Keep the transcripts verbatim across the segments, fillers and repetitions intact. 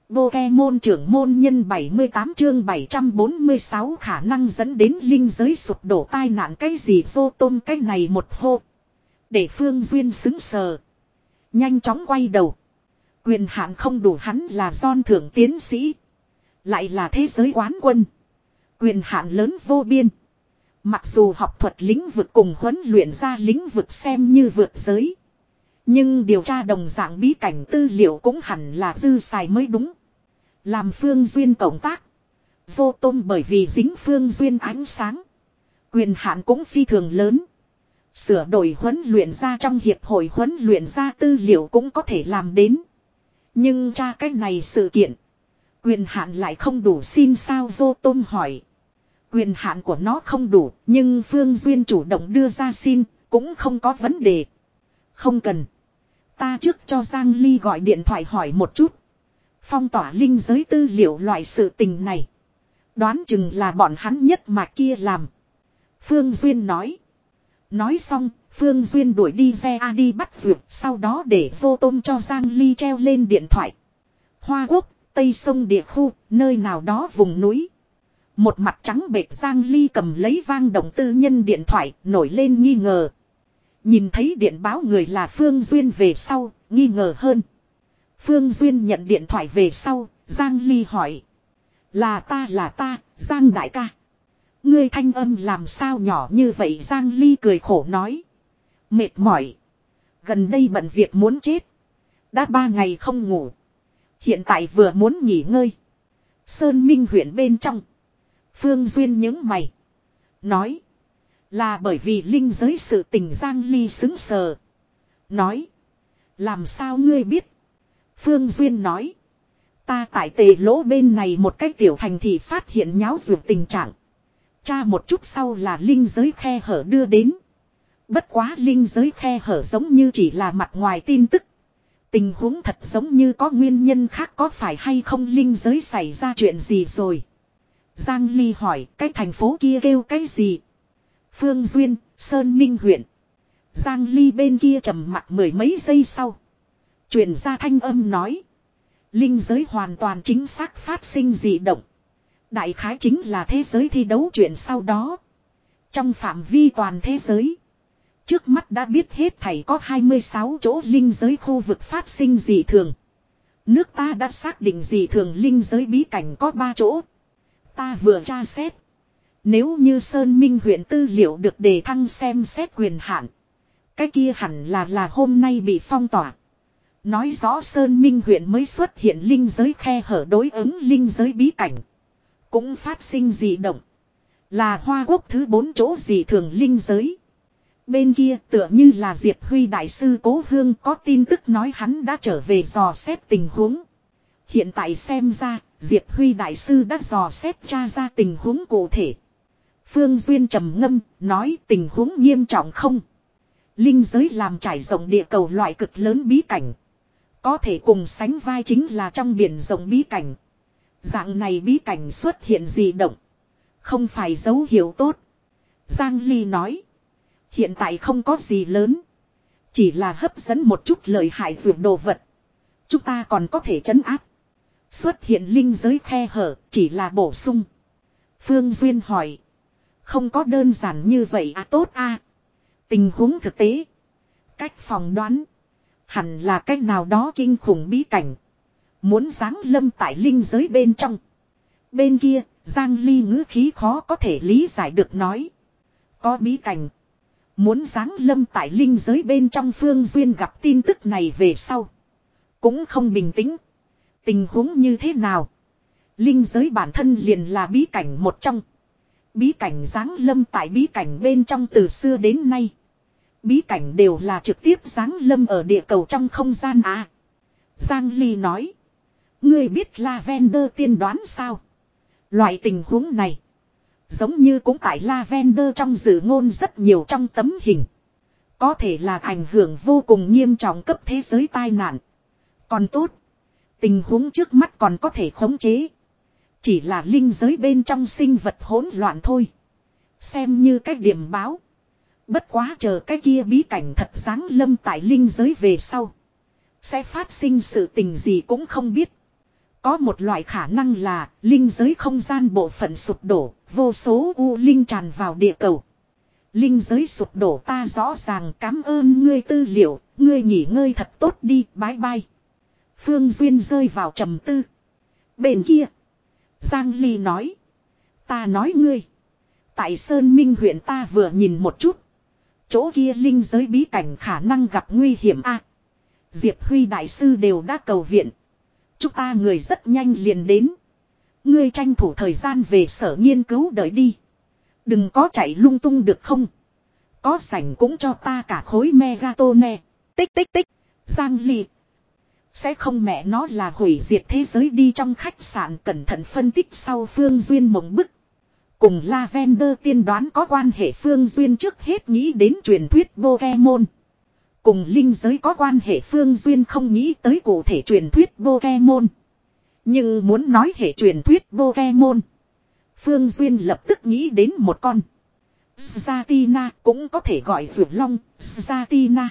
Pokemon trưởng môn nhân bảy mươi tám chương bảy trăm bốn mươi sáu khả năng dẫn đến linh giới sụp đổ tai nạn cái gì vô tôm cái này một hô. Để Phương Duyên xứng sờ. Nhanh chóng quay đầu. Quyền hạn không đủ hắn là John thượng tiến sĩ. Lại là thế giới quán quân. Quyền hạn lớn vô biên. Mặc dù học thuật lĩnh vực cùng huấn luyện ra lĩnh vực xem như vượt giới. Nhưng điều tra đồng dạng bí cảnh tư liệu cũng hẳn là dư xài mới đúng. Làm Phương Duyên cộng tác. Vô tôm bởi vì dính Phương Duyên ánh sáng. Quyền hạn cũng phi thường lớn. Sửa đổi huấn luyện ra trong hiệp hội huấn luyện ra tư liệu cũng có thể làm đến. Nhưng tra cái này sự kiện. Quyền hạn lại không đủ xin sao vô tôm hỏi. Quyền hạn của nó không đủ nhưng Phương Duyên chủ động đưa ra xin cũng không có vấn đề. Không cần. Ta trước cho Giang Ly gọi điện thoại hỏi một chút. Phong tỏa linh giới tư liệu loại sự tình này. Đoán chừng là bọn hắn nhất mà kia làm. Phương Duyên nói. Nói xong, Phương Duyên đuổi đi xe A đi bắt vượt. Sau đó để vô tôm cho Giang Ly treo lên điện thoại. Hoa Quốc, Tây Sông địa khu, nơi nào đó vùng núi. Một mặt trắng bệch Giang Ly cầm lấy vang động tư nhân điện thoại, nổi lên nghi ngờ. Nhìn thấy điện báo người là Phương Duyên về sau, nghi ngờ hơn. Phương Duyên nhận điện thoại về sau, Giang Ly hỏi. Là ta là ta, Giang đại ca. Ngươi thanh âm làm sao nhỏ như vậy Giang Ly cười khổ nói. Mệt mỏi. Gần đây bận việc muốn chết. Đã ba ngày không ngủ. Hiện tại vừa muốn nghỉ ngơi. Sơn Minh huyện bên trong. Phương Duyên nhướng mày. Nói. Là bởi vì linh giới sự tình Giang Ly xứng sờ. Nói. Làm sao ngươi biết? Phương Duyên nói. Ta tại tề lỗ bên này một cách tiểu thành thì phát hiện nháo ruột tình trạng. Tra một chút sau là linh giới khe hở đưa đến. Bất quá linh giới khe hở giống như chỉ là mặt ngoài tin tức. Tình huống thật giống như có nguyên nhân khác có phải hay không linh giới xảy ra chuyện gì rồi. Giang Ly hỏi cái thành phố kia kêu cái gì? Phương Duyên, Sơn Minh huyện. Giang Ly bên kia trầm mặc mười mấy giây sau. Truyền ra thanh âm nói. Linh giới hoàn toàn chính xác phát sinh dị động. Đại khái chính là thế giới thi đấu chuyện sau đó. Trong phạm vi toàn thế giới. Trước mắt đã biết hết thảy có hai mươi sáu chỗ linh giới khu vực phát sinh dị thường. Nước ta đã xác định dị thường linh giới bí cảnh có ba chỗ. Ta vừa tra xét. Nếu như Sơn Minh huyện tư liệu được đề thăng xem xét quyền hạn. Cái kia hẳn là là hôm nay bị phong tỏa. Nói rõ Sơn Minh huyện mới xuất hiện linh giới khe hở đối ứng linh giới bí cảnh. Cũng phát sinh dị động. Là Hoa Quốc thứ bốn chỗ dị thường linh giới. Bên kia tựa như là Diệp Huy Đại sư Cố Hương có tin tức nói hắn đã trở về dò xét tình huống. Hiện tại xem ra Diệp Huy Đại sư đã dò xét tra ra tình huống cụ thể. Phương Duyên trầm ngâm nói tình huống nghiêm trọng không. Linh giới làm trải rộng địa cầu loại cực lớn bí cảnh. Có thể cùng sánh vai chính là trong biển rộng bí cảnh. Dạng này bí cảnh xuất hiện dị động. Không phải dấu hiệu tốt. Giang Ly nói. Hiện tại không có gì lớn. Chỉ là hấp dẫn một chút lợi hại dược đồ vật. Chúng ta còn có thể trấn áp. Xuất hiện linh giới khe hở chỉ là bổ sung. Phương Duyên hỏi. Không có đơn giản như vậy à tốt à. Tình huống thực tế. Cách phỏng đoán. Hẳn là cách nào đó kinh khủng bí cảnh. Muốn giáng lâm tại linh giới bên trong. Bên kia, Giang Ly ngữ khí khó có thể lý giải được nói. Có bí cảnh. Muốn giáng lâm tại linh giới bên trong Phương Duyên gặp tin tức này về sau. Cũng không bình tĩnh. Tình huống như thế nào? Linh giới bản thân liền là bí cảnh một trong. Bí cảnh giáng lâm tại bí cảnh bên trong từ xưa đến nay. Bí cảnh đều là trực tiếp giáng lâm ở địa cầu trong không gian à. Giang Ly nói. Ngươi biết Lavender tiên đoán sao? Loại tình huống này. Giống như cũng tại Lavender trong dự ngôn rất nhiều trong tấm hình. Có thể là ảnh hưởng vô cùng nghiêm trọng cấp thế giới tai nạn. Còn tốt. Tình huống trước mắt còn có thể khống chế. Chỉ là linh giới bên trong sinh vật hỗn loạn thôi. Xem như cách điểm báo. Bất quá chờ cái kia bí cảnh thật giáng lâm tại linh giới về sau. Sẽ phát sinh sự tình gì cũng không biết. Có một loại khả năng là linh giới không gian bộ phận sụp đổ, vô số u linh tràn vào địa cầu. Linh giới sụp đổ ta rõ ràng cảm ơn ngươi tư liệu, ngươi nghỉ ngơi thật tốt đi, bye bye. Phương Duyên rơi vào trầm tư. Bên kia, Giang Ly nói. Ta nói ngươi. Tại Sơn Minh huyện ta vừa nhìn một chút. Chỗ kia linh giới bí cảnh khả năng gặp nguy hiểm a. Diệp Huy đại sư đều đã cầu viện. Chúng ta người rất nhanh liền đến. Ngươi tranh thủ thời gian về sở nghiên cứu đợi đi. Đừng có chạy lung tung được không? Có rảnh cũng cho ta cả khối megatone. Tích tích tích. Giang Ly. Sẽ không mẹ nó là hủy diệt thế giới đi trong khách sạn cẩn thận phân tích sau Phương Duyên mộng bức. Cùng Lavender tiên đoán có quan hệ Phương Duyên trước hết nghĩ đến truyền thuyết Pokemon. Cùng linh giới có quan hệ Phương Duyên không nghĩ tới cụ thể truyền thuyết Pokemon. Nhưng muốn nói hệ truyền thuyết Pokemon. Phương Duyên lập tức nghĩ đến một con. Zatina cũng có thể gọi Vượt Long, Zatina.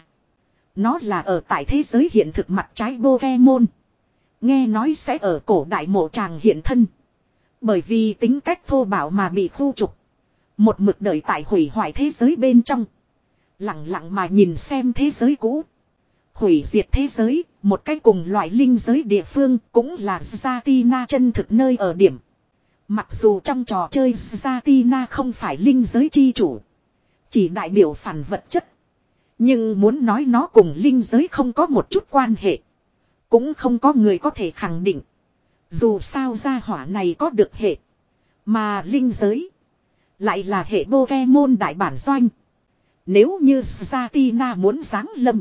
Nó là ở tại thế giới hiện thực mặt trái Pokemon. Nghe nói sẽ ở cổ đại mộ tràng hiện thân. Bởi vì tính cách thô bạo mà bị khu trục. Một mực đợi tại hủy hoại thế giới bên trong. Lặng lặng mà nhìn xem thế giới cũ. Hủy diệt thế giới, một cách cùng loại linh giới địa phương cũng là Zatina chân thực nơi ở điểm. Mặc dù trong trò chơi Zatina không phải linh giới chi chủ. Chỉ đại biểu phản vật chất. Nhưng muốn nói nó cùng linh giới không có một chút quan hệ. Cũng không có người có thể khẳng định. Dù sao gia hỏa này có được hệ. Mà linh giới. Lại là hệ Pokemon đại bản doanh. Nếu như Zatina muốn giáng lâm.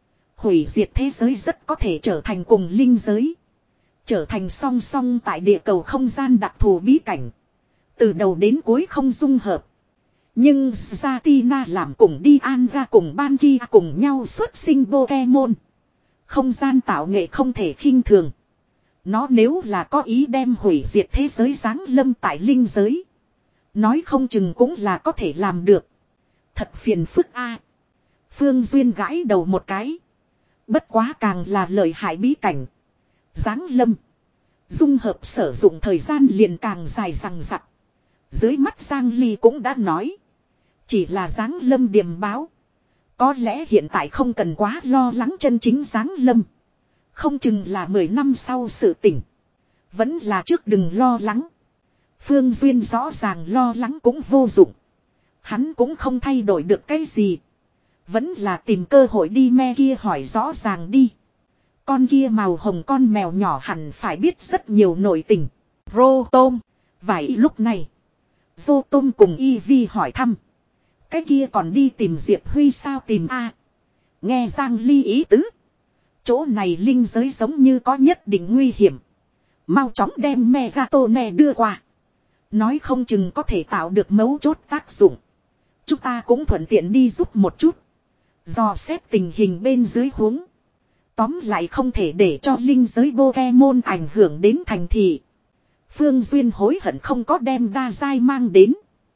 Hủy diệt thế giới rất có thể trở thành cùng linh giới. Trở thành song song tại địa cầu không gian đặc thù bí cảnh. Từ đầu đến cuối không dung hợp. Nhưng Zatina làm cùng đi an ra cùng ban kia cùng nhau xuất sinh Pokemon. Không gian tạo nghệ không thể khinh thường. Nó nếu là có ý đem hủy diệt thế giới giáng lâm tại linh giới. Nói không chừng cũng là có thể làm được. Thật phiền phức a. Phương Duyên gãi đầu một cái. Bất quá càng là lợi hại bí cảnh. Giáng lâm. Dung hợp sử dụng thời gian liền càng dài rằng rặc. Dưới mắt Giang Ly cũng đã nói. Chỉ là giáng lâm điềm báo. Có lẽ hiện tại không cần quá lo lắng chân chính giáng lâm. Không chừng là mười năm sau sự tỉnh. Vẫn là trước đừng lo lắng. Phương Duyên rõ ràng lo lắng cũng vô dụng. Hắn cũng không thay đổi được cái gì. Vẫn là tìm cơ hội đi me kia hỏi rõ ràng đi. Con kia màu hồng con mèo nhỏ hẳn phải biết rất nhiều nội tình. Rotom. Vậy lúc này. Rotom cùng Eevee hỏi thăm. Cái kia còn đi tìm Diệp Huy sao tìm a? Nghe Giang Ly ý tứ. Chỗ này linh giới giống như có nhất định nguy hiểm. Mau chóng đem Megatone đưa qua. Nói không chừng có thể tạo được mấu chốt tác dụng. Chúng ta cũng thuận tiện đi giúp một chút. Dò xét tình hình bên dưới huống. Tóm lại không thể để cho linh giới Pokemon ảnh hưởng đến thành thị. Phương Duyên hối hận không có đem đa giai mang đến.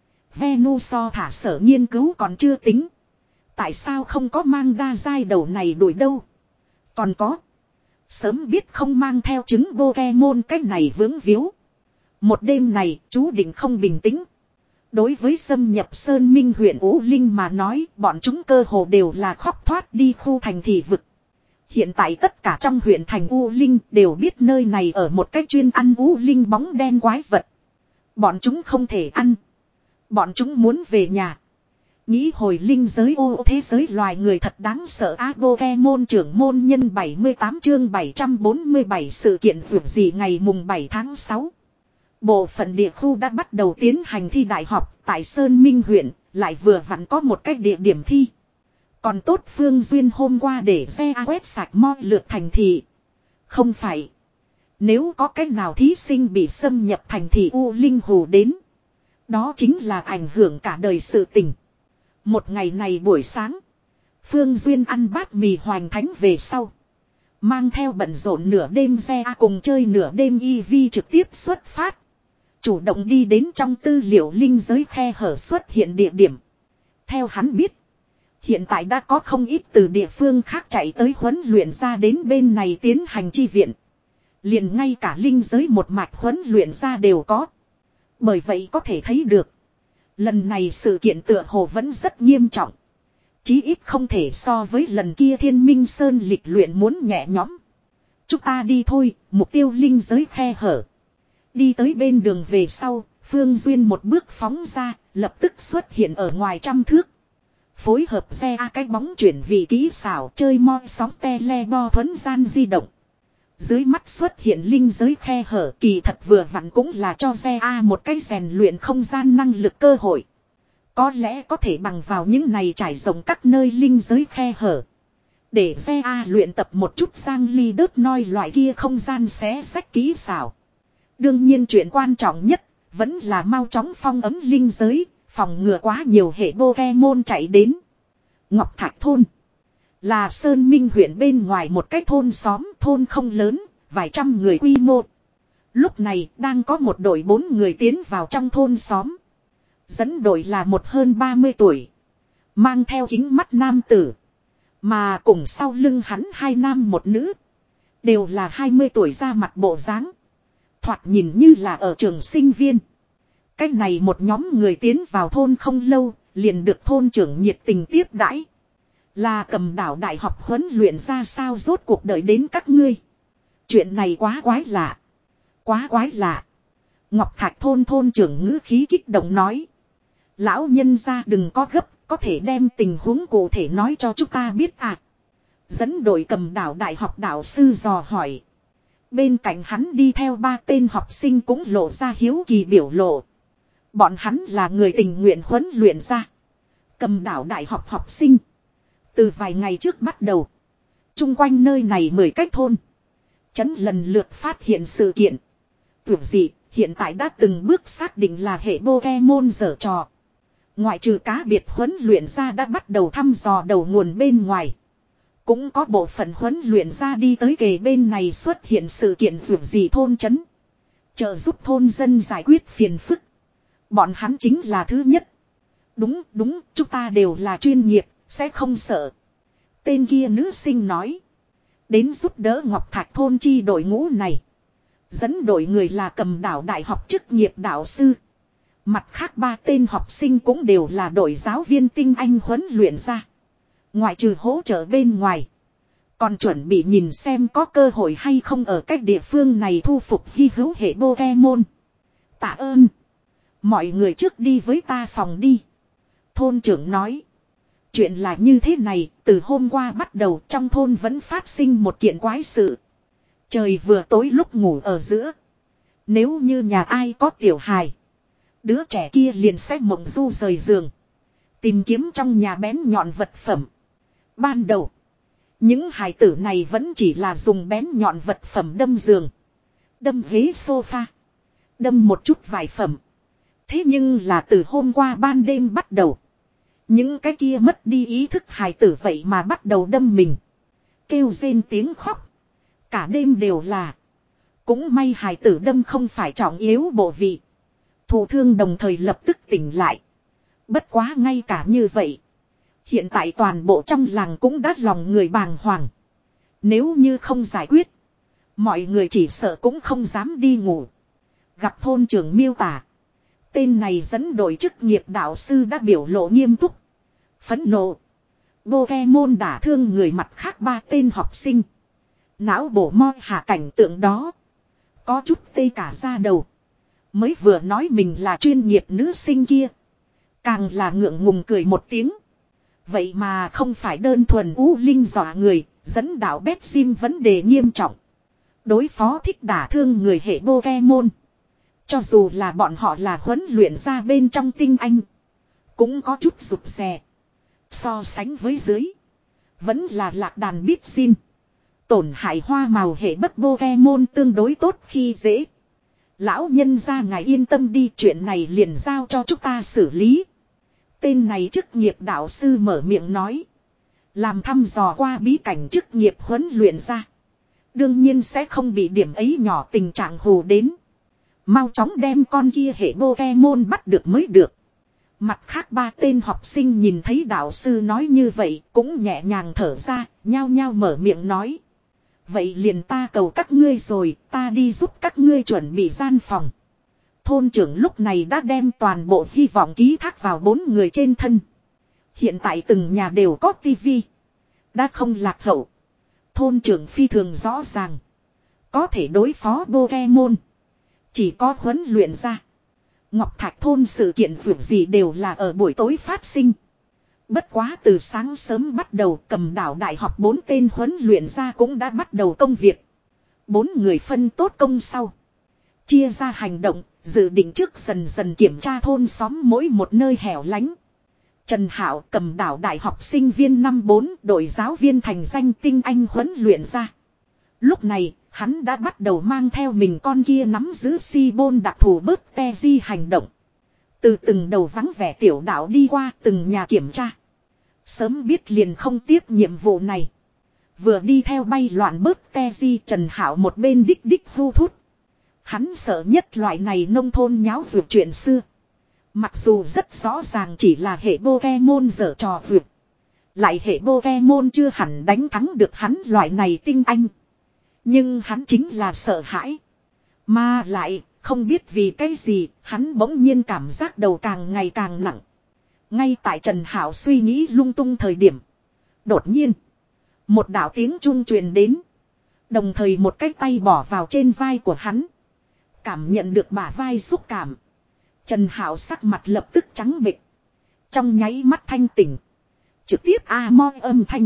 Venusaur thả sở nghiên cứu còn chưa tính. Tại sao không có mang đa giai đầu này đuổi đâu? Còn có. Sớm biết không mang theo trứng Pokemon cách này vướng víu. Một đêm này chú định không bình tĩnh. Đối với xâm nhập Sơn Minh huyện Ú Linh mà nói bọn chúng cơ hồ đều là khóc thoát đi khu thành thị vực. Hiện tại tất cả trong huyện thành U Linh đều biết nơi này ở một cách chuyên ăn U Linh bóng đen quái vật. Bọn chúng không thể ăn. Bọn chúng muốn về nhà. Nghĩ hồi linh giới ô thế giới loài người thật đáng sợ á. Pokemon trưởng môn nhân bảy mươi tám chương bảy trăm bốn mươi bảy sự kiện vượt gì ngày mùng bảy tháng sáu. Bộ phận địa khu đã bắt đầu tiến hành thi đại học tại Sơn Minh huyện, lại vừa vặn có một cách địa điểm thi. Còn tốt Phương Duyên hôm qua để xe quét sạch mọi lượt thành thị. Không phải. Nếu có cách nào thí sinh bị xâm nhập thành thị U Linh Hồ đến. Đó chính là ảnh hưởng cả đời sự tình. Một ngày này buổi sáng. Phương Duyên ăn bát mì hoành thánh về sau. Mang theo bận rộn nửa đêm xe cùng chơi nửa đêm Eevee trực tiếp xuất phát. Chủ động đi đến trong tư liệu linh giới khe hở xuất hiện địa điểm. Theo hắn biết. Hiện tại đã có không ít từ địa phương khác chạy tới huấn luyện ra đến bên này tiến hành chi viện. Liền ngay cả linh giới một mạch huấn luyện ra đều có. Bởi vậy có thể thấy được. Lần này sự kiện tựa hồ vẫn rất nghiêm trọng. Chí ít không thể so với lần kia Thiên Minh Sơn lịch luyện muốn nhẹ nhõm. Chúng ta đi thôi, mục tiêu linh giới khe hở. Đi tới bên đường về sau, Phương Duyên một bước phóng ra, lập tức xuất hiện ở ngoài trăm thước. Phối hợp xe A cái bóng chuyển vị kỹ xảo chơi moi sóng tele bo thuấn gian di động. Dưới mắt xuất hiện linh giới khe hở kỳ thật vừa vặn cũng là cho xe A một cái rèn luyện không gian năng lực cơ hội. Có lẽ có thể bằng vào những này trải rộng các nơi linh giới khe hở. Để xe A luyện tập một chút sang ly đớt noi loại kia không gian xé sách kỹ xảo. Đương nhiên chuyện quan trọng nhất vẫn là mau chóng phong ấm linh giới, phòng ngừa quá nhiều hệ Pokemon chạy đến. Ngọc Thạch Thôn là Sơn Minh huyện bên ngoài một cái thôn xóm, thôn không lớn, vài trăm người quy mô. Lúc này đang có một đội bốn người tiến vào trong thôn xóm. Dẫn đội là một hơn ba mươi tuổi. Mang theo kính mắt nam tử. Mà cùng sau lưng hắn hai nam một nữ. Đều là hai mươi tuổi ra mặt bộ dáng. Thoạt nhìn như là ở trường sinh viên. Cách này một nhóm người tiến vào thôn không lâu, liền được thôn trưởng nhiệt tình tiếp đãi. Là Cầm Đảo đại học huấn luyện ra sao rốt cuộc đời đến các ngươi. Chuyện này quá quái lạ. Quá quái lạ. Ngọc Thạch thôn thôn trưởng ngữ khí kích động nói. Lão nhân gia đừng có gấp, có thể đem tình huống cụ thể nói cho chúng ta biết à. Dẫn đội Cầm Đảo đại học đạo sư dò hỏi. Bên cạnh hắn đi theo ba tên học sinh cũng lộ ra hiếu kỳ biểu lộ. Bọn hắn là người tình nguyện huấn luyện ra. Cầm Đảo đại học học sinh. Từ vài ngày trước bắt đầu. Trung quanh nơi này mười cái thôn. Chấn lần lượt phát hiện sự kiện. Tưởng gì hiện tại đã từng bước xác định là hệ Pokemon dở trò. Ngoại trừ cá biệt huấn luyện ra đã bắt đầu thăm dò đầu nguồn bên ngoài. Cũng có bộ phận huấn luyện ra đi tới kề bên này xuất hiện sự kiện tưởng gì thôn chấn. Trợ giúp thôn dân giải quyết phiền phức. Bọn hắn chính là thứ nhất. Đúng đúng chúng ta đều là chuyên nghiệp. Sẽ không sợ. Tên kia nữ sinh nói. Đến giúp đỡ Ngọc Thạch thôn chi đội ngũ này. Dẫn đội người là Cầm Đảo đại học chức nghiệp đạo sư. Mặt khác ba tên học sinh cũng đều là đội giáo viên tinh anh huấn luyện ra. Ngoại trừ hỗ trợ bên ngoài. Còn chuẩn bị nhìn xem có cơ hội hay không ở cách địa phương này thu phục hy hữu hệ Pokemon. Tạ ơn. Mọi người trước đi với ta phòng đi. Thôn trưởng nói. Chuyện là như thế này, từ hôm qua bắt đầu trong thôn vẫn phát sinh một kiện quái sự. Trời vừa tối lúc ngủ ở giữa. Nếu như nhà ai có tiểu hài. Đứa trẻ kia liền sẽ mộng du rời giường. Tìm kiếm trong nhà bén nhọn vật phẩm. Ban đầu. Những hài tử này vẫn chỉ là dùng bén nhọn vật phẩm đâm giường. Đâm ghế sofa. Đâm một chút vải phẩm. Thế nhưng là từ hôm qua ban đêm bắt đầu. Những cái kia mất đi ý thức hài tử vậy mà bắt đầu đâm mình. Kêu rên tiếng khóc. Cả đêm đều là. Cũng may hài tử đâm không phải trọng yếu bộ vị. Thụ thương đồng thời lập tức tỉnh lại. Bất quá ngay cả như vậy. Hiện tại toàn bộ trong làng cũng đã lòng người bàng hoàng. Nếu như không giải quyết. Mọi người chỉ sợ cũng không dám đi ngủ. Gặp thôn trưởng miêu tả. Tên này dẫn đội chức nghiệp đạo sư đã biểu lộ nghiêm túc. Phẫn nộ. Pokemon đả thương người mặt khác ba tên học sinh. Não bổ moi hạ cảnh tượng đó. Có chút tê cả da đầu. Mới vừa nói mình là chuyên nghiệp nữ sinh kia. Càng là ngượng ngùng cười một tiếng. Vậy mà không phải đơn thuần u linh dọa người. Dẫn đạo bét sim vấn đề nghiêm trọng. Đối phó thích đả thương người hệ Pokemon. Cho dù là bọn họ là huấn luyện ra bên trong tinh anh. Cũng có chút rụt rè. So sánh với dưới. Vẫn là lạc đàn biết xin. Tổn hại hoa màu hệ bất Pokemon tương đối tốt khi dễ. Lão nhân ra ngài yên tâm đi, chuyện này liền giao cho chúng ta xử lý. Tên này chức nghiệp đạo sư mở miệng nói. Làm thăm dò qua bí cảnh chức nghiệp huấn luyện ra. Đương nhiên sẽ không bị điểm ấy nhỏ tình trạng hù đến. Mau chóng đem con kia hệ Pokemon bắt được mới được. Mặt khác ba tên học sinh nhìn thấy đạo sư nói như vậy cũng nhẹ nhàng thở ra, nhao nhao mở miệng nói. Vậy liền ta cầu các ngươi rồi, ta đi giúp các ngươi chuẩn bị gian phòng. Thôn trưởng lúc này đã đem toàn bộ hy vọng ký thác vào bốn người trên thân. Hiện tại từng nhà đều có tivi. Đã không lạc hậu. Thôn trưởng phi thường rõ ràng. Có thể đối phó Pokemon. Chỉ có huấn luyện ra. Ngọc Thạch thôn sự kiện việc gì đều là ở buổi tối phát sinh. Bất quá từ sáng sớm bắt đầu Cầm Đảo đại học bốn tên huấn luyện ra cũng đã bắt đầu công việc. Bốn người phân tốt công sau. Chia ra hành động, dự định trước dần dần kiểm tra thôn xóm mỗi một nơi hẻo lánh. Trần Hạo Cầm Đảo đại học sinh viên năm bốn đội giáo viên thành danh tinh anh huấn luyện ra. Lúc này, hắn đã bắt đầu mang theo mình con kia nắm giữ si bôn đặc thù bớt te di hành động. Từ từng đầu vắng vẻ tiểu đảo đi qua từng nhà kiểm tra. Sớm biết liền không tiếp nhiệm vụ này. Vừa đi theo bay loạn bớt te di Trần Hạo một bên đích đích hu thút. Hắn sợ nhất loại này nông thôn nháo vượt chuyện xưa. Mặc dù rất rõ ràng chỉ là hệ Pokemon dở trò vượt. Lại hệ Pokemon chưa hẳn đánh thắng được hắn loại này tinh anh. Nhưng hắn chính là sợ hãi. Mà lại, không biết vì cái gì, hắn bỗng nhiên cảm giác đầu càng ngày càng nặng. Ngay tại Trần Hạo suy nghĩ lung tung thời điểm. Đột nhiên, một đạo tiếng chuông truyền đến. Đồng thời một cái tay bỏ vào trên vai của hắn. Cảm nhận được bả vai xúc cảm. Trần Hạo sắc mặt lập tức trắng bệch. Trong nháy mắt thanh tỉnh. Trực tiếp A mo âm thanh.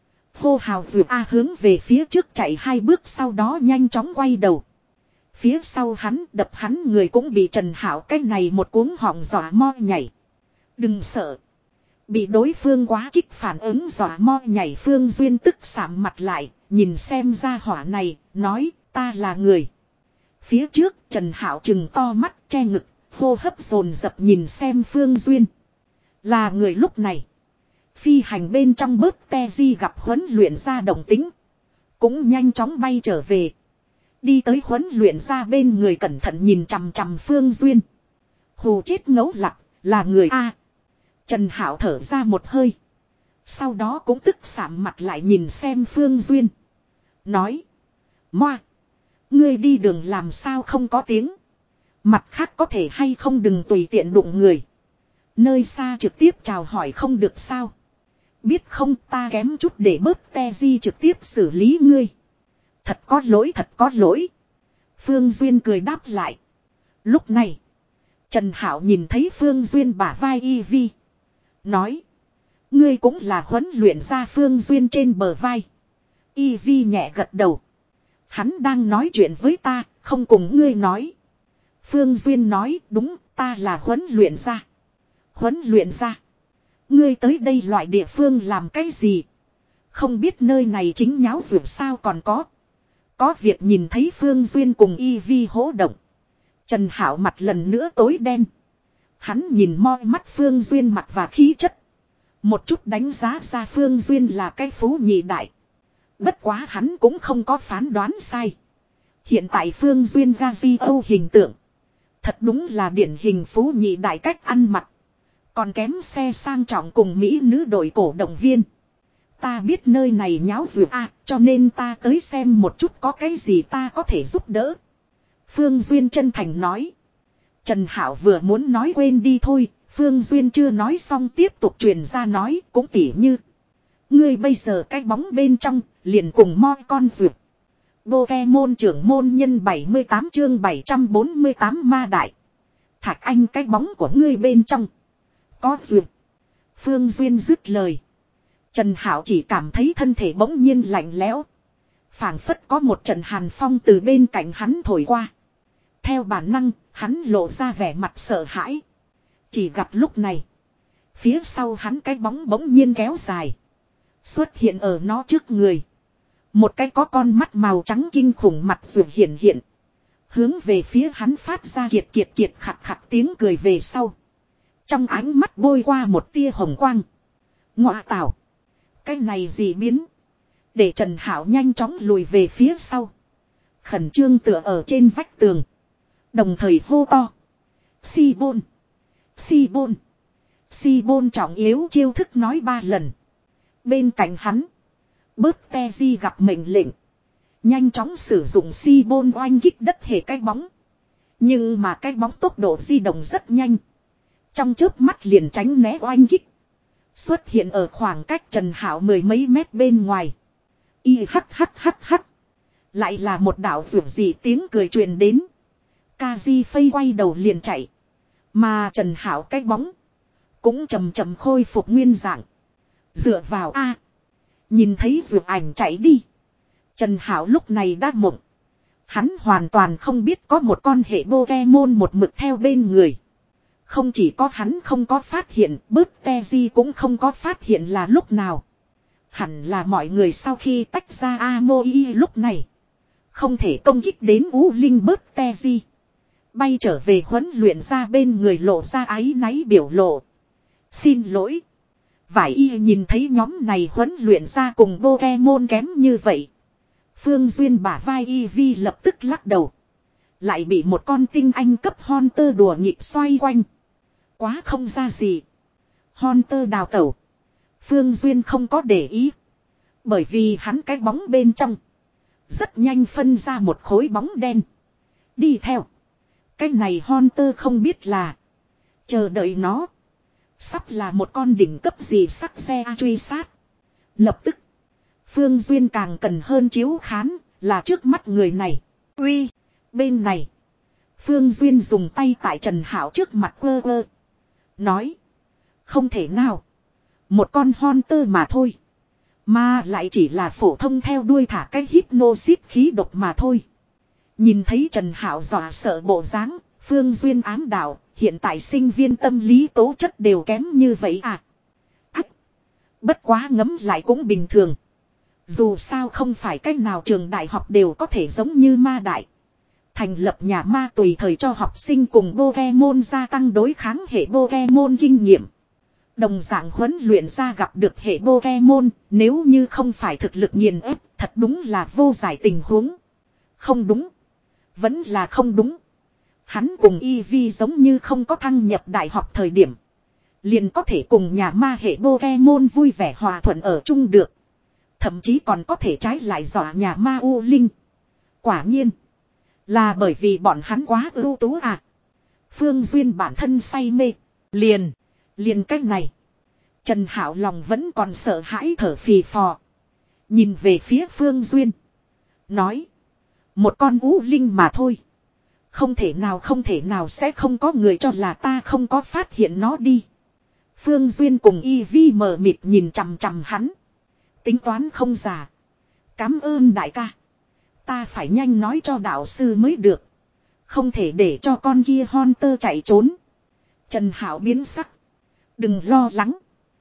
Hô hào vượt A hướng về phía trước chạy hai bước sau đó nhanh chóng quay đầu. Phía sau hắn đập hắn người cũng bị Trần Hạo cái này một cuống họng dọa mo nhảy. Đừng sợ. Bị đối phương quá kích phản ứng dọa mo nhảy Phương Duyên tức sạm mặt lại. Nhìn xem ra hỏa này, nói ta là người. Phía trước Trần Hạo trừng to mắt che ngực, hô hấp dồn dập nhìn xem Phương Duyên. Là người lúc này. Phi hành bên trong bớt te di gặp huấn luyện ra động tính. Cũng nhanh chóng bay trở về. Đi tới huấn luyện ra bên người cẩn thận nhìn chằm chằm Phương Duyên. Hù chết ngấu lặc, là người A. Trần Hạo thở ra một hơi. Sau đó cũng tức sạm mặt lại nhìn xem Phương Duyên. Nói. Moa. Ngươi đi đường làm sao không có tiếng. Mặt khác có thể hay không đừng tùy tiện đụng người. Nơi xa trực tiếp chào hỏi không được sao. Biết không ta kém chút để bớt te di trực tiếp xử lý ngươi. Thật có lỗi thật có lỗi. Phương Duyên cười đáp lại. Lúc này. Trần Hạo nhìn thấy Phương Duyên bả vai y vi. Nói. Ngươi cũng là huấn luyện ra Phương Duyên trên bờ vai. Y vi nhẹ gật đầu. Hắn đang nói chuyện với ta, không cùng ngươi nói. Phương Duyên nói đúng ta là huấn luyện ra. Huấn luyện ra. Ngươi tới đây loại địa phương làm cái gì? Không biết nơi này chính nháo vượt sao còn có. Có việc nhìn thấy Phương Duyên cùng y vi hỗ động. Trần Hạo mặt lần nữa tối đen. Hắn nhìn moi mắt Phương Duyên mặt và khí chất. Một chút đánh giá ra Phương Duyên là cái phú nhị đại. Bất quá hắn cũng không có phán đoán sai. Hiện tại Phương Duyên ra di âu hình tượng. Thật đúng là điển hình phú nhị đại cách ăn mặc. Còn kém xe sang trọng cùng Mỹ nữ đội cổ động viên. Ta biết nơi này nháo vượt a, cho nên ta tới xem một chút có cái gì ta có thể giúp đỡ. Phương Duyên chân thành nói. Trần Hạo vừa muốn nói quên đi thôi, Phương Duyên chưa nói xong tiếp tục truyền ra nói cũng tỉ như. Ngươi bây giờ cái bóng bên trong, liền cùng moi con vượt. Pokemon trưởng môn nhân bảy mươi tám chương bảy trăm bốn mươi tám ma đại. Thạch Anh cái bóng của ngươi bên trong. Có vượt. Phương Duyên dứt lời. Trần Hạo chỉ cảm thấy thân thể bỗng nhiên lạnh lẽo. Phảng phất có một trận hàn phong từ bên cạnh hắn thổi qua. Theo bản năng, hắn lộ ra vẻ mặt sợ hãi. Chỉ gặp lúc này. Phía sau hắn cái bóng bỗng nhiên kéo dài. Xuất hiện ở nó trước người. Một cái có con mắt màu trắng kinh khủng mặt ruột hiện hiện. Hướng về phía hắn phát ra kiệt kiệt kiệt khặt khặt tiếng cười về sau. Trong ánh mắt bôi qua một tia hồng quang. Ngọa tảo. Cái này gì biến. Để Trần Hạo nhanh chóng lùi về phía sau. Khẩn trương tựa ở trên vách tường. Đồng thời hô to. Si bôn. Si bôn. Si bôn trọng yếu chiêu thức nói ba lần. Bên cạnh hắn. Bớt te di gặp mệnh lệnh. Nhanh chóng sử dụng si bôn oanh kích đất hệ cái bóng. Nhưng mà cái bóng tốc độ di động rất nhanh. Trong chớp mắt liền tránh né oanh kích. Xuất hiện ở khoảng cách Trần Hảo mười mấy mét bên ngoài. Y hắt hắt hắt hắt. Lại là một đạo vượt dị tiếng cười truyền đến. Kaji phây quay đầu liền chạy. Mà Trần Hảo cái bóng. Cũng chầm chầm khôi phục nguyên dạng. Dựa vào A. Nhìn thấy vượt ảnh chạy đi. Trần Hảo lúc này đã mộng. Hắn hoàn toàn không biết có một con hệ Pokemon một mực theo bên người. Không chỉ có hắn không có phát hiện, bớt Teji cũng không có phát hiện là lúc nào. Hẳn là mọi người sau khi tách ra Amoi lúc này. Không thể công kích đến U Linh bớt Teji. Bay trở về huấn luyện ra bên người lộ ra áy náy biểu lộ. Xin lỗi. Vải y nhìn thấy nhóm này huấn luyện ra cùng Pokemon kém như vậy. Phương Duyên bả vai y vi lập tức lắc đầu. Lại bị một con tinh anh cấp Hunter đùa nghịch xoay quanh. Quá không ra gì. Hunter đào tẩu. Phương Duyên không có để ý. Bởi vì hắn cái bóng bên trong. Rất nhanh phân ra một khối bóng đen. Đi theo. Cái này Hunter không biết là. Chờ đợi nó. Sắp là một con đỉnh cấp gì sắc xe truy sát. Lập tức. Phương Duyên càng cần hơn chiếu khán. Là trước mắt người này. Uy. Bên này. Phương Duyên dùng tay tại Trần Hảo trước mặt quơ quơ. Nói. Không thể nào. Một con Hunter mà thôi. Mà lại chỉ là phổ thông theo đuôi thả cái hypnosis khí độc mà thôi. Nhìn thấy Trần Hảo dọa sợ bộ dáng, Phương Duyên ám đạo, hiện tại sinh viên tâm lý tố chất đều kém như vậy à. Ách. Bất quá ngấm lại cũng bình thường. Dù sao không phải cách nào trường đại học đều có thể giống như ma đại. Thành lập nhà ma tùy thời cho học sinh cùng Pokemon gia tăng đối kháng hệ Pokemon kinh nghiệm. Đồng dạng huấn luyện ra gặp được hệ Pokemon, nếu như không phải thực lực nghiền ép, thật đúng là vô giải tình huống. Không đúng. Vẫn là không đúng. Hắn cùng Eevee giống như không có thăng nhập đại học thời điểm. Liền có thể cùng nhà ma hệ Pokemon vui vẻ hòa thuận ở chung được. Thậm chí còn có thể trái lại dọa nhà ma U Linh. Quả nhiên. Là bởi vì bọn hắn quá ưu tú à. Phương Duyên bản thân say mê. Liền. Liền cách này. Trần Hảo lòng vẫn còn sợ hãi thở phì phò. Nhìn về phía Phương Duyên. Nói. Một con U Linh mà thôi. Không thể nào không thể nào sẽ không có người cho là ta không có phát hiện nó đi. Phương Duyên cùng Y Vi mờ mịt nhìn chằm chằm hắn. Tính toán không giả. Cám ơn đại ca. Ta phải nhanh nói cho đạo sư mới được. Không thể để cho con kia Hunter chạy trốn. Trần Hảo biến sắc. Đừng lo lắng.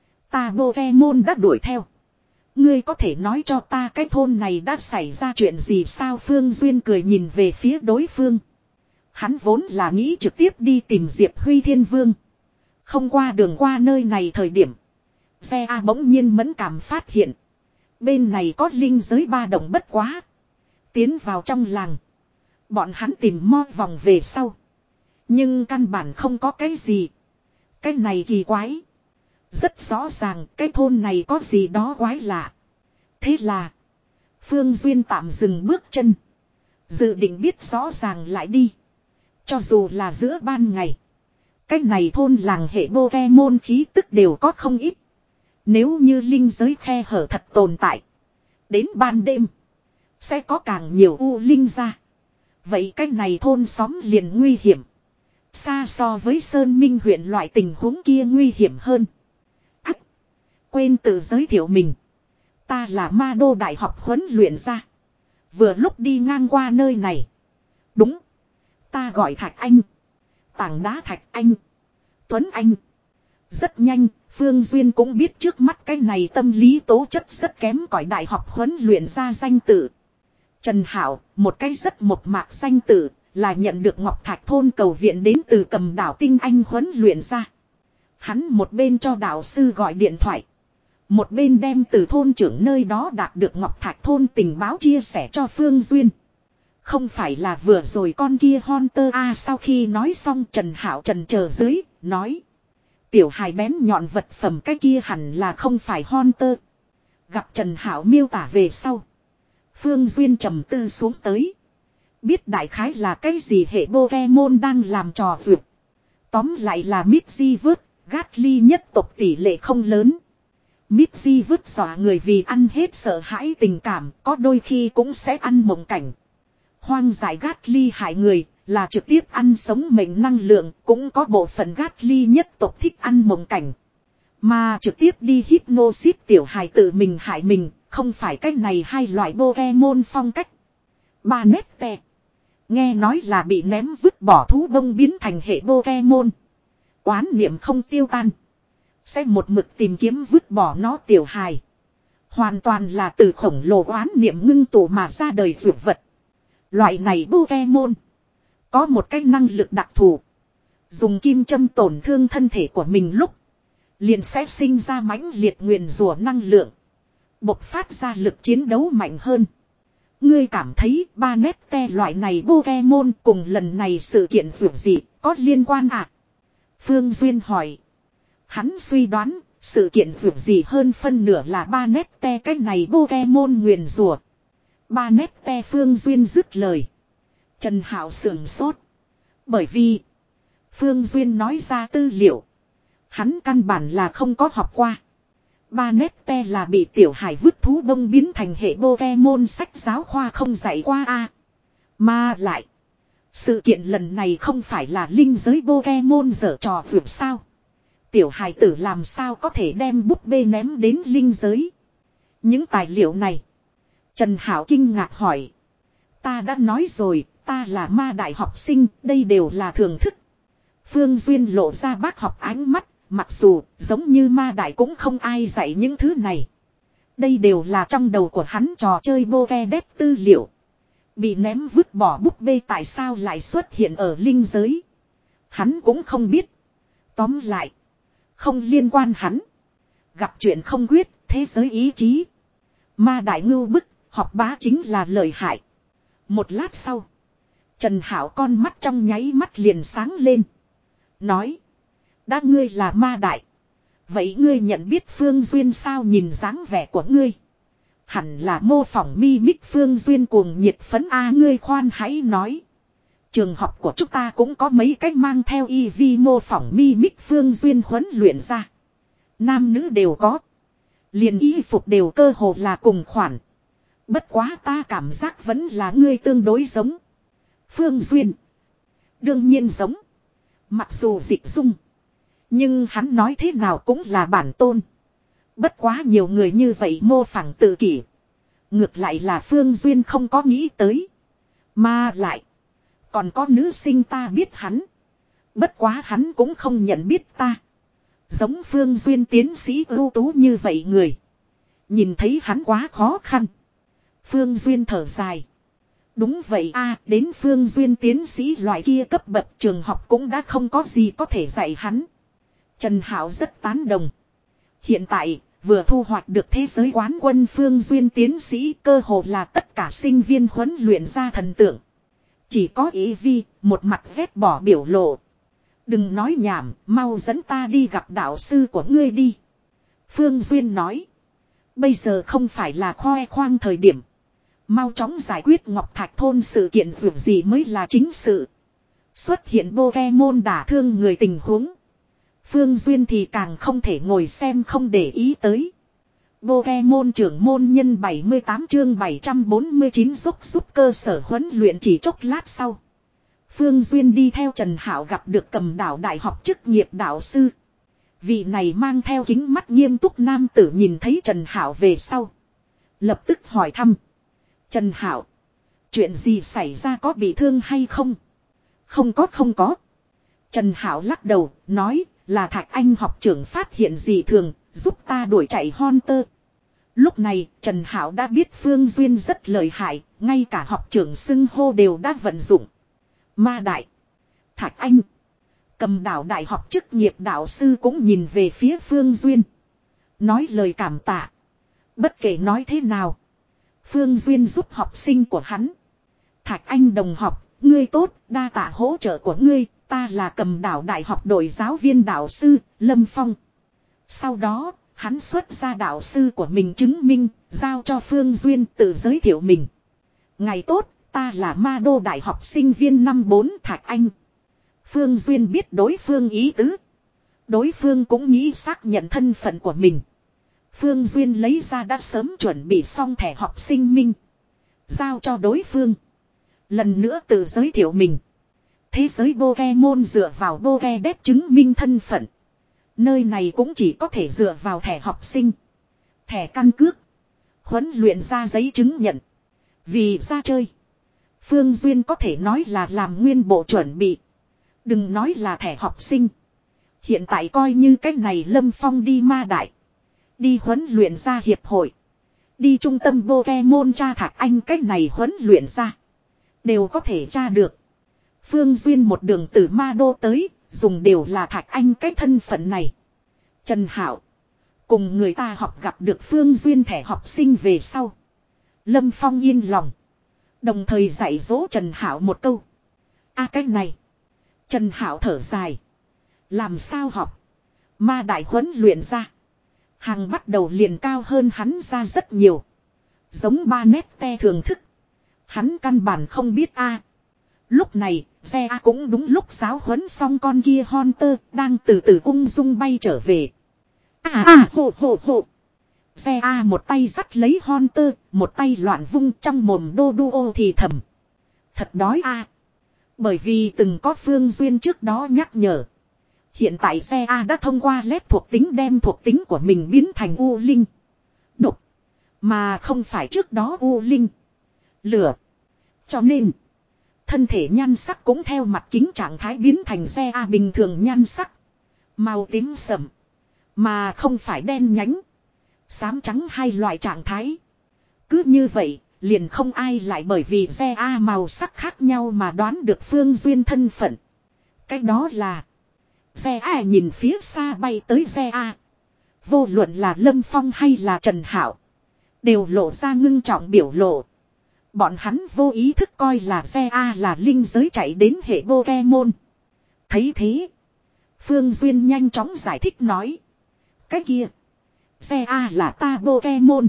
Ta Pokemon đã đuổi theo. Ngươi có thể nói cho ta cái thôn này đã xảy ra chuyện gì sao? Phương Duyên cười nhìn về phía đối phương. Hắn vốn là nghĩ trực tiếp đi tìm Diệp Huy Thiên Vương. Không qua đường qua nơi này thời điểm. Xe A bỗng nhiên mẫn cảm phát hiện. Bên này có linh giới ba động bất quá. Tiến vào trong làng. Bọn hắn tìm mo vòng về sau. Nhưng căn bản không có cái gì. Cái này kỳ quái. Rất rõ ràng cái thôn này có gì đó quái lạ. Thế là. Phương Duyên tạm dừng bước chân. Dự định biết rõ ràng lại đi. Cho dù là giữa ban ngày. Cái này thôn làng hệ Pokemon khí tức đều có không ít. Nếu như linh giới khe hở thật tồn tại. Đến ban đêm. Sẽ có càng nhiều U Linh ra. Vậy cái này thôn xóm liền nguy hiểm. Xa so với Sơn Minh huyện loại tình huống kia nguy hiểm hơn. Ách. Quên tự giới thiệu mình. Ta là Ma Đô Đại học huấn luyện ra. Vừa lúc đi ngang qua nơi này. Đúng. Ta gọi Thạch Anh. Tảng đá Thạch Anh. Tuấn Anh. Rất nhanh, Phương Duyên cũng biết trước mắt cái này tâm lý tố chất rất kém cỏi đại học huấn luyện ra danh tự. Trần Hảo, một cái rất một mạc danh tự, là nhận được Ngọc Thạch thôn cầu viện đến từ Cầm Đảo tinh anh huấn luyện ra. Hắn một bên cho đạo sư gọi điện thoại. Một bên đem từ thôn trưởng nơi đó đạt được Ngọc Thạch thôn tình báo chia sẻ cho Phương Duyên. Không phải là vừa rồi con kia Hunter A. Sau khi nói xong Trần Hảo trần chờ dưới, nói. Tiểu hài bén nhọn vật phẩm cái kia hẳn là không phải Hunter. Gặp Trần Hảo miêu tả về sau. Phương Duyên trầm tư xuống tới. Biết đại khái là cái gì hệ Pokemon đang làm trò vượt. Tóm lại là Mischievous, Ghastly nhất tộc tỷ lệ không lớn. Mischievous dọa người vì ăn hết sợ hãi tình cảm, có đôi khi cũng sẽ ăn mộng cảnh. Hoang dại Ghastly hại người, là trực tiếp ăn sống mệnh năng lượng, cũng có bộ phận Ghastly nhất tộc thích ăn mộng cảnh. Mà trực tiếp đi hypnosis tiểu hài tự mình hại mình, không phải cách này hai loại Pokemon phong cách. Banette. Nghe nói là bị ném vứt bỏ thú bông biến thành hệ Pokemon. Oán niệm không tiêu tan. Sẽ một mực tìm kiếm vứt bỏ nó tiểu hài. Hoàn toàn là từ khổng lồ oán niệm ngưng tụ mà ra đời dược vật. Loại này Pokemon có một cái năng lực đặc thù. Dùng kim châm tổn thương thân thể của mình lúc liền sẽ sinh ra mãnh liệt nguyền rủa năng lượng. Bộc phát ra lực chiến đấu mạnh hơn. Ngươi cảm thấy Banette loại này Pokemon cùng lần này sự kiện vượt gì có liên quan à? Phương Duyên hỏi. Hắn suy đoán sự kiện vượt gì hơn phân nửa là Banette cái này Pokemon nguyền rủa. Banette Phương Duyên dứt lời. Trần Hạo sườn sốt. Bởi vì Phương Duyên nói ra tư liệu. Hắn căn bản là không có học qua. Banette là bị tiểu hải vứt thú bông biến thành hệ Pokemon sách giáo khoa không dạy qua a. Mà lại. Sự kiện lần này không phải là linh giới Pokemon dở trò vượt sao. Tiểu hải tử làm sao có thể đem búp bê ném đến linh giới. Những tài liệu này. Trần Hảo kinh ngạc hỏi. Ta đã nói rồi, ta là ma đại học sinh, đây đều là thường thức. Phương Duyên lộ ra bác học ánh mắt. Mặc dù giống như ma đại cũng không ai dạy những thứ này. Đây đều là trong đầu của hắn trò chơi Pokédex tư liệu. Bị ném vứt bỏ búp bê tại sao lại xuất hiện ở linh giới. Hắn cũng không biết. Tóm lại. Không liên quan hắn. Gặp chuyện không quyết, thế giới ý chí. Ma đại ngưu bức, học bá chính là lợi hại. Một lát sau. Trần Hảo con mắt trong nháy mắt liền sáng lên. Nói. Đã ngươi là ma đại. Vậy ngươi nhận biết Phương Duyên sao nhìn dáng vẻ của ngươi. Hẳn là mô phỏng mi mích Phương Duyên cuồng nhiệt phấn a ngươi khoan hãy nói. Trường học của chúng ta cũng có mấy cách mang theo y vi mô phỏng mi mích Phương Duyên huấn luyện ra. Nam nữ đều có. Liền y phục đều cơ hồ là cùng khoản. Bất quá ta cảm giác vẫn là ngươi tương đối giống. Phương Duyên. Đương nhiên giống. Mặc dù dịch dung. Nhưng hắn nói thế nào cũng là bản tôn. Bất quá nhiều người như vậy mô phỏng tự kỷ. Ngược lại là Phương Duyên không có nghĩ tới. Mà lại. Còn có nữ sinh ta biết hắn. Bất quá hắn cũng không nhận biết ta. Giống Phương Duyên tiến sĩ ưu tú như vậy người. Nhìn thấy hắn quá khó khăn. Phương Duyên thở dài. Đúng vậy a, đến Phương Duyên tiến sĩ loại kia cấp bậc trường học cũng đã không có gì có thể dạy hắn. Trần Hảo rất tán đồng. Hiện tại, vừa thu hoạch được thế giới quán quân Phương Duyên tiến sĩ cơ hồ là tất cả sinh viên huấn luyện ra thần tượng. Chỉ có ý vi, một mặt vét bỏ biểu lộ. Đừng nói nhảm, mau dẫn ta đi gặp đạo sư của ngươi đi. Phương Duyên nói. Bây giờ không phải là khoe khoang thời điểm. Mau chóng giải quyết Ngọc Thạch Thôn sự kiện dù gì mới là chính sự. Xuất hiện Pokemon đả thương người tình huống. Phương Duyên thì càng không thể ngồi xem không để ý tới. Pokemon trưởng môn nhân bảy mươi tám chương bảy trăm bốn mươi chín giúp giúp cơ sở huấn luyện chỉ chốc lát sau. Phương Duyên đi theo Trần Hảo gặp được Cầm Đảo Đại học chức nghiệp đạo sư. Vị này mang theo kính mắt nghiêm túc nam tử nhìn thấy Trần Hảo về sau. Lập tức hỏi thăm. Trần Hảo. Chuyện gì xảy ra có bị thương hay không? Không có không có. Trần Hảo lắc đầu nói là Thạch Anh học trưởng phát hiện gì thường giúp ta đuổi chạy Hunter. Lúc này Trần Hảo đã biết Phương Duyên rất lợi hại. Ngay cả học trưởng xưng hô đều đã vận dụng. Ma đại. Thạch Anh. Cầm Đảo Đại học chức nghiệp đạo sư cũng nhìn về phía Phương Duyên. Nói lời cảm tạ. Bất kể nói thế nào. Phương Duyên giúp học sinh của hắn. Thạch Anh đồng học, ngươi tốt, đa tạ hỗ trợ của ngươi, ta là Cầm Đảo Đại học đội giáo viên đạo sư, Lâm Phong. Sau đó, Hắn xuất ra đạo sư của mình chứng minh, giao cho Phương Duyên tự giới thiệu mình. Ngày tốt, ta là Ma Đô Đại học sinh viên năm bốn Thạch Anh. Phương Duyên biết đối phương ý tứ. Đối phương cũng nghĩ xác nhận thân phận của mình. Phương Duyên lấy ra đã sớm chuẩn bị xong thẻ học sinh minh. Giao cho đối phương. Lần nữa tự giới thiệu mình. Thế giới Pokemon dựa vào Pokédex chứng minh thân phận. Nơi này cũng chỉ có thể dựa vào thẻ học sinh. Thẻ căn cước. Huấn luyện ra giấy chứng nhận. Vì ra chơi. Phương Duyên có thể nói là làm nguyên bộ chuẩn bị. Đừng nói là thẻ học sinh. Hiện tại coi như cách này Lâm Phong đi Ma Đại. Đi huấn luyện ra hiệp hội. Đi trung tâm Pokemon tra Thạch Anh cách này huấn luyện ra. Đều có thể tra được. Phương Duyên một đường từ Ma Đô tới. Dùng đều là Thạch Anh cái thân phận này. Trần Hạo. Cùng người ta học gặp được Phương Duyên thẻ học sinh về sau. Lâm Phong yên lòng. Đồng thời dạy dỗ Trần Hạo một câu. A à, cái này. Trần Hạo thở dài. Làm sao học. Ma Đại huấn luyện ra. Hàng bắt đầu liền cao hơn hắn ra rất nhiều. Giống ba nét te thường thức. Hắn căn bản không biết a. Lúc này, Xe A cũng đúng lúc giáo huấn xong con kia Hunter đang từ từ ung dung bay trở về. À à hổ hổ hổ. Xe A một tay dắt lấy Hunter, một tay loạn vung trong mồm đô đô ô thì thầm. Thật đói a. Bởi vì từng có Phương Duyên trước đó nhắc nhở. Hiện tại Xe A đã thông qua lép thuộc tính đem thuộc tính của mình biến thành U Linh. Độc. Mà không phải trước đó U Linh. Lửa. Cho nên. Thân thể nhan sắc cũng theo mặt kính trạng thái biến thành Xe A bình thường nhan sắc. Màu tím sẫm. Mà không phải đen nhánh. Xám trắng hai loại trạng thái. Cứ như vậy, liền không ai lại bởi vì Xe A màu sắc khác nhau mà đoán được Phương Duyên thân phận. Cái đó là. Xe A nhìn phía xa bay tới Xe A. Vô luận là Lâm Phong hay là Trần Hạo. Đều lộ ra ngưng trọng biểu lộ. Bọn hắn vô ý thức coi là Xe A là linh giới chạy đến hệ Pokemon. Thấy thế. Phương Duyên nhanh chóng giải thích nói. Cái kia. Xe A là ta Pokemon.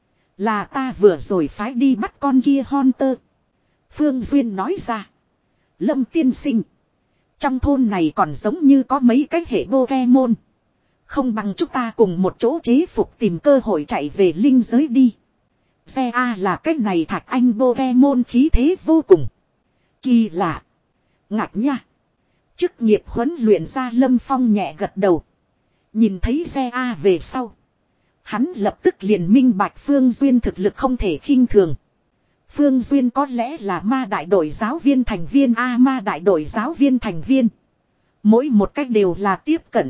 Là ta vừa rồi phái đi bắt con kia Hunter. Phương Duyên nói ra. Lâm tiên sinh. Trong thôn này còn giống như có mấy cái hệ Pokemon. Không bằng chúng ta cùng một chỗ chế phục tìm cơ hội chạy về linh giới đi. Xe A là cái này Thạch Anh Pokemon khí thế vô cùng. Kỳ lạ. Ngạc nha. Chức nghiệp huấn luyện ra Lâm Phong nhẹ gật đầu. Nhìn thấy Xe A về sau. Hắn lập tức liền minh bạch Phương Duyên thực lực không thể khinh thường. Phương Duyên có lẽ là Ma Đại đội giáo viên thành viên A Ma Đại đội giáo viên thành viên. Mỗi một cách đều là tiếp cận.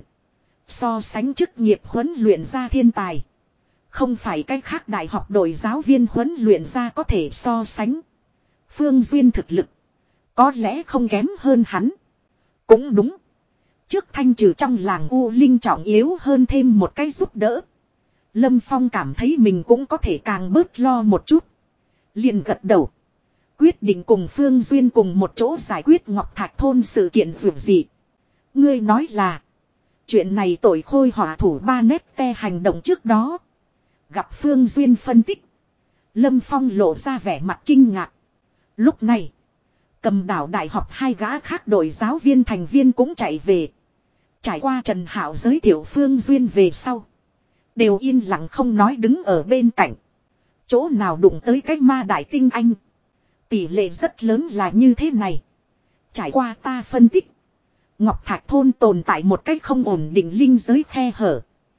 So sánh chức nghiệp huấn luyện ra thiên tài. Không phải cách khác đại học đội giáo viên huấn luyện ra có thể so sánh. Phương Duyên thực lực. Có lẽ không kém hơn hắn. Cũng đúng. Trước thanh trừ trong làng U Linh trọng yếu hơn thêm một cái giúp đỡ. Lâm Phong cảm thấy mình cũng có thể càng bớt lo một chút. Liền gật đầu. Quyết định cùng Phương Duyên cùng một chỗ giải quyết Ngọc Thạch thôn sự kiện vượt gì. Ngươi nói là. Chuyện này tội khôi hỏa thủ ba nét te hành động trước đó. Gặp Phương Duyên phân tích. Lâm Phong lộ ra vẻ mặt kinh ngạc. Lúc này. Cầm đảo đại học hai gã khác đội giáo viên thành viên cũng chạy về. Trải qua Trần Hạo giới thiệu Phương Duyên về sau. Đều yên lặng không nói đứng ở bên cạnh. Chỗ nào đụng tới cái ma đại tinh anh. Tỷ lệ rất lớn là như thế này. Trải qua ta phân tích. Ngọc Thạch thôn tồn tại một cách không ổn định linh giới khe hở.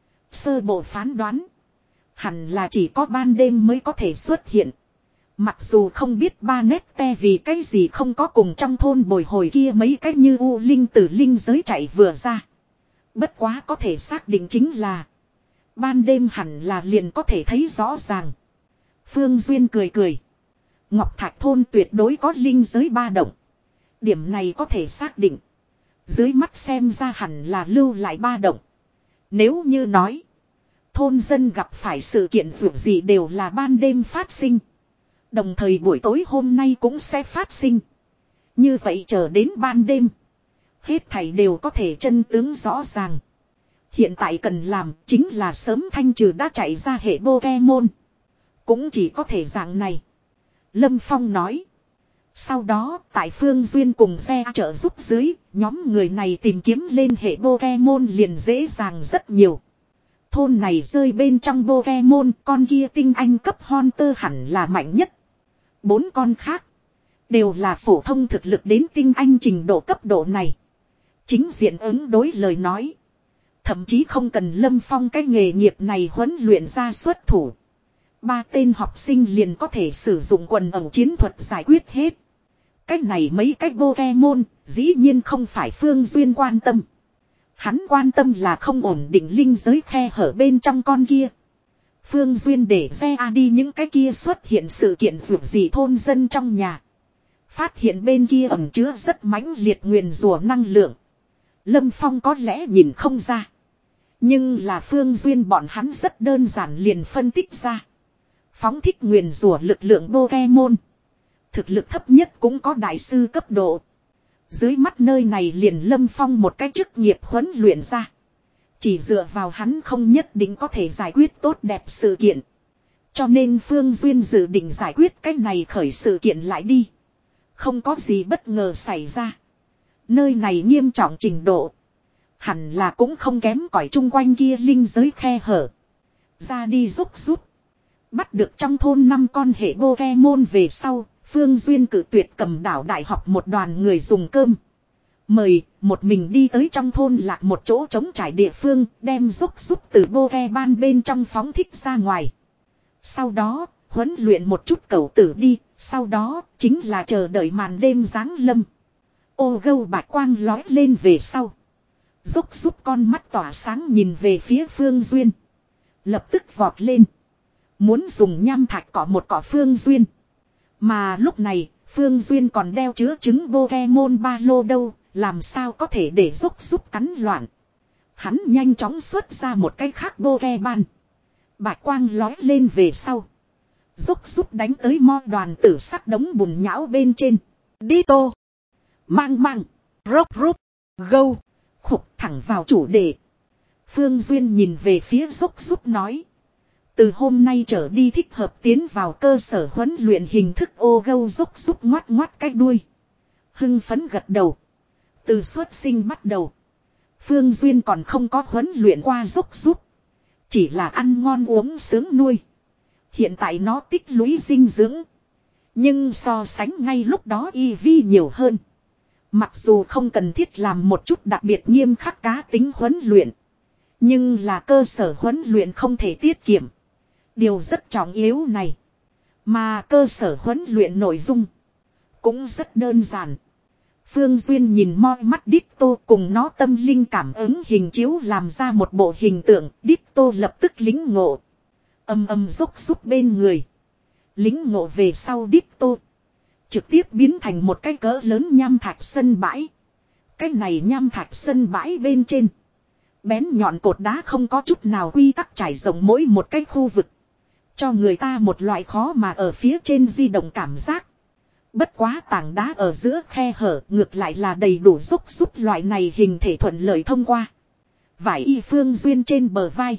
Sơ bộ phán đoán. Hẳn là chỉ có ban đêm mới có thể xuất hiện. Mặc dù không biết ba nét te vì cái gì không có cùng trong thôn bồi hồi kia mấy cái như U Linh từ linh giới chạy vừa ra. Bất quá có thể xác định chính là. Ban đêm hẳn là liền có thể thấy rõ ràng. Phương Duyên cười cười. Ngọc Thạch thôn tuyệt đối có linh giới ba động. Điểm này có thể xác định. Dưới mắt xem ra hẳn là lưu lại ba động. Nếu như nói. Thôn dân gặp phải sự kiện dù gì đều là ban đêm phát sinh. Đồng thời buổi tối hôm nay cũng sẽ phát sinh. Như vậy chờ đến ban đêm. Hết thảy đều có thể chân tướng rõ ràng. Hiện tại cần làm chính là sớm thanh trừ đã chạy ra hệ Pokemon. Cũng chỉ có thể dạng này. Lâm Phong nói. Sau đó, tại Phương Duyên cùng xe trợ giúp dưới, nhóm người này tìm kiếm lên hệ Pokemon liền dễ dàng rất nhiều. Thôn này rơi bên trong Pokemon, con kia tinh anh cấp Hunter hẳn là mạnh nhất. Bốn con khác, đều là phổ thông thực lực đến tinh anh trình độ cấp độ này. Chính diện ứng đối lời nói. Thậm chí không cần Lâm Phong cái nghề nghiệp này huấn luyện ra xuất thủ. Ba tên học sinh liền có thể sử dụng quần ẩu chiến thuật giải quyết hết. Cái này mấy cái Pokemon, dĩ nhiên không phải Phương Duyên quan tâm. Hắn quan tâm là không ổn định linh giới khe hở bên trong con kia. Phương Duyên để xe A đi những cái kia xuất hiện sự kiện vượt gì thôn dân trong nhà. Phát hiện bên kia ẩn chứa rất mãnh liệt nguyền rủa năng lượng. Lâm Phong có lẽ nhìn không ra. Nhưng là Phương Duyên bọn hắn rất đơn giản liền phân tích ra. Phóng thích nguyền rủa lực lượng Pokemon. Thực lực thấp nhất cũng có đại sư cấp độ. Dưới mắt nơi này liền Lâm Phong một cái chức nghiệp huấn luyện ra. Chỉ dựa vào hắn không nhất định có thể giải quyết tốt đẹp sự kiện. Cho nên Phương Duyên dự định giải quyết cái này khởi sự kiện lại đi. Không có gì bất ngờ xảy ra. Nơi này nghiêm trọng trình độ. Hẳn là cũng không kém cỏi chung quanh kia linh giới khe hở. Ra đi rút rút. Bắt được trong thôn năm con hệ Pokemon về sau. Phương Duyên cử tuyệt cầm đảo đại học một đoàn người dùng cơm. Mời một mình đi tới trong thôn lạc một chỗ trống trải địa phương. Đem rút rút từ Pokemon bên trong phóng thích ra ngoài. Sau đó huấn luyện một chút cẩu tử đi. Sau đó chính là chờ đợi màn đêm giáng lâm. Ô gâu bạch quang lói lên về sau. Rút rút con mắt tỏa sáng nhìn về phía Phương Duyên. Lập tức vọt lên. Muốn dùng nham thạch cỏ một cỏ Phương Duyên. Mà lúc này Phương Duyên còn đeo chứa trứng Pokemon ba lô đâu. Làm sao có thể để rút rút cắn loạn. Hắn nhanh chóng xuất ra một cái khác Pokemon. Bạch quang lói lên về sau. Rút rút đánh tới mo đoàn tử sắc đống bùn nhão bên trên. Đi tô. Mang mang. Rốc rút. Gâu. Khục thẳng vào chủ đề. Phương Duyên nhìn về phía rút rút nói. Từ hôm nay trở đi thích hợp tiến vào cơ sở huấn luyện hình thức ô gâu rút rút ngoắt ngoắt cái đuôi. Hưng phấn gật đầu. Từ xuất sinh bắt đầu. Phương Duyên còn không có huấn luyện qua rút rút. Chỉ là ăn ngon uống sướng nuôi. Hiện tại nó tích lũy dinh dưỡng. Nhưng so sánh ngay lúc đó i vê nhiều hơn. Mặc dù không cần thiết làm một chút đặc biệt nghiêm khắc cá tính huấn luyện. Nhưng là cơ sở huấn luyện không thể tiết kiệm. Điều rất trọng yếu này. Mà cơ sở huấn luyện nội dung. Cũng rất đơn giản. Phương Duyên nhìn moi mắt Ditto cùng nó tâm linh cảm ứng hình chiếu làm ra một bộ hình tượng. Ditto lập tức lính ngộ. Âm âm rúc rúc bên người. Lính ngộ về sau Ditto. Trực tiếp biến thành một cái cỡ lớn nham thạch sân bãi. Cái này nham thạch sân bãi bên trên. Bén nhọn cột đá không có chút nào quy tắc trải rộng mỗi một cái khu vực. Cho người ta một loại khó mà ở phía trên di động cảm giác. Bất quá tảng đá ở giữa khe hở ngược lại là đầy đủ rúc rúc loại này hình thể thuận lợi thông qua. Vải y Phương Duyên trên bờ vai.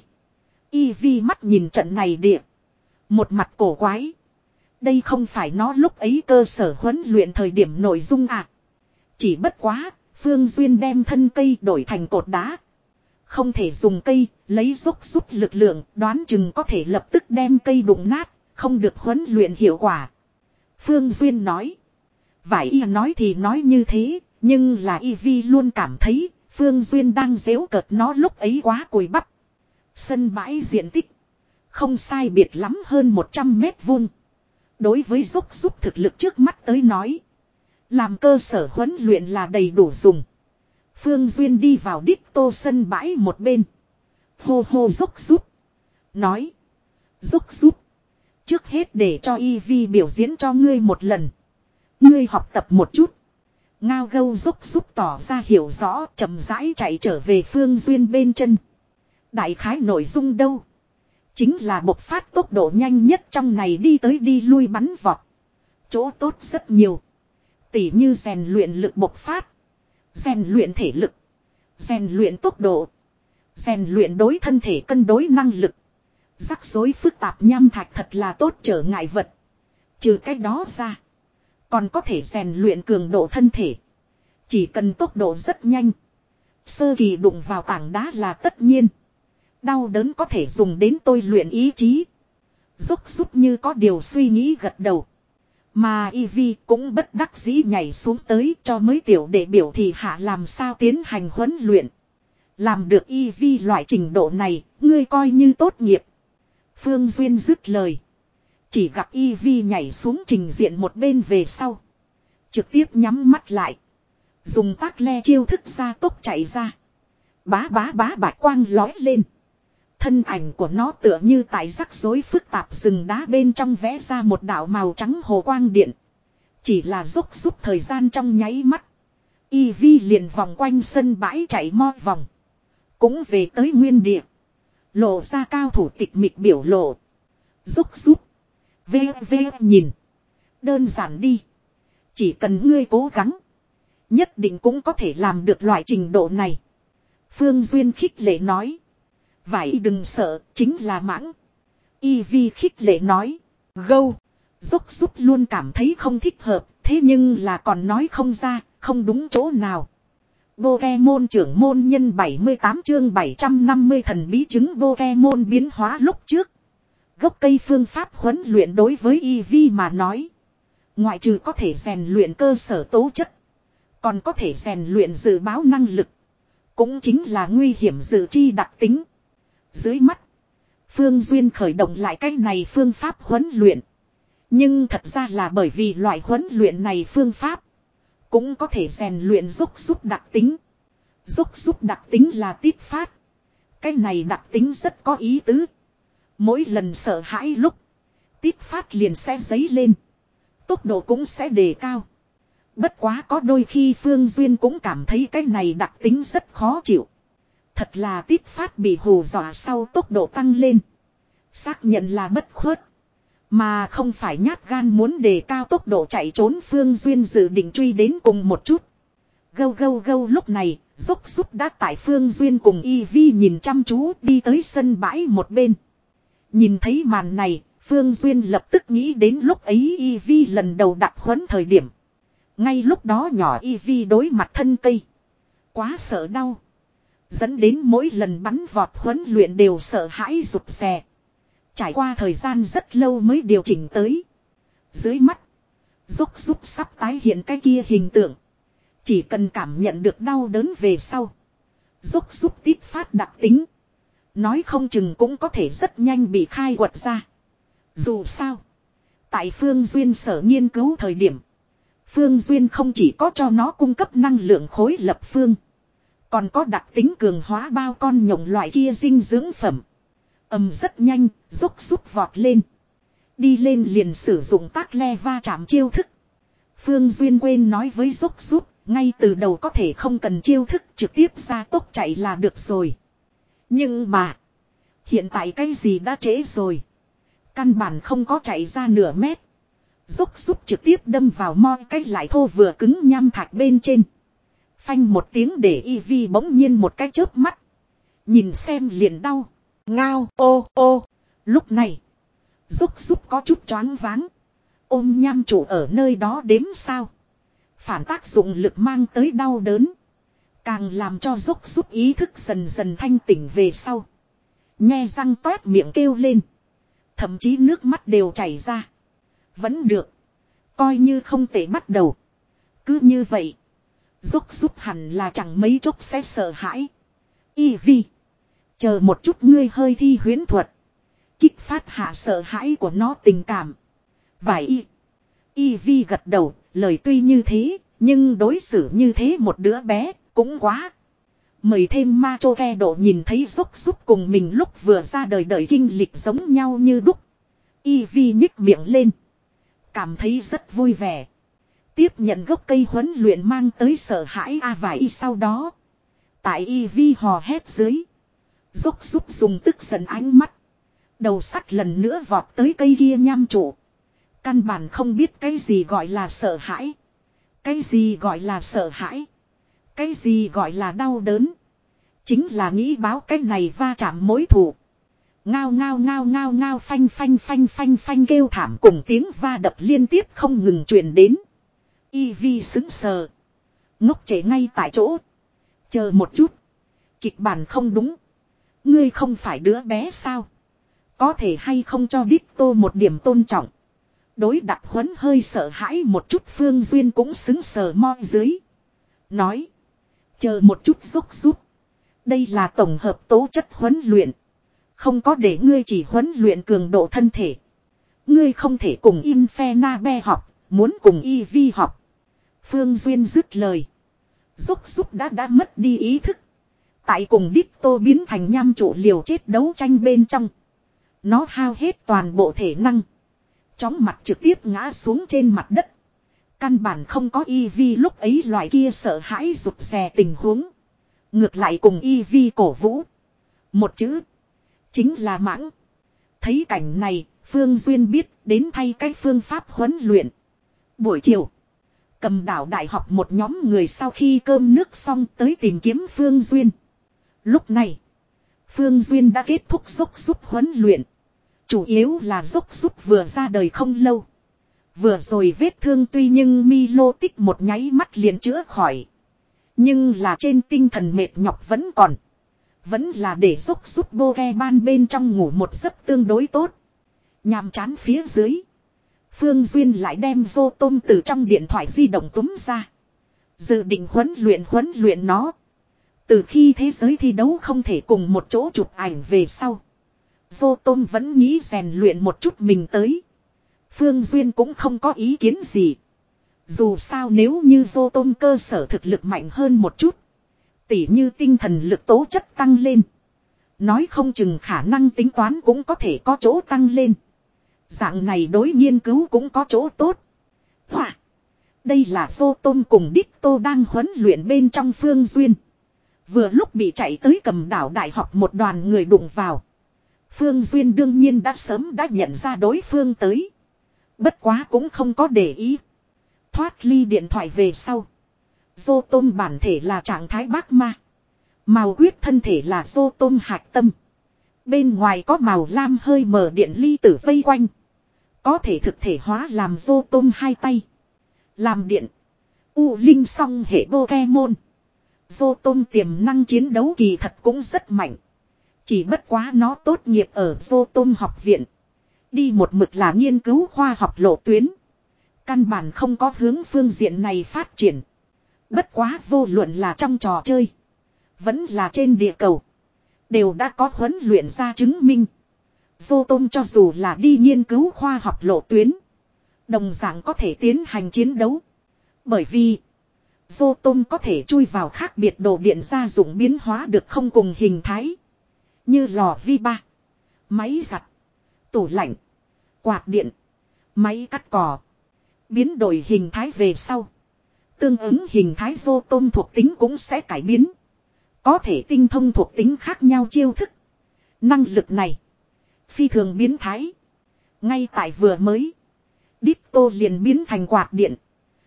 Y vi mắt nhìn trận này địa. Một mặt cổ quái. Đây không phải nó lúc ấy cơ sở huấn luyện thời điểm nội dung à. Chỉ bất quá, Phương Duyên đem thân cây đổi thành cột đá. Không thể dùng cây, lấy rúc rút lực lượng, đoán chừng có thể lập tức đem cây đụng nát, không được huấn luyện hiệu quả. Phương Duyên nói. Vải y nói thì nói như thế, nhưng là y vi luôn cảm thấy, Phương Duyên đang giễu cợt nó lúc ấy quá cùi bắp. Sân bãi diện tích, không sai biệt lắm hơn một trăm mét vuông. Đối với rúc rút thực lực trước mắt tới nói. Làm cơ sở huấn luyện là đầy đủ dùng. Phương Duyên đi vào Ditto sân bãi một bên. Hô hô rúc rút. Nói. Rúc rút. Trước hết để cho y vi biểu diễn cho ngươi một lần. Ngươi học tập một chút. Ngao gâu rúc rút tỏ ra hiểu rõ chậm rãi chạy trở về Phương Duyên bên chân. Đại khái nội dung đâu. Chính là bộc phát tốc độ nhanh nhất trong này đi tới đi lui bắn vọt. Chỗ tốt rất nhiều. Tỉ như rèn luyện lực bộc phát. Rèn luyện thể lực. Rèn luyện tốc độ. Rèn luyện đối thân thể cân đối năng lực. Rắc rối phức tạp nham thạch thật là tốt trở ngại vật. Trừ cách đó ra. Còn có thể rèn luyện cường độ thân thể. Chỉ cần tốc độ rất nhanh. Sơ kỳ đụng vào tảng đá là tất nhiên. Đau đớn có thể dùng đến tôi luyện ý chí. Dốc giúp như có điều suy nghĩ gật đầu. Mà Ivy cũng bất đắc dĩ nhảy xuống tới cho mấy tiểu đệ biểu thì hạ làm sao tiến hành huấn luyện. Làm được Ivy loại trình độ này, ngươi coi như tốt nghiệp. Phương Duyên dứt lời. Chỉ gặp Ivy nhảy xuống trình diện một bên về sau. Trực tiếp nhắm mắt lại. Dùng tác le chiêu thức ra tốc chạy ra. Bá bá bá bạch quang lói lên. Thân ảnh của nó tựa như tại rắc rối phức tạp rừng đá bên trong vẽ ra một đạo màu trắng hồ quang điện. Chỉ là dốc giúp thời gian trong nháy mắt. Ivy liền vòng quanh sân bãi chạy mo vòng. Cũng về tới nguyên địa. Lộ ra cao thủ tịch mịch biểu lộ. Dốc giúp. Vê vê nhìn. Đơn giản đi. Chỉ cần ngươi cố gắng. Nhất định cũng có thể làm được loại trình độ này. Phương Duyên khích lệ nói. Vải đừng sợ, chính là mãng. Ivy khích lệ nói. Gâu. Dốc giúp luôn cảm thấy không thích hợp. Thế nhưng là còn nói không ra, không đúng chỗ nào. Pokemon trưởng môn nhân bảy mươi tám chương bảy trăm năm mươi thần bí chứng Pokemon biến hóa lúc trước. Gốc cây phương pháp huấn luyện đối với Ivy mà nói. Ngoại trừ có thể rèn luyện cơ sở tố chất. Còn có thể rèn luyện dự báo năng lực. Cũng chính là nguy hiểm dự tri đặc tính. Dưới mắt. Phương Duyên khởi động lại cái này phương pháp huấn luyện. Nhưng thật ra là bởi vì loại huấn luyện này phương pháp. Cũng có thể rèn luyện dốc giúp đặc tính. Dốc giúp đặc tính là tiết phát. Cái này đặc tính rất có ý tứ. Mỗi lần sợ hãi lúc. Tiết phát liền sẽ dấy lên. Tốc độ cũng sẽ đề cao. Bất quá có đôi khi Phương Duyên cũng cảm thấy cái này đặc tính rất khó chịu. Thật là tiết phát bị hù dọa sau tốc độ tăng lên. Xác nhận là bất khuất. Mà không phải nhát gan muốn đề cao tốc độ chạy trốn Phương Duyên dự định truy đến cùng một chút. Gâu gâu gâu lúc này, dốc giúp đã tại Phương Duyên cùng Ivy nhìn chăm chú đi tới sân bãi một bên. Nhìn thấy màn này, Phương Duyên lập tức nghĩ đến lúc ấy Ivy lần đầu đặt huấn thời điểm. Ngay lúc đó nhỏ Ivy đối mặt thân cây. Quá sợ đau. Dẫn đến mỗi lần bắn vọt huấn luyện đều sợ hãi rụt rè. Trải qua thời gian rất lâu mới điều chỉnh tới. Dưới mắt. Dốc giúp sắp tái hiện cái kia hình tượng. Chỉ cần cảm nhận được đau đớn về sau. Dốc giúp tiết phát đặc tính. Nói không chừng cũng có thể rất nhanh bị khai quật ra. Dù sao. Tại Phương Duyên sở nghiên cứu thời điểm. Phương Duyên không chỉ có cho nó cung cấp năng lượng khối lập phương. Còn có đặc tính cường hóa bao con nhộng loại kia dinh dưỡng phẩm. Ầm rất nhanh, dốc giúp vọt lên. Đi lên liền sử dụng tác le va chạm chiêu thức. Phương Duyên quên nói với dốc giúp, ngay từ đầu có thể không cần chiêu thức trực tiếp ra tốc chạy là được rồi. Nhưng mà, hiện tại cái gì đã trễ rồi. Căn bản không có chạy ra nửa mét. Dốc giúp trực tiếp đâm vào mo cái lại thô vừa cứng nham thạch bên trên. Phanh một tiếng để Ivy bỗng nhiên một cái chớp mắt. Nhìn xem liền đau. Ngao ô ô. Lúc này. Dốc giúp có chút choáng váng. Ôm nham trụ ở nơi đó đếm sao. Phản tác dụng lực mang tới đau đớn. Càng làm cho dốc giúp ý thức dần dần thanh tỉnh về sau. Nhe răng toét miệng kêu lên. Thậm chí nước mắt đều chảy ra. Vẫn được. Coi như không tệ bắt đầu. Cứ như vậy. Dốc giúp hẳn là chẳng mấy chốc sẽ sợ hãi. Ivy. Chờ một chút ngươi hơi thi huyễn thuật. Kích phát hạ sợ hãi của nó tình cảm. Vài y. Ivy gật đầu. Lời tuy như thế. Nhưng đối xử như thế một đứa bé. Cũng quá. Mời thêm ma chô ke độ nhìn thấy dốc giúp cùng mình lúc vừa ra đời đời kinh lịch giống nhau như đúc. Ivy nhích miệng lên. Cảm thấy rất vui vẻ. Tiếp nhận gốc cây huấn luyện mang tới sợ hãi a vài y sau đó. Tại Ivy hò hét dưới. Dốc giúp dùng tức giận ánh mắt. Đầu sắt lần nữa vọt tới cây kia nham trụ. Căn bản không biết cái gì gọi là sợ hãi. Cái gì gọi là sợ hãi. Cái gì gọi là đau đớn. Chính là nghĩ báo cái này va chạm mối thù. Ngao ngao ngao ngao ngao phanh phanh phanh phanh phanh kêu thảm cùng tiếng va đập liên tiếp không ngừng truyền đến. Y Vi sững sờ. Ngốc trễ ngay tại chỗ. Chờ một chút. Kịch bản không đúng. Ngươi không phải đứa bé sao? Có thể hay không cho Ditto một điểm tôn trọng. Đối đặc huấn hơi sợ hãi một chút Phương Duyên cũng xứng sờ mo dưới. Nói. Chờ một chút rút rút. Đây là tổng hợp tố chất huấn luyện. Không có để ngươi chỉ huấn luyện cường độ thân thể. Ngươi không thể cùng Infernabe học. Muốn cùng Y Vi học. Phương Duyên dứt lời. Rút rút đã đã mất đi ý thức. Tại cùng Ditto biến thành nham trụ liều chết đấu tranh bên trong. Nó hao hết toàn bộ thể năng. Chóng mặt trực tiếp ngã xuống trên mặt đất. Căn bản không có Y Vi lúc ấy loại kia sợ hãi rụt rè tình huống. Ngược lại cùng Y Vi cổ vũ. Một chữ. Chính là mãng. Thấy cảnh này, Phương Duyên biết đến thay cái phương pháp huấn luyện. Buổi chiều. Cầm đảo đại học một nhóm người sau khi cơm nước xong tới tìm kiếm Phương Duyên. Lúc này, Phương Duyên đã kết thúc dốc giúp huấn luyện. Chủ yếu là dốc giúp vừa ra đời không lâu. Vừa rồi vết thương tuy nhưng Milo tích một nháy mắt liền chữa khỏi. Nhưng là trên tinh thần mệt nhọc vẫn còn. Vẫn là để dốc giúp Boge ban bên trong ngủ một giấc tương đối tốt. Nhàm chán phía dưới. Phương Duyên lại đem vô tôm từ trong điện thoại di động túm ra. Dự định huấn luyện huấn luyện nó. Từ khi thế giới thi đấu không thể cùng một chỗ chụp ảnh về sau. Vô tôm vẫn nghĩ rèn luyện một chút mình tới. Phương Duyên cũng không có ý kiến gì. Dù sao nếu như vô tôm cơ sở thực lực mạnh hơn một chút. Tỉ như tinh thần lực tố chất tăng lên. Nói không chừng khả năng tính toán cũng có thể có chỗ tăng lên. Dạng này đối nghiên cứu cũng có chỗ tốt. Hòa! Đây là vô tôm cùng Ditto đang huấn luyện bên trong Phương Duyên. Vừa lúc bị chạy tới cầm đảo đại học một đoàn người đụng vào. Phương Duyên đương nhiên đã sớm đã nhận ra đối phương tới. Bất quá cũng không có để ý. Thoát ly điện thoại về sau. Dô tôm bản thể là trạng thái bác ma. Màu huyết thân thể là dô tôm hạch tâm. Bên ngoài có màu lam hơi mờ điện ly tử vây quanh. Có thể thực thể hóa làm dô tôm hai tay. Làm điện. U linh song hệ Pokemon. Dô tôm tiềm năng chiến đấu kỳ thật cũng rất mạnh. Chỉ bất quá nó tốt nghiệp ở dô tôm học viện. Đi một mực là nghiên cứu khoa học lộ tuyến. Căn bản không có hướng phương diện này phát triển. Bất quá vô luận là trong trò chơi. Vẫn là trên địa cầu. Đều đã có huấn luyện ra chứng minh. Dô tôm cho dù là đi nghiên cứu khoa học lộ tuyến. Đồng dạng có thể tiến hành chiến đấu. Bởi vì dô tôm có thể chui vào khác biệt đồ điện gia dụng biến hóa được không cùng hình thái. Như lò vi ba, máy giặt, tủ lạnh, quạt điện, máy cắt cỏ. Biến đổi hình thái về sau. Tương ứng hình thái dô tôm thuộc tính cũng sẽ cải biến. Có thể tinh thông thuộc tính khác nhau chiêu thức. Năng lực này phi thường biến thái. Ngay tại vừa mới, Ditto liền biến thành quạt điện.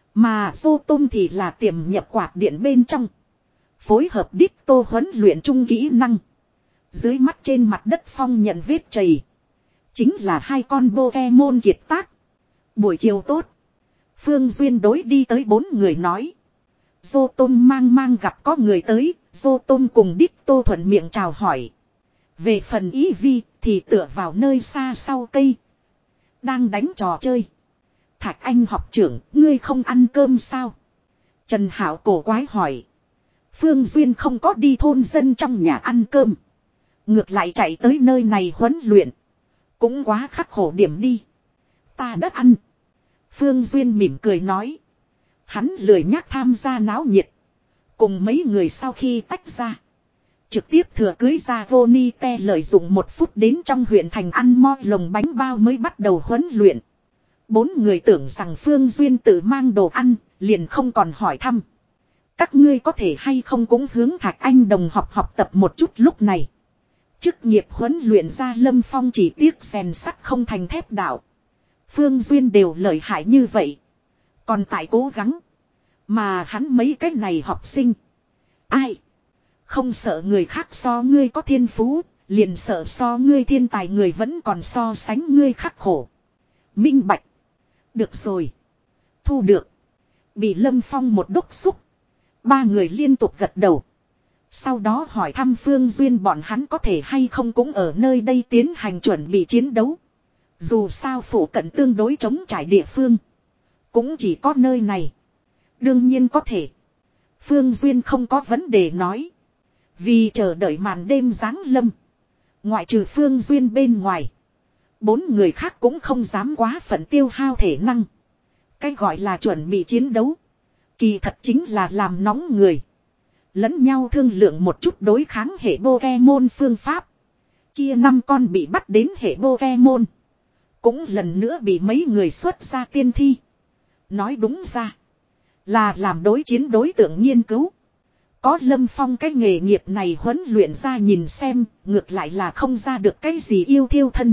Mà dô tôm thì là tiềm nhập quạt điện bên trong. Phối hợp Ditto huấn luyện chung kỹ năng. Dưới mắt trên mặt đất phong nhận vết chày. Chính là hai con Pokemon kiệt tác. Buổi chiều tốt. Phương Duyên đối đi tới bốn người nói. Dô tôm mang mang gặp có người tới. Dô tôm cùng Ditto thuận miệng chào hỏi. Về phần Ý Vi thì tựa vào nơi xa sau cây. Đang đánh trò chơi. Thạch Anh học trưởng, ngươi không ăn cơm sao? Trần Hảo cổ quái hỏi. Phương Duyên không có đi thôn dân trong nhà ăn cơm. Ngược lại chạy tới nơi này huấn luyện. Cũng quá khắc khổ điểm đi. Ta đã ăn. Phương Duyên mỉm cười nói. Hắn lười nhắc tham gia náo nhiệt. Cùng mấy người sau khi tách ra. Trực tiếp thừa cưới ra vô ni te lợi dụng một phút đến trong huyện thành ăn mo lồng bánh bao mới bắt đầu huấn luyện. Bốn người tưởng rằng Phương Duyên tự mang đồ ăn, liền không còn hỏi thăm. Các ngươi có thể hay không cũng hướng Thạch Anh đồng học học tập một chút lúc này. Chức nghiệp huấn luyện ra Lâm Phong chỉ tiếc rèn sắt không thành thép đạo. Phương Duyên đều lợi hại như vậy. Còn tại cố gắng. Mà hắn mấy cái này học sinh. Ai? Không sợ người khác so ngươi có thiên phú, liền sợ so ngươi thiên tài người vẫn còn so sánh ngươi khắc khổ. Minh bạch. Được rồi. Thu được. Bị Lâm Phong một đốc xúc. Ba người liên tục gật đầu. Sau đó hỏi thăm Phương Duyên bọn hắn có thể hay không cũng ở nơi đây tiến hành chuẩn bị chiến đấu. Dù sao phủ cận tương đối chống trải địa phương. Cũng chỉ có nơi này. Đương nhiên có thể. Phương Duyên không có vấn đề nói. Vì chờ đợi màn đêm giáng lâm. Ngoại trừ Phương Duyên bên ngoài. Bốn người khác cũng không dám quá phận tiêu hao thể năng. Cái gọi là chuẩn bị chiến đấu. Kỳ thật chính là làm nóng người. Lẫn nhau thương lượng một chút đối kháng hệ Pokemon phương pháp. Kia năm con bị bắt đến hệ Pokemon. Cũng lần nữa bị mấy người xuất ra tiên thi. Nói đúng ra. Là làm đối chiến đối tượng nghiên cứu. Có Lâm Phong cái nghề nghiệp này huấn luyện ra nhìn xem. Ngược lại là không ra được cái gì yêu thiêu thân.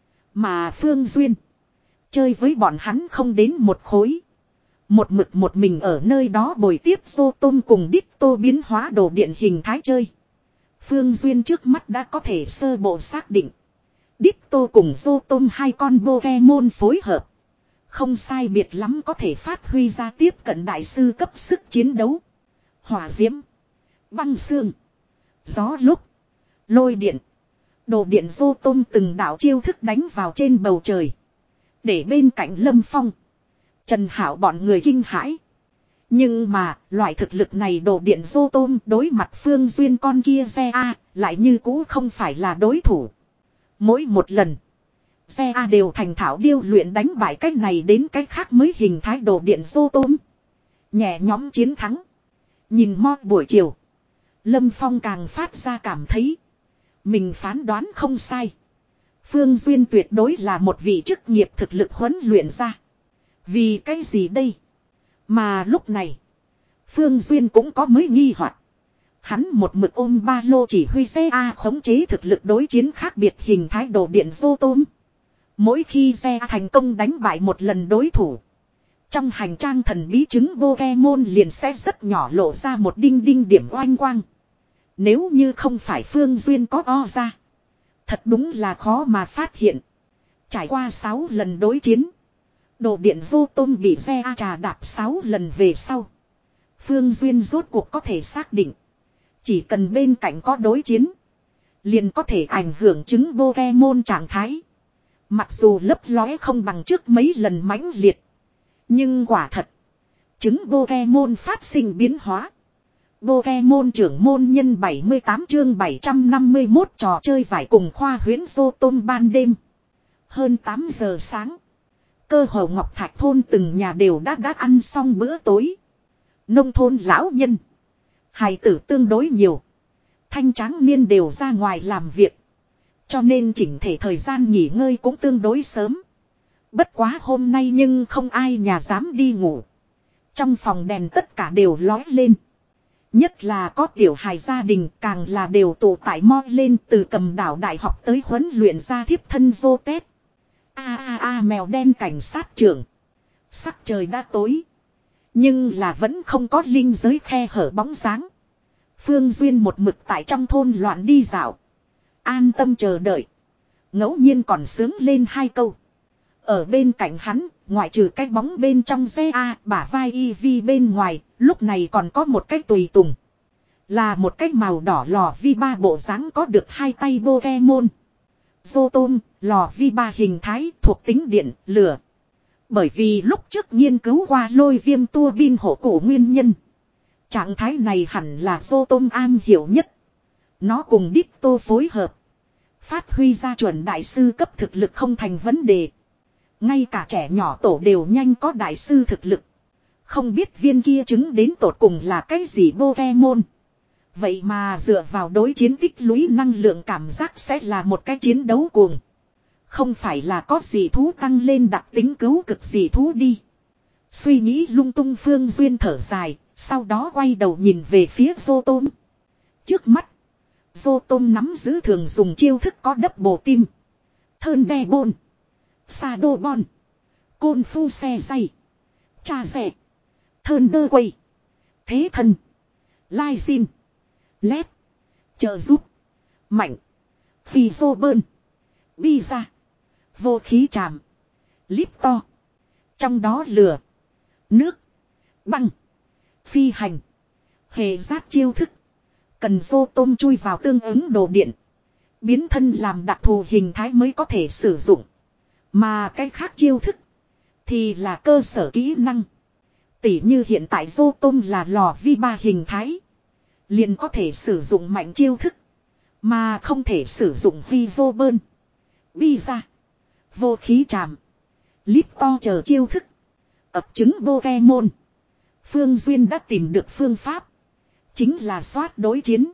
Mà Phương Duyên. Chơi với bọn hắn không đến một khối. Một mực một mình ở nơi đó bồi tiếp Dô Tôm cùng Đích Tô biến hóa đồ điện hình thái chơi. Phương Duyên trước mắt đã có thể sơ bộ xác định. Đích Tô cùng Dô Tôm hai con Pokemon phối hợp. Không sai biệt lắm có thể phát huy ra tiếp cận đại sư cấp sức chiến đấu. Hỏa diễm. Băng xương. Gió lúc. Lôi điện. Đồ điện Dô Tôm từng đạo chiêu thức đánh vào trên bầu trời. Để bên cạnh Lâm Phong. Trần Hảo bọn người kinh hãi. Nhưng mà, loại thực lực này đồ điện Dô Tôm đối mặt Phương Duyên con kia xe A, lại như cũ không phải là đối thủ. Mỗi một lần, xe A đều thành thạo điêu luyện đánh bại cách này đến cách khác mới hình thái đồ điện Dô Tôm. Nhẹ nhóm chiến thắng. Nhìn mo buổi chiều. Lâm Phong càng phát ra cảm thấy. Mình phán đoán không sai. Phương Duyên tuyệt đối là một vị chức nghiệp thực lực huấn luyện ra. Vì cái gì đây? Mà lúc này. Phương Duyên cũng có mới nghi hoặc. Hắn một mực ôm ba lô chỉ huy xe A khống chế thực lực đối chiến khác biệt hình thái đồ điện Dô Tôm. Mỗi khi xe A thành công đánh bại một lần đối thủ. Trong hành trang thần bí trứng Pokemon liền sẽ rất nhỏ lộ ra một đinh đinh điểm oanh quang. Nếu như không phải Phương Duyên có o ra. Thật đúng là khó mà phát hiện. Trải qua sáu lần đối chiến. Đồ điện Dô Tôm bị xe A trà đạp sáu lần về sau. Phương Duyên rốt cuộc có thể xác định. Chỉ cần bên cạnh có đối chiến. Liền có thể ảnh hưởng trứng Pokemon trạng thái. Mặc dù lấp lóe không bằng trước mấy lần mãnh liệt. Nhưng quả thật. Trứng Pokemon phát sinh biến hóa. Pokemon trưởng môn nhân bảy mươi tám chương bảy trăm năm mươi mốt trò chơi vải cùng khoa huyễn Dô Tôm ban đêm. Hơn tám giờ sáng. Cơ hồ Ngọc Thạch thôn từng nhà đều đã đã ăn xong bữa tối. Nông thôn lão nhân. Hài tử tương đối nhiều. Thanh tráng niên đều ra ngoài làm việc. Cho nên chỉnh thể thời gian nghỉ ngơi cũng tương đối sớm. Bất quá hôm nay nhưng không ai nhà dám đi ngủ. Trong phòng đèn tất cả đều lói lên. Nhất là có tiểu hài gia đình càng là đều tụ tại mo lên từ cầm đảo đại học tới huấn luyện ra thiếp thân vô tết. A a a mèo đen cảnh sát trưởng. Sắc trời đã tối. Nhưng là vẫn không có linh giới khe hở bóng dáng. Phương Duyên một mực tại trong thôn loạn đi dạo. An tâm chờ đợi. Ngẫu nhiên còn sướng lên hai câu. Ở bên cạnh hắn, ngoại trừ cái bóng bên trong xe A, bả vai y vi bên ngoài, lúc này còn có một cái tùy tùng. Là một cái màu đỏ lò vi ba bộ dáng có được hai tay Pokemon. Dô Tôm, lò vi ba hình thái thuộc tính điện, lửa. Bởi vì lúc trước nghiên cứu qua lôi viêm tua bin hổ cổ nguyên nhân. Trạng thái này hẳn là Dô Tôm an hiểu nhất. Nó cùng Đích Tô phối hợp. Phát huy ra chuẩn đại sư cấp thực lực không thành vấn đề. Ngay cả trẻ nhỏ tổ đều nhanh có đại sư thực lực. Không biết viên kia trứng đến tột cùng là cái gì Pokemon. Vậy mà dựa vào đối chiến tích lũy năng lượng cảm giác sẽ là một cái chiến đấu cuồng. Không phải là có gì thú tăng lên đặc tính cứu cực gì thú đi. Suy nghĩ lung tung Phương Duyên thở dài, sau đó quay đầu nhìn về phía Dô Tôm. Trước mắt, Dô Tôm nắm giữ thường dùng chiêu thức có đắp bồ tim. Thơn đe bôn. Sa đô bon. Côn phu xe dây. Cha rẻ. Thơn đơ quay. Thế thân. Lai xin. Lép. Trợ giúp. Mạnh. Phi vô bơn. Bi ra. Vô khí tràm. Líp to. Trong đó lửa. Nước. Băng. Phi hành. Hề giác chiêu thức. Cần vô tôm chui vào tương ứng đồ điện. Biến thân làm đặc thù hình thái mới có thể sử dụng. Mà cái khác chiêu thức. Thì là cơ sở kỹ năng. Tỉ như hiện tại vô tôm là lò vi ba hình thái. Liền có thể sử dụng mạnh chiêu thức. Mà không thể sử dụng vi vô bơn. Bi ra. Vô khí tràm. Líp to chờ chiêu thức. Ập chứng Pokemon. Phương Duyên đã tìm được phương pháp. Chính là soát đối chiến.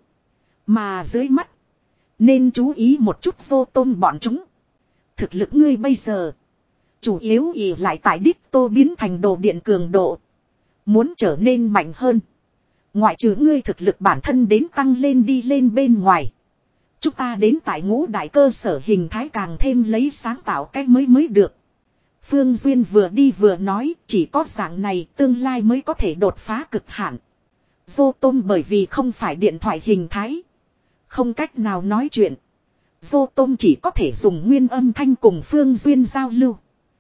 Mà dưới mắt. Nên chú ý một chút vô tôm bọn chúng. Thực lực ngươi bây giờ. Chủ yếu ỉ lại tại đích tô biến thành đồ điện cường độ. Muốn trở nên mạnh hơn. Ngoại trừ ngươi thực lực bản thân đến tăng lên đi lên bên ngoài. Chúng ta đến tại ngũ đại cơ sở hình thái càng thêm lấy sáng tạo cách mới mới được. Phương Duyên vừa đi vừa nói chỉ có dạng này tương lai mới có thể đột phá cực hạn. Vô tôm bởi vì không phải điện thoại hình thái. Không cách nào nói chuyện. Vô tôm chỉ có thể dùng nguyên âm thanh cùng Phương Duyên giao lưu.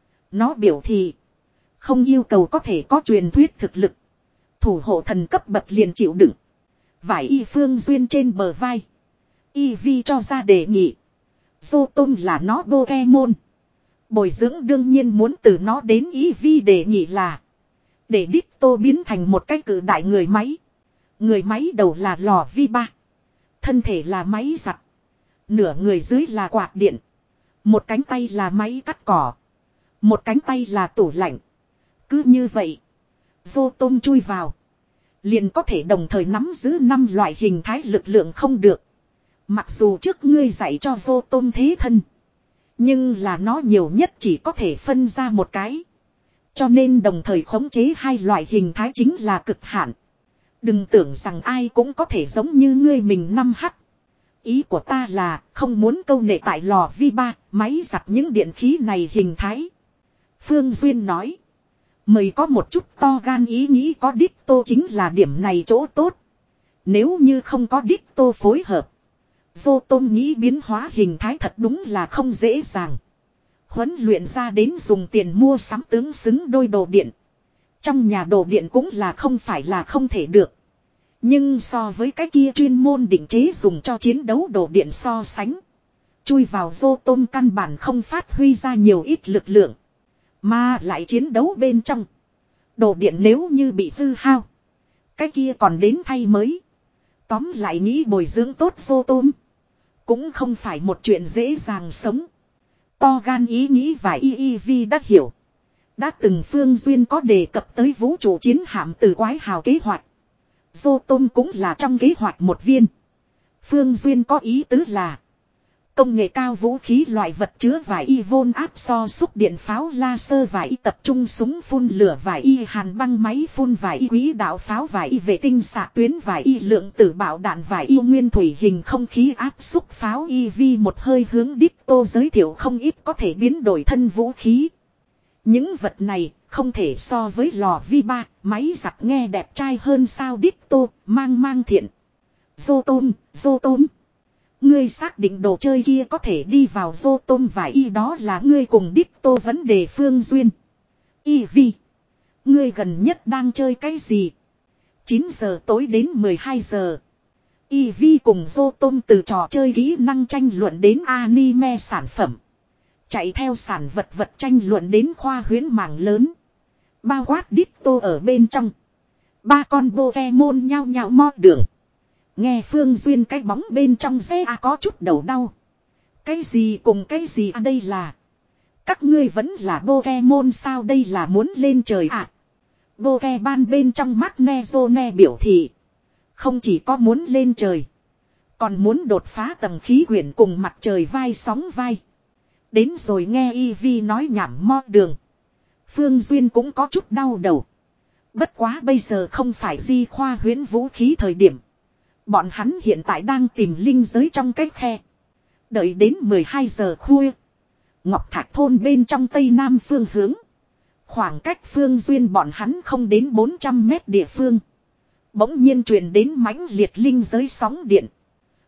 Nó biểu thị. Không yêu cầu có thể có truyền thuyết thực lực. Thủ hộ thần cấp bậc liền chịu đựng. Vải y Phương Duyên trên bờ vai. Y Vi cho ra đề nghị. Vô tôm là nó Pokemon. Bồi dưỡng đương nhiên muốn từ nó đến Y Vi đề nghị là. Để đích tô biến thành một cái cử đại người máy. Người máy đầu là lò vi ba. Thân thể là máy giặt. Nửa người dưới là quạt điện. Một cánh tay là máy cắt cỏ. Một cánh tay là tủ lạnh. Cứ như vậy. Vô tôm chui vào. Liền có thể đồng thời nắm giữ năm loại hình thái lực lượng không được. Mặc dù trước ngươi dạy cho vô tôm thế thân. Nhưng là nó nhiều nhất chỉ có thể phân ra một cái. Cho nên đồng thời khống chế hai loại hình thái chính là cực hạn. Đừng tưởng rằng ai cũng có thể giống như ngươi mình năm hắc. Ý của ta là không muốn câu nệ tại lò vi ba, máy giặt những điện khí này hình thái. Phương Duyên nói. Mời có một chút to gan ý nghĩ có đích tô chính là điểm này chỗ tốt. Nếu như không có đích tô phối hợp. Vô tôm nghĩ biến hóa hình thái thật đúng là không dễ dàng. Huấn luyện ra đến dùng tiền mua sắm tướng xứng đôi đồ điện. Trong nhà đồ điện cũng là không phải là không thể được. Nhưng so với cái kia chuyên môn định chế dùng cho chiến đấu đồ điện so sánh. Chui vào vô tôm căn bản không phát huy ra nhiều ít lực lượng. Mà lại chiến đấu bên trong. Đồ điện nếu như bị hư hao. Cái kia còn đến thay mới. Tóm lại nghĩ bồi dưỡng tốt vô tôm. Cũng không phải một chuyện dễ dàng sống. To gan ý nghĩ và y y vi đã hiểu. Đã từng Phương Duyên có đề cập tới vũ trụ chiến hạm từ quái hào kế hoạch. Vô tôm cũng là trong kế hoạch một viên. Phương Duyên có ý tứ là. Công nghệ cao vũ khí loại vật chứa vải y vôn áp so xúc điện pháo laser vải y tập trung súng phun lửa vải y hàn băng máy phun vải y quỹ đạo pháo vải y vệ tinh xạ tuyến vải y lượng tử bạo đạn vải y nguyên thủy hình không khí áp xúc pháo y vi một hơi hướng đích tô giới thiệu không ít có thể biến đổi thân vũ khí. Những vật này không thể so với lò vi ba, máy giặt nghe đẹp trai hơn sao đích tô, mang mang thiện. Vô tôm, vô tôm. Ngươi xác định đồ chơi kia có thể đi vào vô tôm vải y đó là ngươi cùng đích tô vấn đề Phương Duyên. Y vi. Ngươi gần nhất đang chơi cái gì? chín giờ tối đến mười hai giờ. Y vi cùng vô tôm từ trò chơi kỹ năng tranh luận đến anime sản phẩm. Chạy theo sản vật vật tranh luận đến khoa huyễn mảng lớn. Bao quát đích tô ở bên trong. Ba con Pokemon nhao nhao mo đường. Nghe Phương Duyên cái bóng bên trong xe a có chút đầu đau. Cái gì cùng cái gì à đây là. Các ngươi vẫn là Pokemon sao đây là muốn lên trời à. Pokemon bên trong Magnezone biểu thị. Không chỉ có muốn lên trời. Còn muốn đột phá tầng khí quyển cùng mặt trời vai sóng vai. Đến rồi nghe y vi nói nhảm mo đường. Phương Duyên cũng có chút đau đầu. Bất quá bây giờ không phải di khoa huyễn vũ khí thời điểm. Bọn hắn hiện tại đang tìm linh giới trong cái khe. Đợi đến mười hai giờ khuya. Ngọc Thạch thôn bên trong tây nam phương hướng. Khoảng cách Phương Duyên bọn hắn không đến bốn trăm mét địa phương. Bỗng nhiên truyền đến mãnh liệt linh giới sóng điện.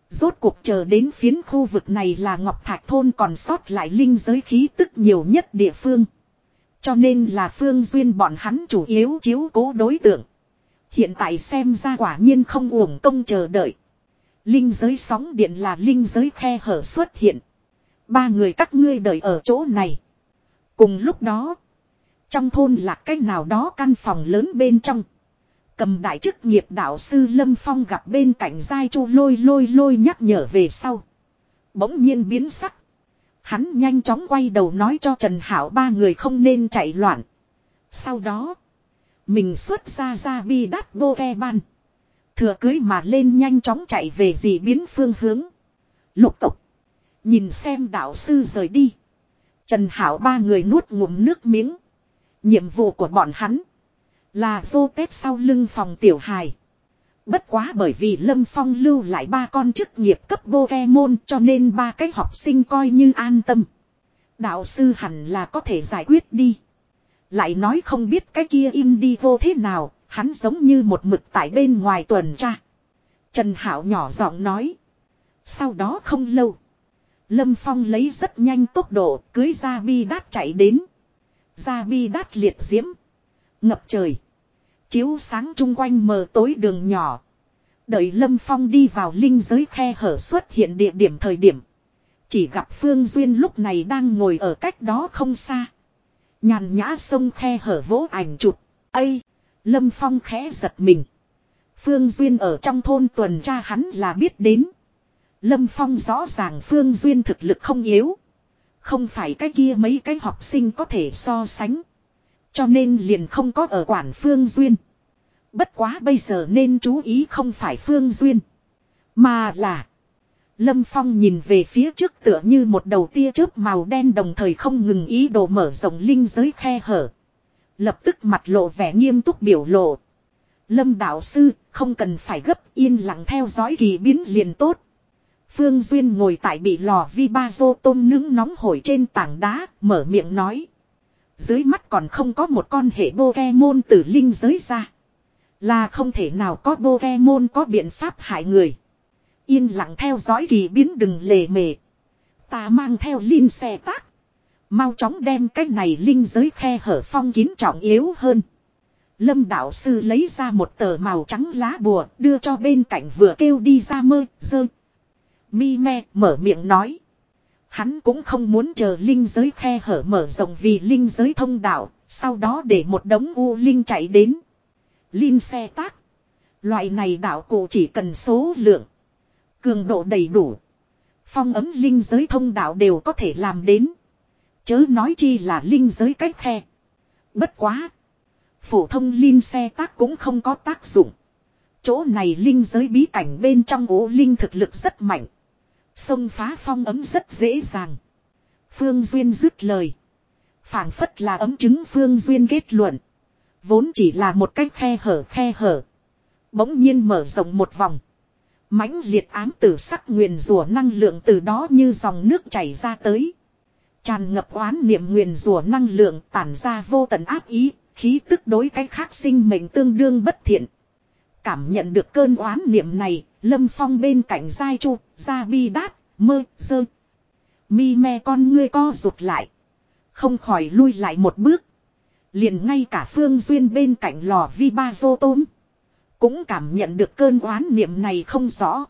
Rốt cuộc chờ đến phiến khu vực này là Ngọc Thạch thôn còn sót lại linh giới khí tức nhiều nhất địa phương. Cho nên là Phương Duyên bọn hắn chủ yếu chiếu cố đối tượng. Hiện tại xem ra quả nhiên không uổng công chờ đợi. Linh giới sóng điện là linh giới khe hở xuất hiện. Ba người các ngươi đợi ở chỗ này. Cùng lúc đó, trong thôn là cách nào đó căn phòng lớn bên trong. Cầm đại chức nghiệp đạo sư Lâm Phong gặp bên cạnh Giai Chu lôi lôi lôi nhắc nhở về sau. Bỗng nhiên biến sắc. Hắn nhanh chóng quay đầu nói cho Trần Hảo ba người không nên chạy loạn. Sau đó, mình xuất ra ra bi đát bô ke ban. Thừa cưới mà lên nhanh chóng chạy về dị biến phương hướng. Lục tục. Nhìn xem đạo sư rời đi. Trần Hảo ba người nuốt ngụm nước miếng. Nhiệm vụ của bọn hắn là vô tết sau lưng phòng tiểu hài. Bất quá bởi vì Lâm Phong lưu lại ba con chức nghiệp cấp Pokemon cho nên ba cái học sinh coi như an tâm. Đạo sư hẳn là có thể giải quyết đi. Lại nói không biết cái kia Indigo thế nào, hắn giống như một mực tại bên ngoài tuần tra. Trần Hảo nhỏ giọng nói. Sau đó không lâu, Lâm Phong lấy rất nhanh tốc độ cưới ra bi đát chạy đến. Ra bi đát liệt diễm ngập trời, chiếu sáng chung quanh mờ tối đường nhỏ. Đợi Lâm Phong đi vào linh giới khe hở xuất hiện địa điểm thời điểm, chỉ gặp Phương Duyên lúc này đang ngồi ở cách đó không xa. Nhàn nhã sông khe hở vỗ ảnh chụp. Ây! Lâm Phong khẽ giật mình. Phương Duyên ở trong thôn tuần tra hắn là biết đến. Lâm Phong rõ ràng Phương Duyên thực lực không yếu. Không phải cái kia mấy cái học sinh có thể so sánh. Cho nên liền không có ở quản Phương Duyên. Bất quá bây giờ nên chú ý không phải Phương Duyên, mà là Lâm Phong nhìn về phía trước tựa như một đầu tia chớp màu đen đồng thời không ngừng ý đồ mở rộng linh giới khe hở. Lập tức mặt lộ vẻ nghiêm túc biểu lộ. Lâm đạo sư không cần phải gấp, yên lặng theo dõi kỳ biến liền tốt. Phương Duyên ngồi tại bị lò vi ba rô tôm nướng nóng hổi trên tảng đá, mở miệng nói. Dưới mắt còn không có một con hệ Pokemon từ linh giới ra. Là không thể nào có Pokemon có biện pháp hại người. Yên lặng theo dõi kỳ biến đừng lề mề. Ta mang theo linh xe tác. Mau chóng đem cái này linh giới khe hở phong kín trọng yếu hơn. Lâm đạo sư lấy ra một tờ màu trắng lá bùa đưa cho bên cạnh vừa kêu đi ra mơ dơ. Mi me mở miệng nói. Hắn cũng không muốn chờ linh giới khe hở mở rộng vì linh giới thông đạo, sau đó để một đống u linh chạy đến. Linh xe tác. Loại này đạo cụ chỉ cần số lượng, cường độ đầy đủ, phong ấm linh giới thông đạo đều có thể làm đến. Chớ nói chi là linh giới cách khe. Bất quá, phổ thông linh xe tác cũng không có tác dụng. Chỗ này linh giới bí cảnh bên trong ố linh thực lực rất mạnh. Xông phá phong ấm rất dễ dàng. Phương Duyên dứt lời. Phảng phất là ấm chứng Phương Duyên kết luận. Vốn chỉ là một cái khe hở khe hở. Bỗng nhiên mở rộng một vòng. Mãnh liệt ám tử sắc nguyền rủa năng lượng từ đó như dòng nước chảy ra tới. Tràn ngập oán niệm nguyền rủa năng lượng tản ra vô tận áp ý, khí tức đối cái khác sinh mệnh tương đương bất thiện. Cảm nhận được cơn oán niệm này, Lâm Phong bên cạnh Giai Chu, Gia Bi Đát, Mơ, Dơ. Mi me con ngươi co rụt lại. Không khỏi lui lại một bước. Liền ngay cả Phương Duyên bên cạnh lò vi ba rô tôm cũng cảm nhận được cơn oán niệm này không rõ.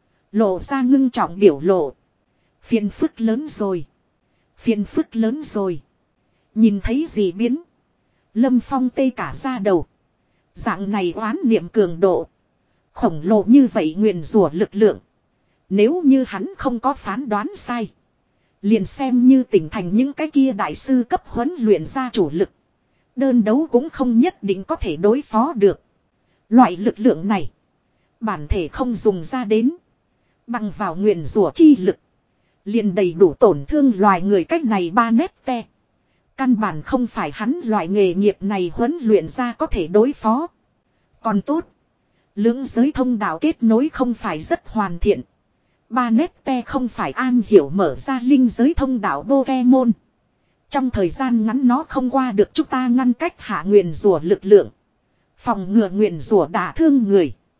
Lộ ra ngưng trọng biểu lộ. Phiền phức lớn rồi. Phiền phức lớn rồi. Nhìn thấy gì biến. Lâm Phong tê cả ra đầu. Dạng này oán niệm cường độ. Khổng lồ như vậy nguyền rủa lực lượng. Nếu như hắn không có phán đoán sai. Liền xem như tỉnh thành những cái kia đại sư cấp huấn luyện ra chủ lực. Đơn đấu cũng không nhất định có thể đối phó được. Loại lực lượng này. Bản thể không dùng ra đến. Bằng vào nguyền rủa chi lực. Liền đầy đủ tổn thương loài người cách này ba nét te. Căn bản không phải hắn loại nghề nghiệp này huấn luyện ra có thể đối phó. Còn tốt. Lưỡng giới thông đạo kết nối không phải rất hoàn thiện. Ba nét te không phải an hiểu mở ra linh giới thông đạo Pokemon. Trong thời gian ngắn nó không qua được chúng ta ngăn cách hạ nguyền rủa lực lượng. Phòng ngừa nguyền rủa đả thương người.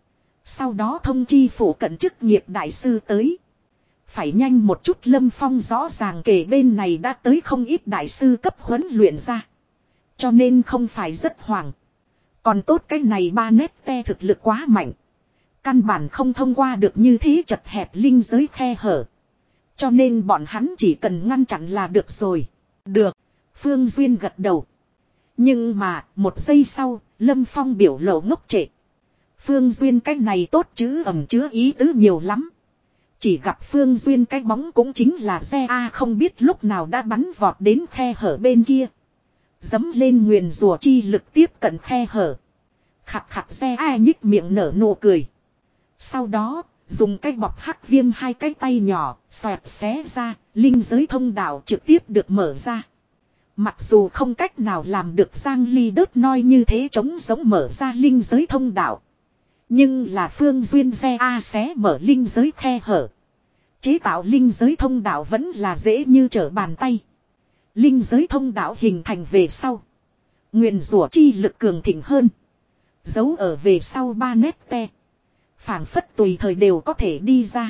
Sau đó thông chi phủ cận chức nghiệp đại sư tới. Phải nhanh một chút, Lâm Phong rõ ràng kể bên này đã tới không ít đại sư cấp huấn luyện ra. Cho nên không phải rất hoảng. Còn tốt cái này ba nét te thực lực quá mạnh. Căn bản không thông qua được như thế chật hẹp linh giới khe hở. Cho nên bọn hắn chỉ cần ngăn chặn là được rồi. Được. Phương Duyên gật đầu. Nhưng mà một giây sau, Lâm Phong biểu lộ ngốc trệ. Phương Duyên cái này tốt chứ ẩn chứa ý tứ nhiều lắm. Chỉ gặp Phương Duyên cái bóng cũng chính là xe A không biết lúc nào đã bắn vọt đến khe hở bên kia. Dấm lên nguyền rùa chi lực tiếp cận khe hở. Khặt khặt xe A nhích miệng nở nụ cười. Sau đó, dùng cái bọc hắc viêm hai cái tay nhỏ, xoẹt xé ra, linh giới thông đạo trực tiếp được mở ra. Mặc dù không cách nào làm được Giang Ly đớt noi như thế chống giống mở ra linh giới thông đạo. Nhưng là Phương Duyên xe A xé mở linh giới khe hở. Chế tạo linh giới thông đạo vẫn là dễ như trở bàn tay. Linh giới thông đạo hình thành về sau. Nguyền rủa chi lực cường thịnh hơn. Giấu ở về sau ba nét te. Phảng phất tùy thời đều có thể đi ra.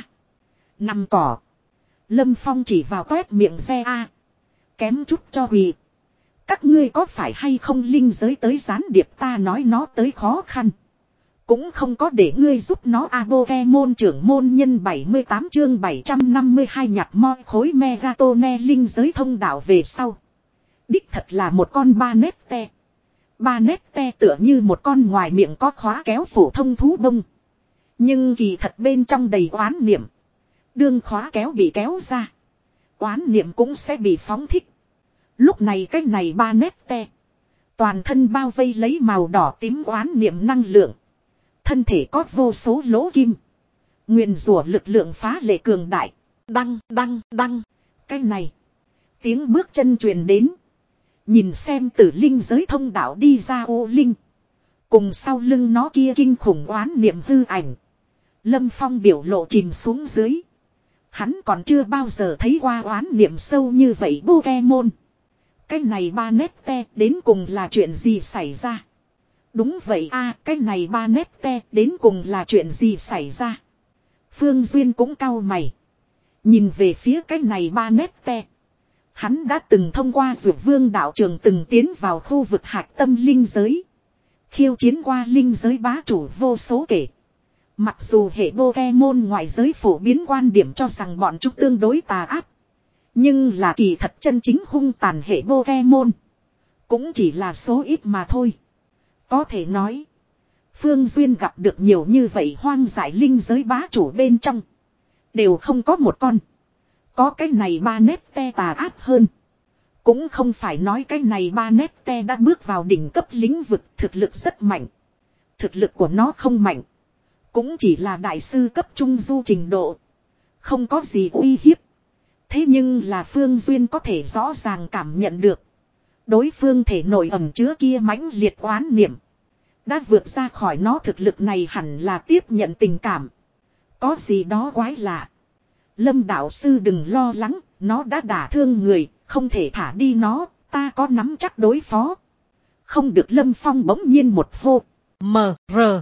Nằm cỏ. Lâm Phong chỉ vào toét miệng xe A. Kém chút cho quỳ. Các ngươi có phải hay không linh giới tới gián điệp ta nói nó tới khó khăn. Cũng không có để ngươi giúp nó Abokemon trưởng môn nhân bảy mươi tám chương bảy trăm năm mươi hai nhặt moi khối Megatone linh giới thông đạo về sau. Đích thật là một con ba nét te. Ba nét te tựa như một con ngoài miệng có khóa kéo phổ thông thú bông. Nhưng kỳ thật bên trong đầy oán niệm. Đương khóa kéo bị kéo ra. Oán niệm cũng sẽ bị phóng thích. Lúc này cái này ba nét te. Toàn thân bao vây lấy màu đỏ tím oán niệm năng lượng. Thân thể có vô số lỗ kim. Nguyền rủa lực lượng phá lệ cường đại. Đăng, đăng, đăng. Cái này. Tiếng bước chân truyền đến. Nhìn xem tử linh giới thông đạo đi ra ô linh. Cùng sau lưng nó kia kinh khủng oán niệm hư ảnh. Lâm Phong biểu lộ chìm xuống dưới. Hắn còn chưa bao giờ thấy qua oán niệm sâu như vậy Pokemon. Cái này ba nét te đến cùng là chuyện gì xảy ra? Đúng vậy a, cái này ba nét te đến cùng là chuyện gì xảy ra? Phương Duyên cũng cau mày. Nhìn về phía cái này ba nét te. Hắn đã từng thông qua Dược Vương đạo trường từng tiến vào khu vực hạch tâm linh giới. Khiêu chiến qua linh giới bá chủ vô số kể. Mặc dù hệ Pokemon ngoại giới phổ biến quan điểm cho rằng bọn chúng tương đối tà ác. Nhưng là kỳ thật chân chính hung tàn hệ Pokemon. Cũng chỉ là số ít mà thôi. Có thể nói. Phương Duyên gặp được nhiều như vậy hoang dại linh giới bá chủ bên trong. Đều không có một con. Có cái này ba nét te tà ác hơn. Cũng không phải nói cái này ba nét te đã bước vào đỉnh cấp lĩnh vực thực lực rất mạnh. Thực lực của nó không mạnh. Cũng chỉ là đại sư cấp trung du trình độ. Không có gì uy hiếp. Thế nhưng là Phương Duyên có thể rõ ràng cảm nhận được. Đối phương thể nội ẩm chứa kia mãnh liệt oán niệm. Đã vượt ra khỏi nó thực lực này hẳn là tiếp nhận tình cảm. Có gì đó quái lạ. Lâm đạo sư đừng lo lắng. Nó đã đả thương người. Không thể thả đi nó. Ta có nắm chắc đối phó. Không được Lâm Phong bỗng nhiên một hô. Mờ rờ.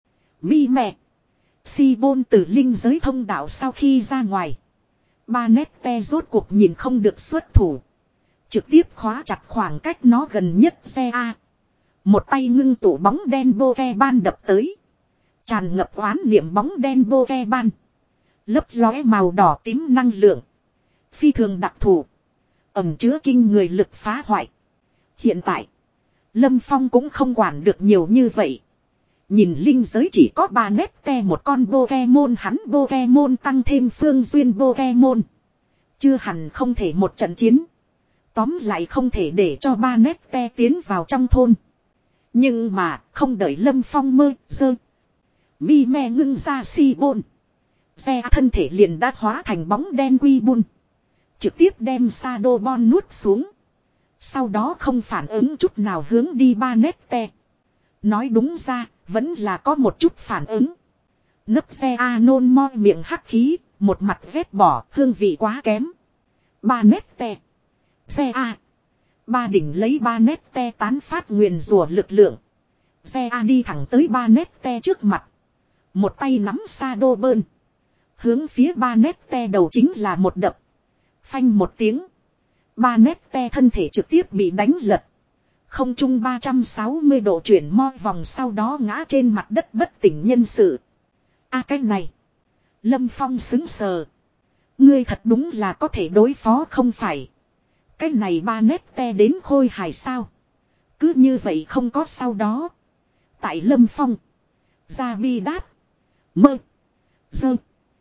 Mi mẹ. Si bôn từ linh giới thông đạo sau khi ra ngoài. Ba nét te rốt cuộc nhìn không được xuất thủ. Trực tiếp khóa chặt khoảng cách nó gần nhất xe A. Một tay ngưng tụ bóng đen Pokemon đập tới. Tràn ngập oán niệm bóng đen Pokemon. Lấp lóe màu đỏ tím năng lượng. Phi thường đặc thù. Ẩm chứa kinh người lực phá hoại. Hiện tại. Lâm Phong cũng không quản được nhiều như vậy. Nhìn linh giới chỉ có ba nét te một con Pokemon hắn Pokemon tăng thêm Phương Duyên Pokemon. Chưa hẳn không thể một trận chiến. Tóm lại không thể để cho ba nét te tiến vào trong thôn. Nhưng mà không đợi Lâm Phong mơ dơ. Mi me ngưng ra si bôn. Xe thân thể liền đã hóa thành bóng đen quy bun. Trực tiếp đem Shadowbone nuốt xuống. Sau đó không phản ứng chút nào hướng đi ba nét te. Nói đúng ra vẫn là có một chút phản ứng. Nấc xe A nôn moi miệng hắc khí. Một mặt vét bỏ hương vị quá kém. Ba nét te. Xe A. Ba đỉnh lấy ba nét te tán phát nguyền rủa lực lượng. Xe A đi thẳng tới ba nét te trước mặt. Một tay nắm sa đô bơn. Hướng phía ba nét te đầu chính là một đập. Phanh một tiếng. Ba nét te thân thể trực tiếp bị đánh lật. Không trung ba trăm sáu mươi độ chuyển mo vòng sau đó ngã trên mặt đất bất tỉnh nhân sự. A à, cái này. Lâm Phong xứng sờ. Ngươi thật đúng là có thể đối phó không phải. Cái này ba nét te đến khôi hài sao. Cứ như vậy không có sau đó. Tại Lâm Phong. Gia Bi Đát. Mơ. Dơ.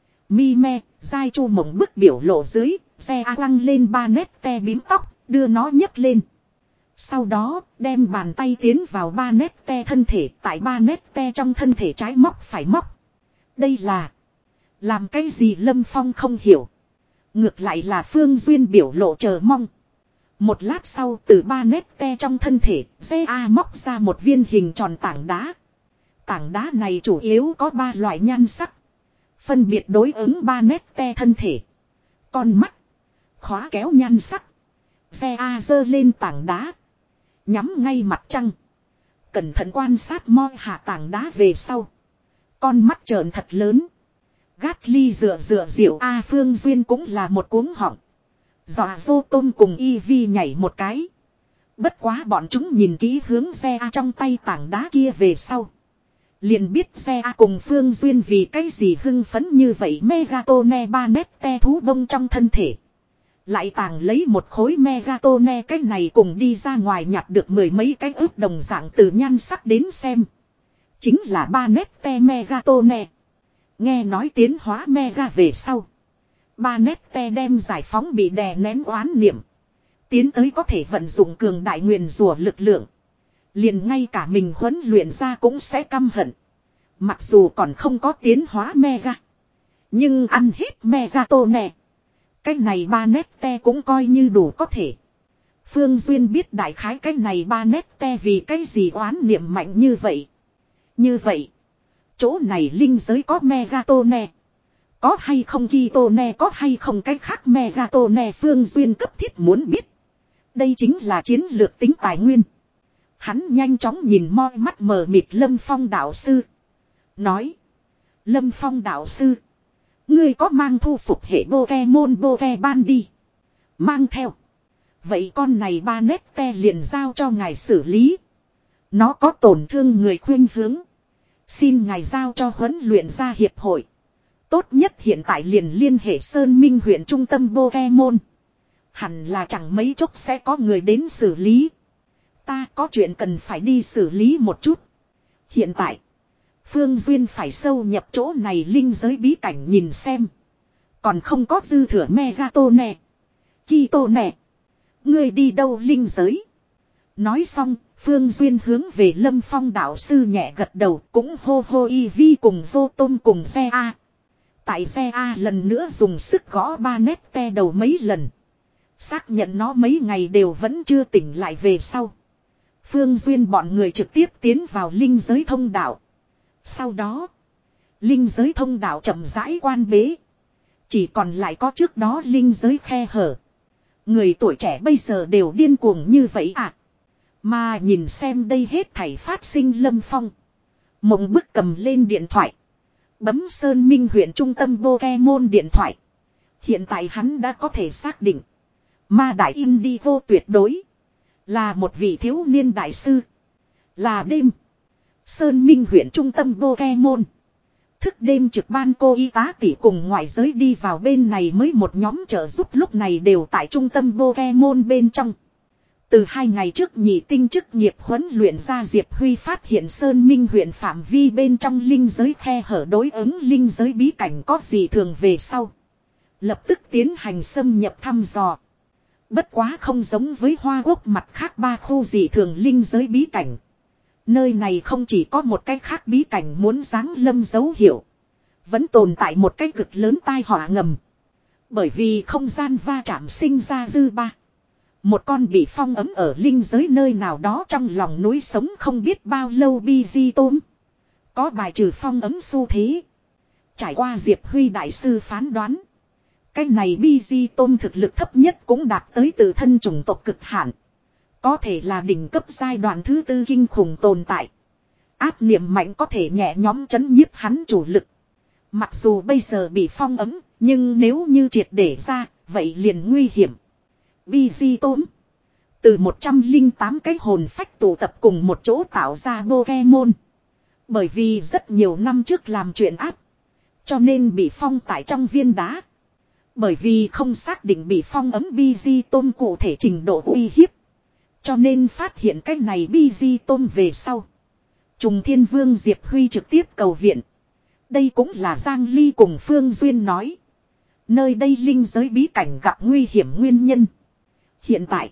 Mi me. Giai chu mộng bức biểu lộ dưới. Xe A lăng lên ba nét te bím tóc. Đưa nó nhấc lên. Sau đó đem bàn tay tiến vào ba nét te thân thể. Tại ba nét te trong thân thể trái móc phải móc. Đây là. Làm cái gì Lâm Phong không hiểu. Ngược lại là Phương Duyên biểu lộ chờ mong. Một lát sau từ ba nét te trong thân thể, Xe A móc ra một viên hình tròn tảng đá. Tảng đá này chủ yếu có ba loại nhan sắc. Phân biệt đối ứng ba nét te thân thể. Con mắt, khóa kéo nhan sắc. Xe A giơ lên tảng đá. Nhắm ngay mặt trăng. Cẩn thận quan sát moi hạ tảng đá về sau. Con mắt trợn thật lớn. Gát ly dựa dựa diệu A Phương Duyên cũng là một cuống họng. Dọa vô tôm cùng y vi nhảy một cái. Bất quá bọn chúng nhìn kỹ hướng xe A trong tay tảng đá kia về sau. Liền biết xe A cùng Phương Duyên vì cái gì hưng phấn như vậy. Megatone ba nét te thú bông trong thân thể. Lại tàng lấy một khối Megatone cái này cùng đi ra ngoài nhặt được mười mấy cái ướp đồng dạng từ nhan sắc đến xem. Chính là ba nét te Megatone. Nghe nói tiến hóa Mega về sau. Ba nét te đem giải phóng bị đè nén oán niệm. Tiến tới có thể vận dụng cường đại nguyền rủa lực lượng. Liền ngay cả mình huấn luyện ra cũng sẽ căm hận. Mặc dù còn không có tiến hóa Mega. Nhưng ăn hết Megatone. Cái này ba nét te cũng coi như đủ có thể. Phương Duyên biết đại khái cái này ba nét te vì cái gì oán niệm mạnh như vậy. Như vậy. Chỗ này linh giới có Megatone. Có hay không Kitone, có hay không cái khác Megatone. Phương Duyên cấp thiết muốn biết. Đây chính là chiến lược tính tài nguyên. Hắn nhanh chóng nhìn moi mắt mờ mịt Lâm Phong đạo sư. Nói. Lâm Phong đạo sư. Ngươi có mang thu phục hệ Pokemon Pokeban đi. Mang theo. Vậy con này ba nét te liền giao cho ngài xử lý. Nó có tổn thương người khuyên hướng. Xin ngài giao cho huấn luyện gia hiệp hội. Tốt nhất hiện tại liền liên hệ Sơn Minh huyện trung tâm Pokemon. Hẳn là chẳng mấy chốc sẽ có người đến xử lý. Ta có chuyện cần phải đi xử lý một chút. Hiện tại. Phương Duyên phải sâu nhập chỗ này linh giới bí cảnh nhìn xem. Còn không có dư thừa Megatone. Kitone. Ngươi đi đâu linh giới? Nói xong, Phương Duyên hướng về Lâm Phong đạo sư nhẹ gật đầu cũng hô hô y vi cùng vô tôm cùng xe A. Tại xe A lần nữa dùng sức gõ ba nét te đầu mấy lần. Xác nhận nó mấy ngày đều vẫn chưa tỉnh lại về sau. Phương Duyên bọn người trực tiếp tiến vào linh giới thông đạo. Sau đó, linh giới thông đạo chậm rãi quan bế. Chỉ còn lại có trước đó linh giới khe hở. Người tuổi trẻ bây giờ đều điên cuồng như vậy à. Mà nhìn xem đây hết thảy phát sinh Lâm Phong. Mộng bức cầm lên điện thoại. Bấm Sơn Minh huyện trung tâm Pokemon điện thoại. Hiện tại hắn đã có thể xác định. Ma Đại Indigo tuyệt đối. Là một vị thiếu niên đại sư. Là đêm. Sơn Minh huyện trung tâm Pokemon. Thức đêm trực ban cô y tá tỷ cùng ngoại giới đi vào bên này mới một nhóm trợ giúp lúc này đều tại trung tâm Pokemon bên trong. Từ hai ngày trước nhị tinh chức nghiệp huấn luyện ra Diệp Huy phát hiện Sơn Minh huyện phạm vi bên trong linh giới khe hở đối ứng linh giới bí cảnh có gì thường về sau. Lập tức tiến hành xâm nhập thăm dò. Bất quá không giống với Hoa Quốc mặt khác ba khu dị thường linh giới bí cảnh. Nơi này không chỉ có một cái khác bí cảnh muốn giáng lâm dấu hiệu. Vẫn tồn tại một cái cực lớn tai họa ngầm. Bởi vì không gian va chạm sinh ra dư ba. Một con bị phong ấm ở linh giới nơi nào đó trong lòng núi sống không biết bao lâu bi di tôm. Có bài trừ phong ấm xu thế. Trải qua Diệp Huy đại sư phán đoán. Cái này bi di tôm thực lực thấp nhất cũng đạt tới tự thân chủng tộc cực hạn. Có thể là đỉnh cấp giai đoạn thứ tư kinh khủng tồn tại. Áp niệm mạnh có thể nhẹ nhóm chấn nhiếp hắn chủ lực. Mặc dù bây giờ bị phong ấm, nhưng nếu như triệt để ra, vậy liền nguy hiểm. Bi di tốm. Từ một trăm lẻ tám cái hồn phách tụ tập cùng một chỗ tạo ra Pokemon. Bởi vì rất nhiều năm trước làm chuyện áp. Cho nên bị phong tại trong viên đá. Bởi vì không xác định bị phong ấm Bi di tôm cụ thể trình độ uy hiếp. Cho nên phát hiện cái này Bi di tôm về sau. Trùng Thiên Vương Diệp Huy trực tiếp cầu viện. Đây cũng là Giang Ly cùng Phương Duyên nói. Nơi đây linh giới bí cảnh gặp nguy hiểm nguyên nhân. Hiện tại,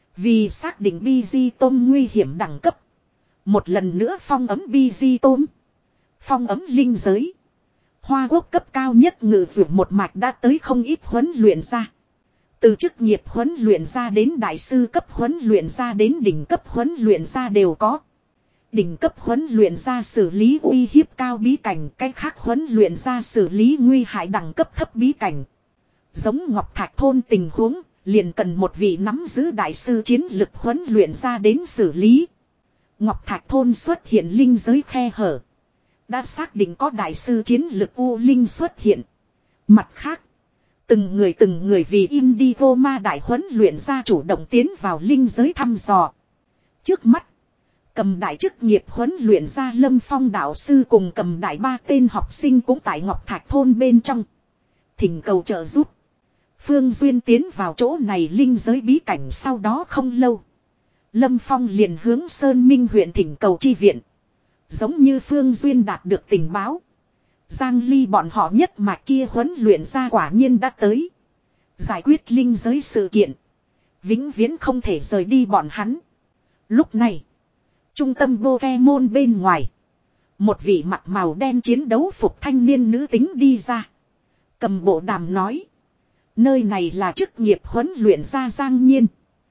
vì xác định Bi di tôm nguy hiểm đẳng cấp. Một lần nữa phong ấm Bi di tôm. Phong ấm linh giới. Hoa Quốc cấp cao nhất ngự dược một mạch đã tới không ít huấn luyện ra. Từ chức nghiệp huấn luyện ra đến đại sư cấp huấn luyện ra đến đỉnh cấp huấn luyện ra đều có. Đỉnh cấp huấn luyện ra xử lý uy hiếp cao bí cảnh, cách khác huấn luyện ra xử lý nguy hại đẳng cấp thấp bí cảnh. Giống Ngọc Thạch thôn tình huống, liền cần một vị nắm giữ đại sư chiến lực huấn luyện ra đến xử lý. Ngọc Thạch thôn xuất hiện linh giới khe hở. Đã xác định có đại sư chiến lực U Linh xuất hiện. Mặt khác, từng người từng người vì Indigo ma đại huấn luyện ra chủ động tiến vào linh giới thăm dò. Trước mắt, cầm đại chức nghiệp huấn luyện ra Lâm Phong đạo sư cùng cầm đại ba tên học sinh cũng tại Ngọc Thạch thôn bên trong. Thỉnh cầu trợ giúp. Phương Duyên tiến vào chỗ này linh giới bí cảnh sau đó không lâu. Lâm Phong liền hướng Sơn Minh huyện thỉnh cầu chi viện. Giống như Phương Duyên đạt được tình báo. Giang Ly bọn họ nhất mà kia huấn luyện ra quả nhiên đã tới. Giải quyết linh giới sự kiện. Vĩnh viễn không thể rời đi bọn hắn. Lúc này, trung tâm Pokemon bên ngoài. Một vị mặc màu đen chiến đấu phục thanh niên nữ tính đi ra. Cầm bộ đàm nói. Nơi này là chức nghiệp huấn luyện ra Giang Nhiên.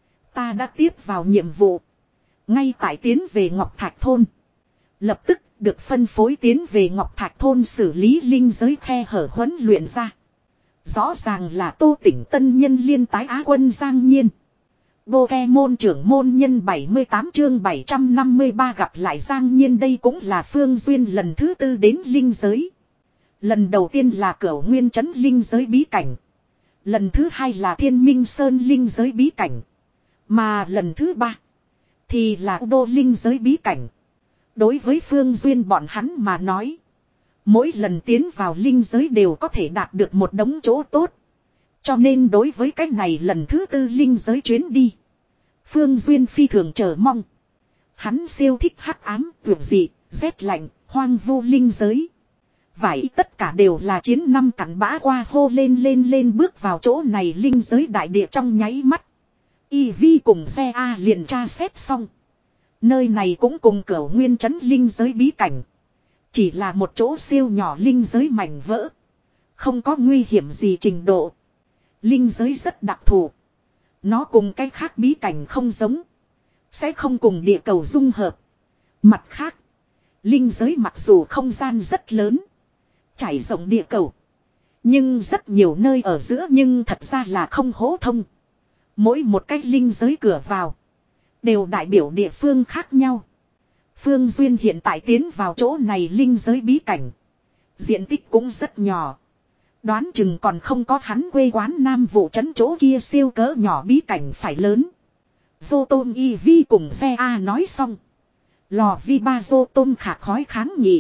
Ta đã tiếp vào nhiệm vụ. Ngay tại tiến về Ngọc Thạch thôn. Lập tức được phân phối tiến về Ngọc Thạch thôn xử lý linh giới khe hở huấn luyện ra. Rõ ràng là Tô Tỉnh tân nhân liên tái Á quân Giang Nhiên. Pokemon trưởng môn nhân bảy mươi tám chương bảy trăm năm mươi ba gặp lại Giang Nhiên, đây cũng là Phương Duyên lần thứ tư đến linh giới. Lần đầu tiên là Cửu Nguyên trấn linh giới bí cảnh. Lần thứ hai là Thiên Minh Sơn linh giới bí cảnh. Mà lần thứ ba thì là Đô linh giới bí cảnh. Đối với Phương Duyên bọn hắn mà nói, mỗi lần tiến vào linh giới đều có thể đạt được một đống chỗ tốt. Cho nên đối với cái này lần thứ tư linh giới chuyến đi, Phương Duyên phi thường chờ mong. Hắn siêu thích hắc ám, vượt dị, rét lạnh, hoang vu linh giới. Vậy tất cả đều là chiến năm cặn bã qua hô lên lên lên bước vào chỗ này linh giới đại địa trong nháy mắt. Y Vi cùng xe A liền tra xét xong. Nơi này cũng cùng Cửu Nguyên trấn linh giới bí cảnh. Chỉ là một chỗ siêu nhỏ linh giới mảnh vỡ. Không có nguy hiểm gì trình độ. Linh giới rất đặc thù. Nó cùng cái khác bí cảnh không giống. Sẽ không cùng địa cầu dung hợp. Mặt khác, linh giới mặc dù không gian rất lớn, trải rộng địa cầu, nhưng rất nhiều nơi ở giữa nhưng thật ra là không hố thông. Mỗi một cái linh giới cửa vào đều đại biểu địa phương khác nhau. Phương Duyên hiện tại tiến vào chỗ này linh giới bí cảnh. Diện tích cũng rất nhỏ. Đoán chừng còn không có hắn quê quán Nam Vụ trấn chỗ kia siêu cỡ nhỏ bí cảnh phải lớn. Vô Tôn Y Vi cùng xe A nói xong. Lò vi ba vô Tôn khả khói kháng nghị.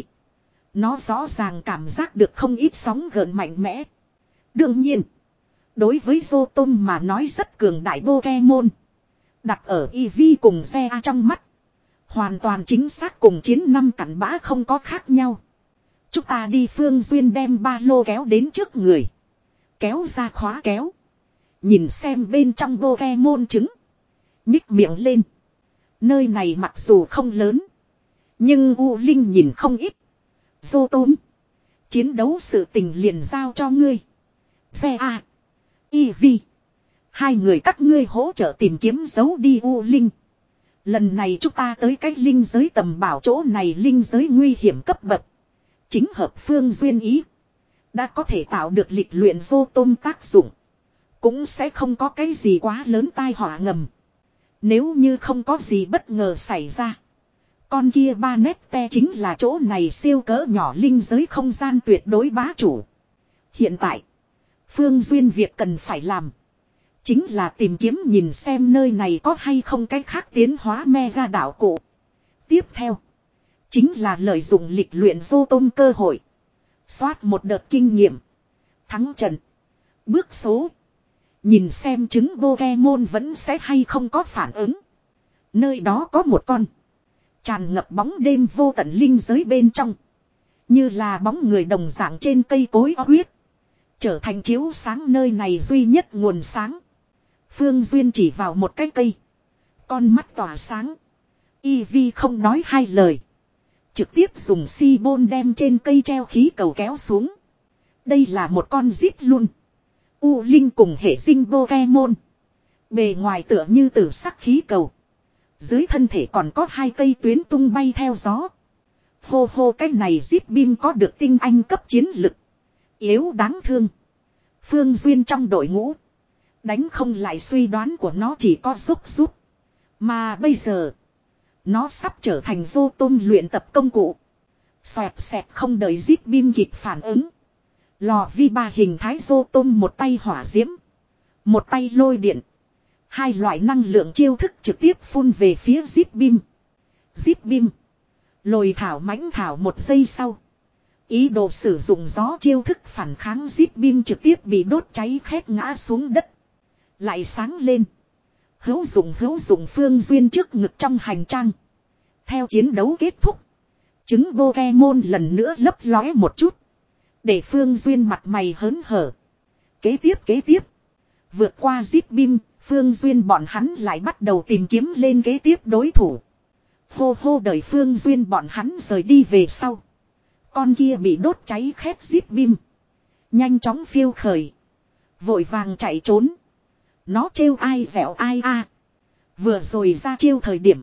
Nó rõ ràng cảm giác được không ít sóng gợn mạnh mẽ. Đương nhiên, đối với vô Tôn mà nói rất cường đại Pokemon. Đặt ở Y Vi cùng xe A trong mắt, hoàn toàn chính xác cùng chiến năm cặn bã không có khác nhau. Chúng ta đi. Phương Duyên đem ba lô kéo đến trước người. Kéo ra khóa kéo. Nhìn xem bên trong Pokemon trứng. Nhích miệng lên. Nơi này mặc dù không lớn, nhưng U Linh nhìn không ít. Vô Tôn, chiến đấu sự tình liền giao cho ngươi. Xe A, Y Vi, hai người các ngươi hỗ trợ tìm kiếm dấu đi U Linh. Lần này chúng ta tới cái linh giới tầm bảo, chỗ này linh giới nguy hiểm cấp bậc. Chính hợp Phương Duyên ý. Đã có thể tạo được lịch luyện Vô Tôn tác dụng. Cũng sẽ không có cái gì quá lớn tai họa ngầm. Nếu như không có gì bất ngờ xảy ra, Con kia ba nét te chính là chỗ này siêu cỡ nhỏ linh giới không gian tuyệt đối bá chủ. Hiện tại, Phương Duyên việc cần phải làm chính là tìm kiếm nhìn xem nơi này có hay không cái khác tiến hóa mega đạo cụ. Tiếp theo, chính là lợi dụng lịch luyện vô tôm cơ hội. Xoát một đợt kinh nghiệm. Thắng trận. Bước số. Nhìn xem trứng Pokemon vẫn sẽ hay không có phản ứng. Nơi đó có một con. Tràn ngập bóng đêm vô tận linh giới bên trong. Như là bóng người đồng dạng trên cây cối huyết. Trở thành chiếu sáng nơi này duy nhất nguồn sáng. Phương Duyên chỉ vào một cái cây. Con mắt tỏa sáng. Eevee không nói hai lời. Trực tiếp dùng si bôn đem trên cây treo khí cầu kéo xuống. Đây là một con zip luôn. U Linh cùng hệ sinh Pokemon. Bề ngoài tựa như tử sắc khí cầu. Dưới thân thể còn có hai cây tuyến tung bay theo gió. Hô hô cái này zip beam có được tinh anh cấp chiến lực. Yếu đáng thương. Phương Duyên trong đội ngũ. Đánh không lại suy đoán của nó chỉ có giúp giúp. Mà bây giờ. Nó sắp trở thành vô tôm luyện tập công cụ. Xoẹt xẹt không đợi zip beam kịp phản ứng. Lò vi ba hình thái vô tôm một tay hỏa diễm. Một tay lôi điện. Hai loại năng lượng chiêu thức trực tiếp phun về phía zip beam. Zip beam. Lồi thảo mãnh thảo một giây sau. Ý đồ sử dụng gió chiêu thức phản kháng zip beam trực tiếp bị đốt cháy khét ngã xuống đất. Lại sáng lên. Hữu dụng hữu dụng Phương Duyên trước ngực trong hành trang. Theo chiến đấu kết thúc. Trứng Pokemon lần nữa lấp lóe một chút. Để Phương Duyên mặt mày hớn hở. Kế tiếp kế tiếp. Vượt qua zip beam. Phương Duyên bọn hắn lại bắt đầu tìm kiếm lên kế tiếp đối thủ. Hô hô đợi Phương Duyên bọn hắn rời đi về sau. Con kia bị đốt cháy khét zip beam. Nhanh chóng phiêu khởi. Vội vàng chạy trốn. Nó trêu ai dẻo ai a. Vừa rồi ra chiêu thời điểm.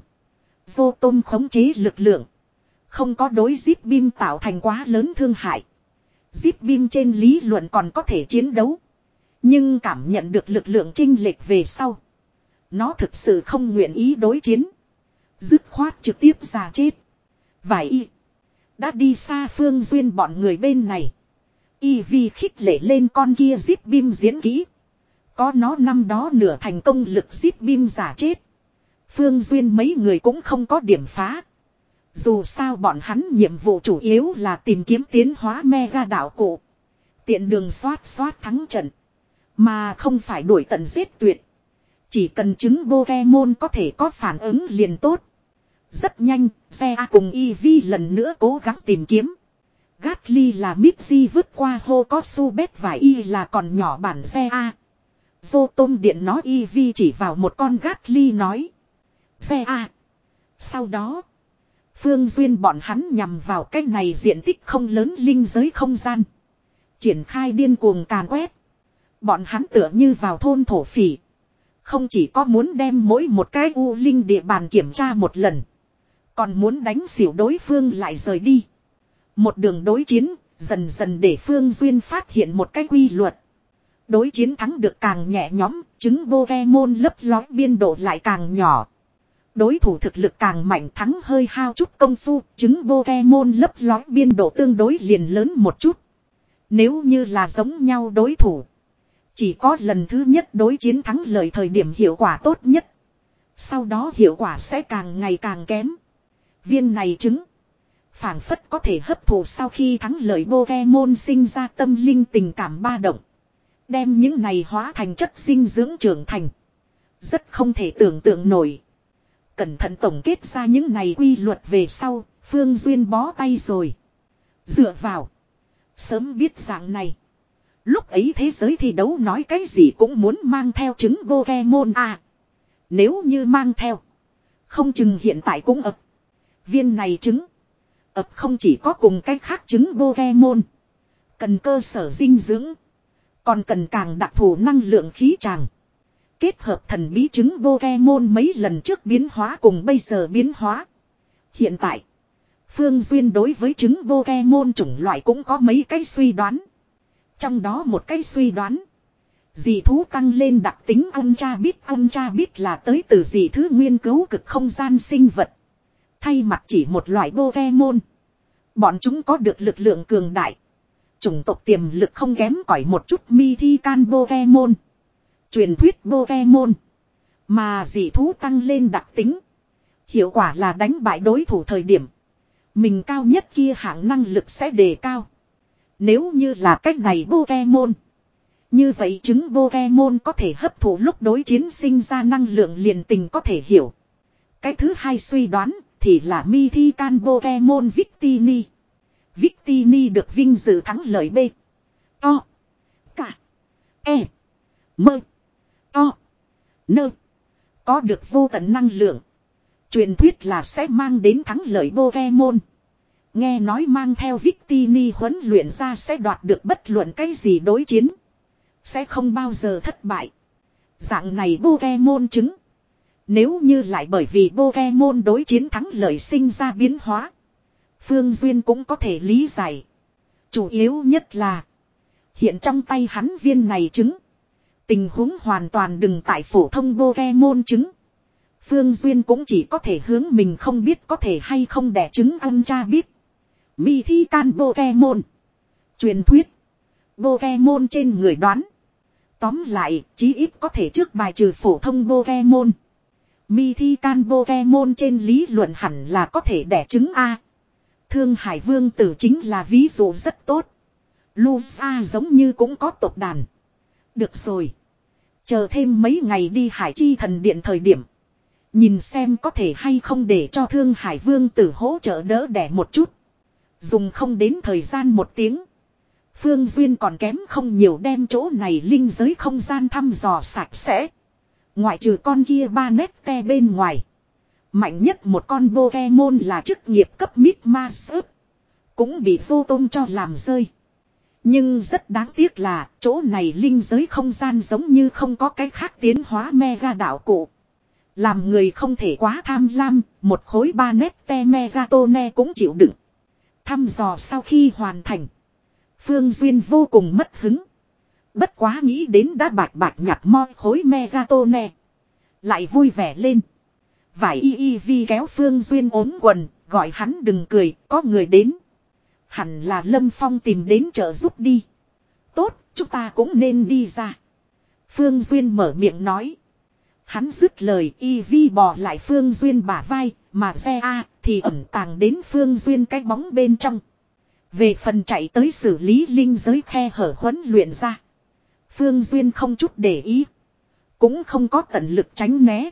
Vô tôm khống chế lực lượng. Không có đối zip beam tạo thành quá lớn thương hại. Zip beam trên lý luận còn có thể chiến đấu. Nhưng cảm nhận được lực lượng chênh lệch về sau. Nó thực sự không nguyện ý đối chiến. Dứt khoát trực tiếp ra chết. Vài y. Đã đi xa Phương Duyên bọn người bên này. Eevee khích lệ lên con kia zip beam diễn kỹ. Có nó năm đó nửa thành công lực zip beam giả chết. Phương Duyên mấy người cũng không có điểm phá. Dù sao bọn hắn nhiệm vụ chủ yếu là tìm kiếm tiến hóa mega đạo cụ. Tiện đường xoát xoát thắng trận. Mà không phải đuổi tận giết tuyệt. Chỉ cần trứng Pokemon có thể có phản ứng liền tốt. Rất nhanh, Zea cùng Eevee lần nữa cố gắng tìm kiếm. Gatly là Mitzi vứt qua Hokosu Bet và Y là còn nhỏ bản Zea. Vô tôm điện nó Eevee chỉ vào một con Gatly nói. Zea. Sau đó, Phương Duyên bọn hắn nhằm vào cái này diện tích không lớn linh giới không gian. Triển khai điên cuồng càn quét. Bọn hắn tựa như vào thôn thổ phỉ. Không chỉ có muốn đem mỗi một cái u linh địa bàn kiểm tra một lần. Còn muốn đánh xỉu đối phương lại rời đi. Một đường đối chiến, dần dần để Phương Duyên phát hiện một cái quy luật. Đối chiến thắng được càng nhẹ nhõm, trứng Pokemon lấp lói biên độ lại càng nhỏ. Đối thủ thực lực càng mạnh thắng hơi hao chút công phu, trứng Pokemon lấp lói biên độ tương đối liền lớn một chút. Nếu như là giống nhau đối thủ, chỉ có lần thứ nhất đối chiến thắng lợi thời điểm hiệu quả tốt nhất. Sau đó hiệu quả sẽ càng ngày càng kém. Viên này trứng phảng phất có thể hấp thụ sau khi thắng lợi Pokemon sinh ra tâm linh tình cảm ba động. Đem những này hóa thành chất dinh dưỡng trưởng thành. Rất không thể tưởng tượng nổi. Cẩn thận tổng kết ra những này quy luật về sau, Phương Duyên bó tay rồi. Dựa vào. Sớm biết dạng này. Lúc ấy thế giới thi đấu nói cái gì cũng muốn mang theo trứng Pokemon à. Nếu như mang theo. Không chừng hiện tại cũng ập. Viên này trứng. ập không chỉ có cùng cái khác trứng Pokemon. Cần cơ sở dinh dưỡng. Còn cần càng đặc thù năng lượng khí tràng. Kết hợp thần bí trứng Pokemon mấy lần trước biến hóa cùng bây giờ biến hóa. Hiện tại. Phương Duyên đối với trứng Pokemon chủng loại cũng có mấy cái suy đoán. Trong đó một cái suy đoán. Dị thú tăng lên đặc tính Ultra Beat. Ultra Beat là tới từ dị thứ nguyên cứu cực không gian sinh vật. Thay mặt chỉ một loại Pokemon. Bọn chúng có được lực lượng cường đại. Chủng tộc tiềm lực không kém cỏi một chút Mythical Pokemon. Truyền thuyết Pokemon. Mà dị thú tăng lên đặc tính. Hiệu quả là đánh bại đối thủ thời điểm. Mình cao nhất kia hạng năng lực sẽ đề cao. Nếu như là cách này Pokemon. Như vậy trứng Pokemon có thể hấp thụ lúc đối chiến sinh ra năng lượng liền tình có thể hiểu. Cái thứ hai suy đoán thì là Mythical Pokemon Victini. Victini được vinh dự thắng lợi B. To. Cả. E. Mơ. To. Nơ. Có được vô tận năng lượng. Truyền thuyết là sẽ mang đến thắng lợi Pokemon. Nghe nói mang theo Victini huấn luyện ra sẽ đoạt được bất luận cái gì đối chiến. Sẽ không bao giờ thất bại. Dạng này Pokemon trứng. Nếu như lại bởi vì Pokemon đối chiến thắng lợi sinh ra biến hóa. Phương Duyên cũng có thể lý giải. Chủ yếu nhất là. Hiện trong tay hắn viên này trứng. Tình huống hoàn toàn đừng tại phổ thông Pokemon trứng. Phương Duyên cũng chỉ có thể hướng mình không biết có thể hay không đẻ trứng ăn cha biết. Mythical Pokemon. Truyền thuyết. Pokemon trên người đoán. Tóm lại, chí ít có thể trước bài trừ phổ thông Pokemon. Mythical Pokemon trên lý luận hẳn là có thể đẻ trứng A. Thương Hải Vương Tử chính là ví dụ rất tốt. Lusa giống như cũng có tộc đàn. Được rồi. Chờ thêm mấy ngày đi Hải Chi Thần Điện thời điểm. Nhìn xem có thể hay không để cho Thương Hải Vương Tử hỗ trợ đỡ đẻ một chút. Dùng không đến thời gian một tiếng. Phương Duyên còn kém không nhiều đem chỗ này linh giới không gian thăm dò sạch sẽ. Ngoại trừ con kia ba nét te bên ngoài. Mạnh nhất một con Pokemon là chức nghiệp cấp Mid Master. Cũng bị vô tôm cho làm rơi. Nhưng rất đáng tiếc là chỗ này linh giới không gian giống như không có cái khác tiến hóa mega đạo cụ. Làm người không thể quá tham lam, một khối ba nét te megatone cũng chịu đựng. Thăm dò sau khi hoàn thành. Phương Duyên vô cùng mất hứng. Bất quá nghĩ đến đã bạch bạch nhặt moi khối megatone. Lại vui vẻ lên. Vải y y vi kéo Phương Duyên ốm quần, gọi hắn đừng cười, có người đến. Hẳn là Lâm Phong tìm đến trợ giúp đi. Tốt, chúng ta cũng nên đi ra. Phương Duyên mở miệng nói. Hắn dứt lời y vi bò lại Phương Duyên bả vai, mà xe A thì ẩn tàng đến Phương Duyên cái bóng bên trong. Về phần chạy tới xử lý linh giới khe hở huấn luyện ra. Phương Duyên không chút để ý. Cũng không có tận lực tránh né.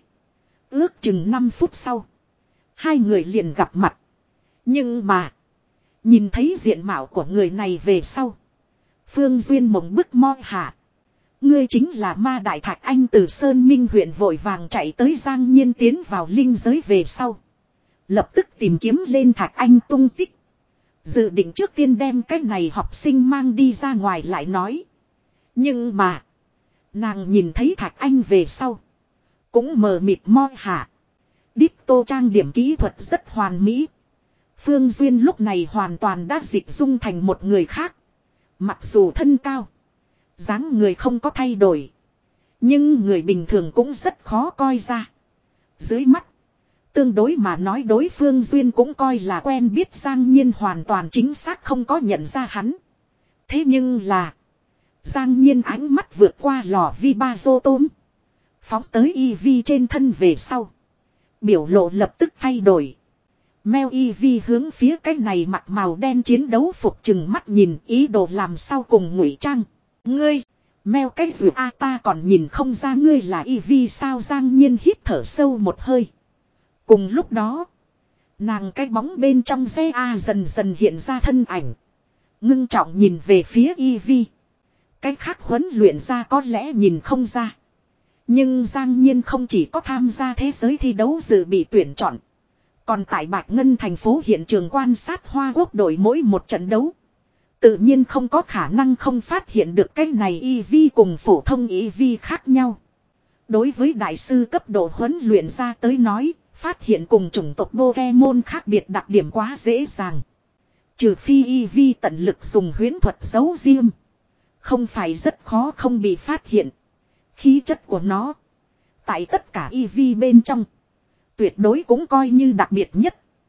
Ước chừng năm phút sau. Hai người liền gặp mặt. Nhưng mà. Nhìn thấy diện mạo của người này về sau. Phương Duyên mộng bức moi hạ. Ngươi chính là Ma Đại Thạch Anh từ Sơn Minh huyện vội vàng chạy tới Giang Nhiên tiến vào linh giới về sau. Lập tức tìm kiếm lên Thạch Anh tung tích. Dự định trước tiên đem cái này học sinh mang đi ra ngoài lại nói. Nhưng mà. Nàng nhìn thấy Thạch Anh về sau. Cũng mờ mịt moi hạ. Đít tô trang điểm kỹ thuật rất hoàn mỹ. Phương Duyên lúc này hoàn toàn đã dịch dung thành một người khác. Mặc dù thân cao. Dáng người không có thay đổi. Nhưng người bình thường cũng rất khó coi ra. Dưới mắt. Tương đối mà nói đối Phương Duyên cũng coi là quen biết Giang Nhiên hoàn toàn chính xác không có nhận ra hắn. Thế nhưng là. Giang Nhiên ánh mắt vượt qua lò vi ba dô tôm. Phóng tới y vi trên thân về sau. Biểu lộ lập tức thay đổi. Mèo y vi hướng phía cái này mặt màu đen chiến đấu phục chừng mắt nhìn ý đồ làm sao cùng ngụy trang. Ngươi, mèo cái dù a ta còn nhìn không ra ngươi là y vi sao. Giang Nhiên hít thở sâu một hơi. Cùng lúc đó, nàng cái bóng bên trong xe A dần dần hiện ra thân ảnh. Ngưng trọng nhìn về phía y vi. Cái khác huấn luyện ra có lẽ nhìn không ra. Nhưng Giang Nhiên không chỉ có tham gia thế giới thi đấu dự bị tuyển chọn. Còn tại Bạch Ngân thành phố hiện trường quan sát Hoa Quốc đội mỗi một trận đấu. Tự nhiên không có khả năng không phát hiện được cái này i vê cùng phổ thông i vê khác nhau. Đối với đại sư cấp độ huấn luyện ra tới nói, phát hiện cùng chủng tộc Pokemon khác biệt đặc điểm quá dễ dàng. Trừ phi i vê tận lực dùng huyễn thuật giấu riêng. Không phải rất khó không bị phát hiện. Khí chất của nó. Tại tất cả i vê bên trong. Tuyệt đối cũng coi như đặc biệt nhất.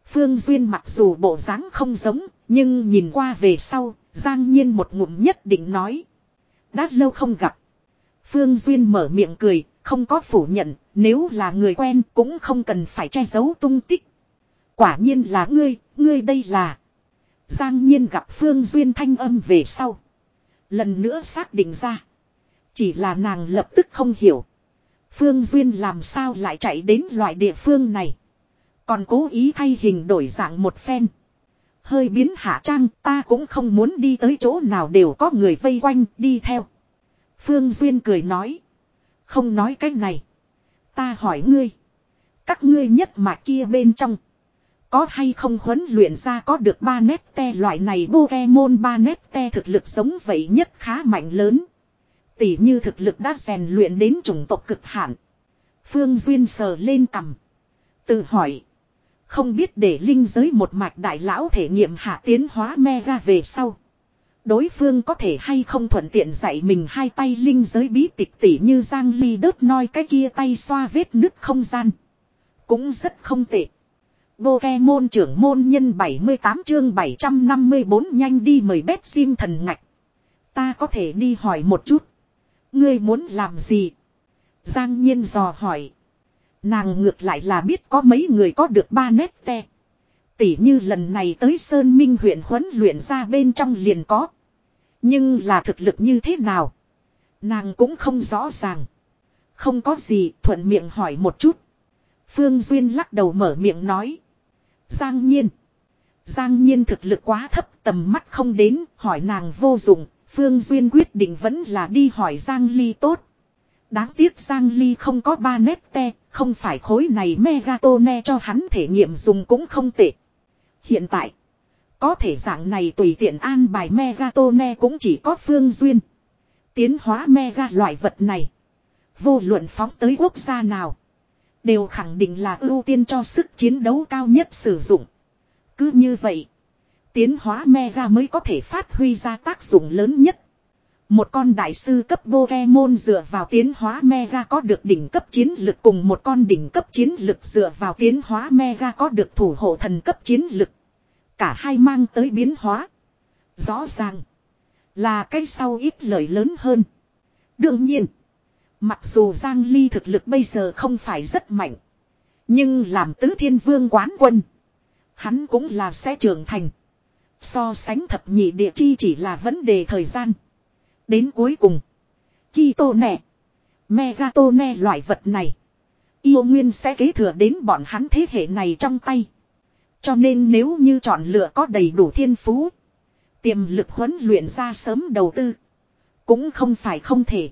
Phương Duyên mặc dù bộ dáng không giống, nhưng nhìn qua về sau, Giang Nhiên một ngụm nhất định nói. Đã lâu không gặp. Phương Duyên mở miệng cười, không có phủ nhận, nếu là người quen cũng không cần phải che giấu tung tích. Quả nhiên là ngươi, ngươi đây là. Giang Nhiên gặp Phương Duyên thanh âm về sau. Lần nữa xác định ra. Chỉ là nàng lập tức không hiểu. Phương Duyên làm sao lại chạy đến loại địa phương này. Còn cố ý thay hình đổi dạng một phen. Hơi biến hạ trang, ta cũng không muốn đi tới chỗ nào đều có người vây quanh, đi theo. Phương Duyên cười nói. Không nói cái này. Ta hỏi ngươi. Các ngươi nhất mà kia bên trong. Có hay không huấn luyện ra có được ba nét te loại này Pokemon ba nét te thực lực giống vậy nhất khá mạnh lớn. Tỉ như thực lực đã rèn luyện đến chủng tộc cực hạn. Phương Duyên sờ lên cằm. Tự hỏi. Không biết để linh giới một mạch đại lão thể nghiệm hạ tiến hóa mega về sau. Đối phương có thể hay không thuận tiện dạy mình hai tay linh giới bí tịch tỉ như Giang Ly đớt noi cái kia tay xoa vết nứt không gian. Cũng rất không tệ. Pokemon trưởng môn nhân bảy mươi tám chương bảy trăm năm mươi bốn nhanh đi mời bét sim thần ngạch. Ta có thể đi hỏi một chút. Ngươi muốn làm gì? Giang Nhiên dò hỏi. Nàng ngược lại là biết có mấy người có được ba nét te. Tỉ như lần này tới Sơn Minh huyện huấn luyện ra bên trong liền có. Nhưng là thực lực như thế nào? Nàng cũng không rõ ràng. Không có gì, thuận miệng hỏi một chút. Phương Duyên lắc đầu mở miệng nói. Giang Nhiên. Giang Nhiên thực lực quá thấp, tầm mắt không đến, hỏi nàng vô dụng. Phương Duyên quyết định vẫn là đi hỏi Giang Ly tốt. Đáng tiếc Giang Ly không có ba nét te, không phải khối này Megatone cho hắn thể nghiệm dùng cũng không tệ. Hiện tại, có thể dạng này tùy tiện an bài Megatone cũng chỉ có Phương Duyên. Tiến hóa Mega loại vật này. Vô luận phóng tới quốc gia nào. Đều khẳng định là ưu tiên cho sức chiến đấu cao nhất sử dụng. Cứ như vậy. Tiến hóa Mega mới có thể phát huy ra tác dụng lớn nhất. Một con đại sư cấp Pokemon dựa vào tiến hóa Mega có được đỉnh cấp chiến lực cùng một con đỉnh cấp chiến lực dựa vào tiến hóa Mega có được thủ hộ thần cấp chiến lực. Cả hai mang tới biến hóa. Rõ ràng. Là cái sau ít lợi lớn hơn. Đương nhiên. Mặc dù Giang Ly thực lực bây giờ không phải rất mạnh. Nhưng làm tứ thiên vương quán quân. Hắn cũng là sẽ trưởng thành. So sánh thập nhị địa chi chỉ là vấn đề thời gian. Đến cuối cùng. Kitone. Megatone loại vật này. Yêu nguyên sẽ kế thừa đến bọn hắn thế hệ này trong tay. Cho nên nếu như chọn lựa có đầy đủ thiên phú. Tiềm lực huấn luyện ra sớm đầu tư. Cũng không phải không thể.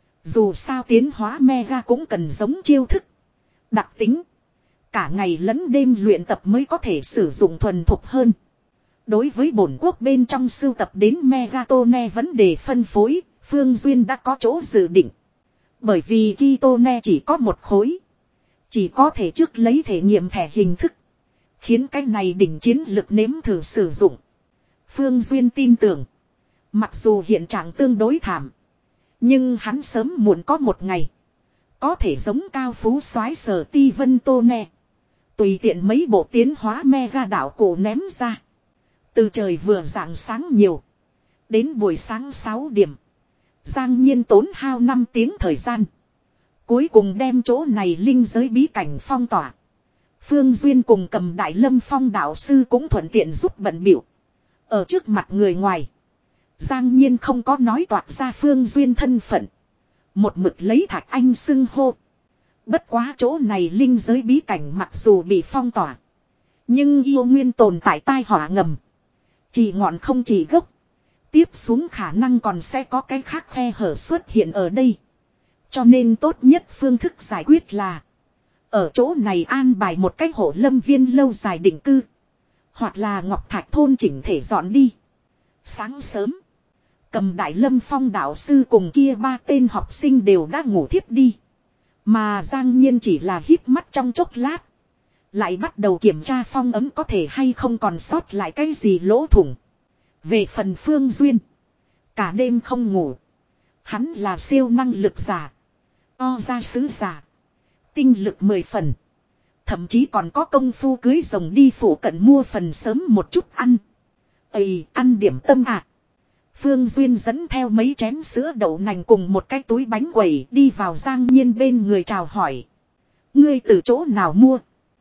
Dù sao tiến hóa Mega cũng cần giống chiêu thức. Đặc tính. Cả ngày lẫn đêm luyện tập mới có thể sử dụng thuần thục hơn. Đối với bổn quốc bên trong sưu tập đến Megatone vấn đề phân phối, Phương Duyên đã có chỗ dự định. Bởi vì Kitone chỉ có một khối. Chỉ có thể trước lấy thể nghiệm thẻ hình thức. Khiến cái này đỉnh chiến lực nếm thử sử dụng. Phương Duyên tin tưởng. Mặc dù hiện trạng tương đối thảm. Nhưng hắn sớm muộn có một ngày. Có thể giống cao phú soái Sở Ti Vân Tô Nè. Tùy tiện mấy bộ tiến hóa Mega đảo cổ ném ra. Từ trời vừa rạng sáng nhiều. Đến buổi sáng sáu điểm. Giang Nhiên tốn hao năm tiếng thời gian. Cuối cùng đem chỗ này linh giới bí cảnh phong tỏa. Phương Duyên cùng cầm Đại Lâm Phong đạo sư cũng thuận tiện giúp bận biểu. Ở trước mặt người ngoài. Giang Nhiên không có nói toạc ra Phương Duyên thân phận. Một mực lấy Thạch Anh xưng hô. Bất quá chỗ này linh giới bí cảnh mặc dù bị phong tỏa. Nhưng yêu nguyên tồn tại tai họa ngầm. Chỉ ngọn không chỉ gốc. Tiếp xuống khả năng còn sẽ có cái khác khe hở xuất hiện ở đây. Cho nên tốt nhất phương thức giải quyết là. Ở chỗ này an bài một cái hộ lâm viên lâu dài định cư. Hoặc là Ngọc Thạch thôn chỉnh thể dọn đi. Sáng sớm. Cầm Đại Lâm Phong đạo sư cùng kia ba tên học sinh đều đã ngủ thiếp đi. Mà Giang Nhiên chỉ là hít mắt trong chốc lát. Lại bắt đầu kiểm tra phong ấm có thể hay không còn sót lại cái gì lỗ thủng. Về phần Phương Duyên. Cả đêm không ngủ. Hắn là siêu năng lực giả. O gia sứ giả. Tinh lực mười phần. Thậm chí còn có công phu cưới rồng đi phủ cận mua phần sớm một chút ăn. Ây, ăn điểm tâm à. Phương Duyên dẫn theo mấy chén sữa đậu nành cùng một cái túi bánh quẩy đi vào Giang Nhiên bên người chào hỏi. Ngươi từ chỗ nào mua?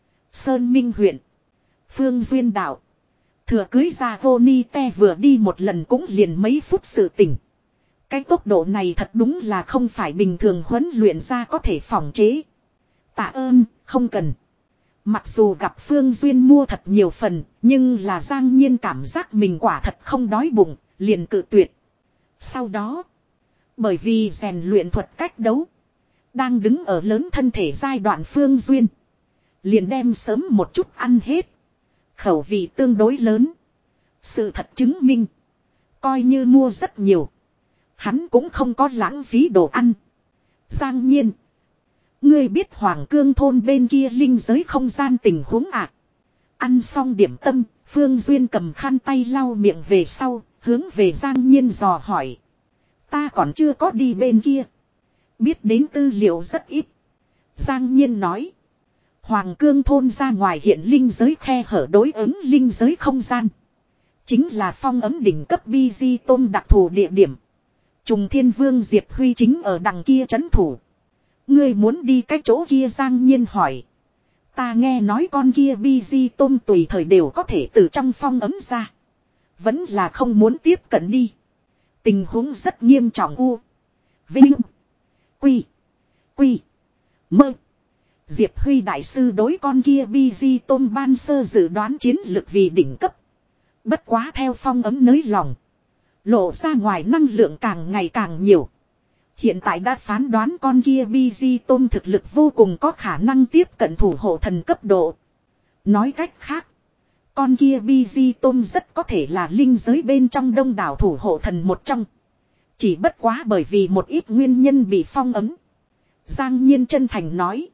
Sơn Minh huyện. Phương Duyên đạo. Thừa cưới ra vô ni te vừa đi một lần cũng liền mấy phút sự tỉnh. Cái tốc độ này thật đúng là không phải bình thường huấn luyện ra có thể phòng chế. Tạ ơn, không cần. Mặc dù gặp Phương Duyên mua thật nhiều phần, nhưng là Giang Nhiên cảm giác mình quả thật không đói bụng, liền cự tuyệt. Sau đó, bởi vì rèn luyện thuật cách đấu, đang đứng ở lớn thân thể giai đoạn Phương Duyên, liền đem sớm một chút ăn hết. Khẩu vị tương đối lớn. Sự thật chứng minh, coi như mua rất nhiều, hắn cũng không có lãng phí đồ ăn. Giang Nhiên, ngươi biết Hoàng Cương thôn bên kia linh giới không gian tình huống à? Ăn xong điểm tâm, Phương Duyên cầm khăn tay lau miệng về sau, hướng về Giang Nhiên dò hỏi. Ta còn chưa có đi bên kia. Biết đến tư liệu rất ít. Giang Nhiên nói. Hoàng Cương thôn ra ngoài hiện linh giới khe hở đối ứng linh giới không gian. Chính là phong ấm đỉnh cấp bi di tôn đặc thù địa điểm. Trùng Thiên Vương Diệp Huy chính ở đằng kia trấn thủ. Ngươi muốn đi cái chỗ kia? Giang Nhiên hỏi. Ta nghe nói con kia bi di tôn tùy thời đều có thể từ trong phong ấm ra. Vẫn là không muốn tiếp cận đi. Tình huống rất nghiêm trọng. U Vinh Quy Quy Mơ. Diệp Huy đại sư đối con kia bi di tôn ban sơ dự đoán chiến lực vì đỉnh cấp. Bất quá theo phong ấm nới lòng, lộ ra ngoài năng lượng càng ngày càng nhiều. Hiện tại đã phán đoán con kia bi di tôn thực lực vô cùng có khả năng tiếp cận thủ hộ thần cấp độ. Nói cách khác, con kia bi di tôn rất có thể là linh giới bên trong đông đảo thủ hộ thần một trong. Chỉ bất quá bởi vì một ít nguyên nhân bị phong ấm. Giang Nhiên chân thành nói.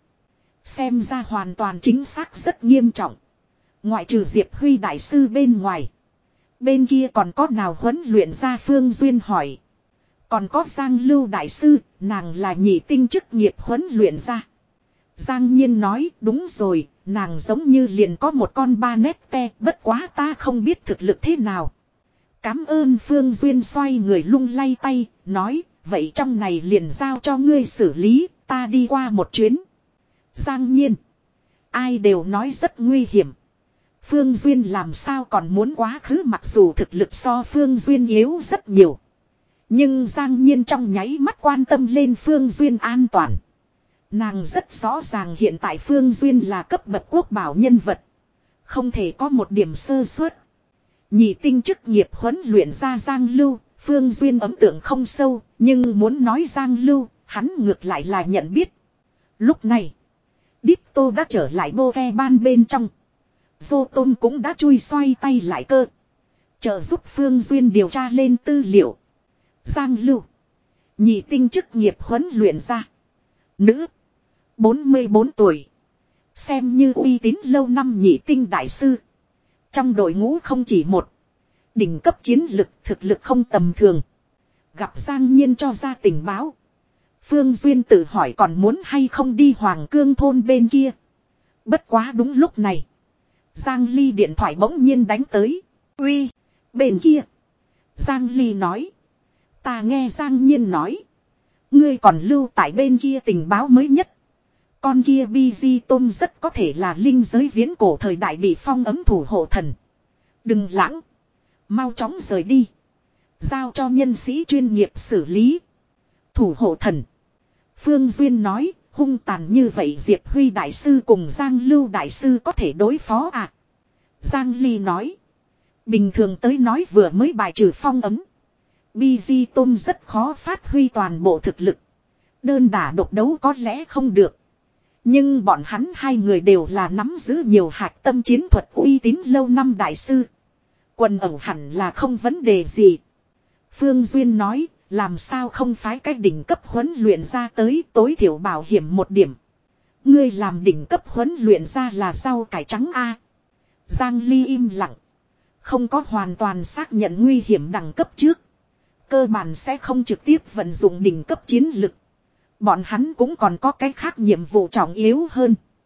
Xem ra hoàn toàn chính xác rất nghiêm trọng. Ngoại trừ Diệp Huy đại sư bên ngoài, bên kia còn có nào huấn luyện ra? Phương Duyên hỏi. Còn có Giang Lưu đại sư, nàng là nhị tinh chức nghiệp huấn luyện ra. Giang Nhiên nói, đúng rồi, nàng giống như liền có một con ba nét te, bất quá ta không biết thực lực thế nào. Cám ơn. Phương Duyên xoay người lung lay tay, nói, vậy trong này liền giao cho ngươi xử lý, ta đi qua một chuyến. Giang Nhiên, ai đều nói rất nguy hiểm. Phương Duyên làm sao còn muốn quá khứ, mặc dù thực lực so Phương Duyên yếu rất nhiều. Nhưng Giang Nhiên trong nháy mắt quan tâm lên Phương Duyên an toàn. Nàng rất rõ ràng hiện tại Phương Duyên là cấp bậc quốc bảo nhân vật. Không thể có một điểm sơ suất. Nhị tinh chức nghiệp huấn luyện ra Giang Lưu, Phương Duyên ấn tượng không sâu, nhưng muốn nói Giang Lưu, hắn ngược lại là nhận biết. Lúc này, Ditto đã trở lại bô ve ban bên trong. Vô Tôn cũng đã chui xoay tay lại cơ, trợ giúp Phương Duyên điều tra lên tư liệu. Giang Lưu, nhị tinh chức nghiệp huấn luyện ra. Nữ, bốn mươi bốn tuổi. Xem như uy tín lâu năm nhị tinh đại sư. Trong đội ngũ không chỉ một. Đỉnh cấp chiến lực, thực lực không tầm thường. Gặp Giang Nhiên cho ra tình báo, Phương Duyên tự hỏi còn muốn hay không đi Hoàng Cương thôn bên kia. Bất quá đúng lúc này, Giang Ly điện thoại bỗng nhiên đánh tới. Uy, bên kia. Giang Ly nói. Ta nghe Giang Nhiên nói, ngươi còn lưu tại bên kia tình báo mới nhất. Con kia bi di tôn rất có thể là linh giới viễn cổ thời đại bị phong ấm thủ hộ thần. Đừng lãng, mau chóng rời đi, giao cho nhân sĩ chuyên nghiệp xử lý. Thủ hộ thần. Phương Duyên nói, hung tàn như vậy Diệp Huy đại sư cùng Giang Lưu đại sư có thể đối phó à? Giang Ly nói, bình thường tới nói vừa mới bài trừ phong ấm, bi di tôn rất khó phát huy toàn bộ thực lực. Đơn đả độc đấu có lẽ không được. Nhưng bọn hắn hai người đều là nắm giữ nhiều hạch tâm chiến thuật uy tín lâu năm đại sư. Quần ẩu hẳn là không vấn đề gì. Phương Duyên nói, làm sao không phái cái đỉnh cấp huấn luyện ra tới, tối thiểu bảo hiểm một điểm. Ngươi làm đỉnh cấp huấn luyện ra là rau cải trắng a. Giang Ly im lặng. Không có hoàn toàn xác nhận nguy hiểm đẳng cấp trước, cơ bản sẽ không trực tiếp vận dụng đỉnh cấp chiến lực. Bọn hắn cũng còn có cái khác nhiệm vụ trọng yếu hơn.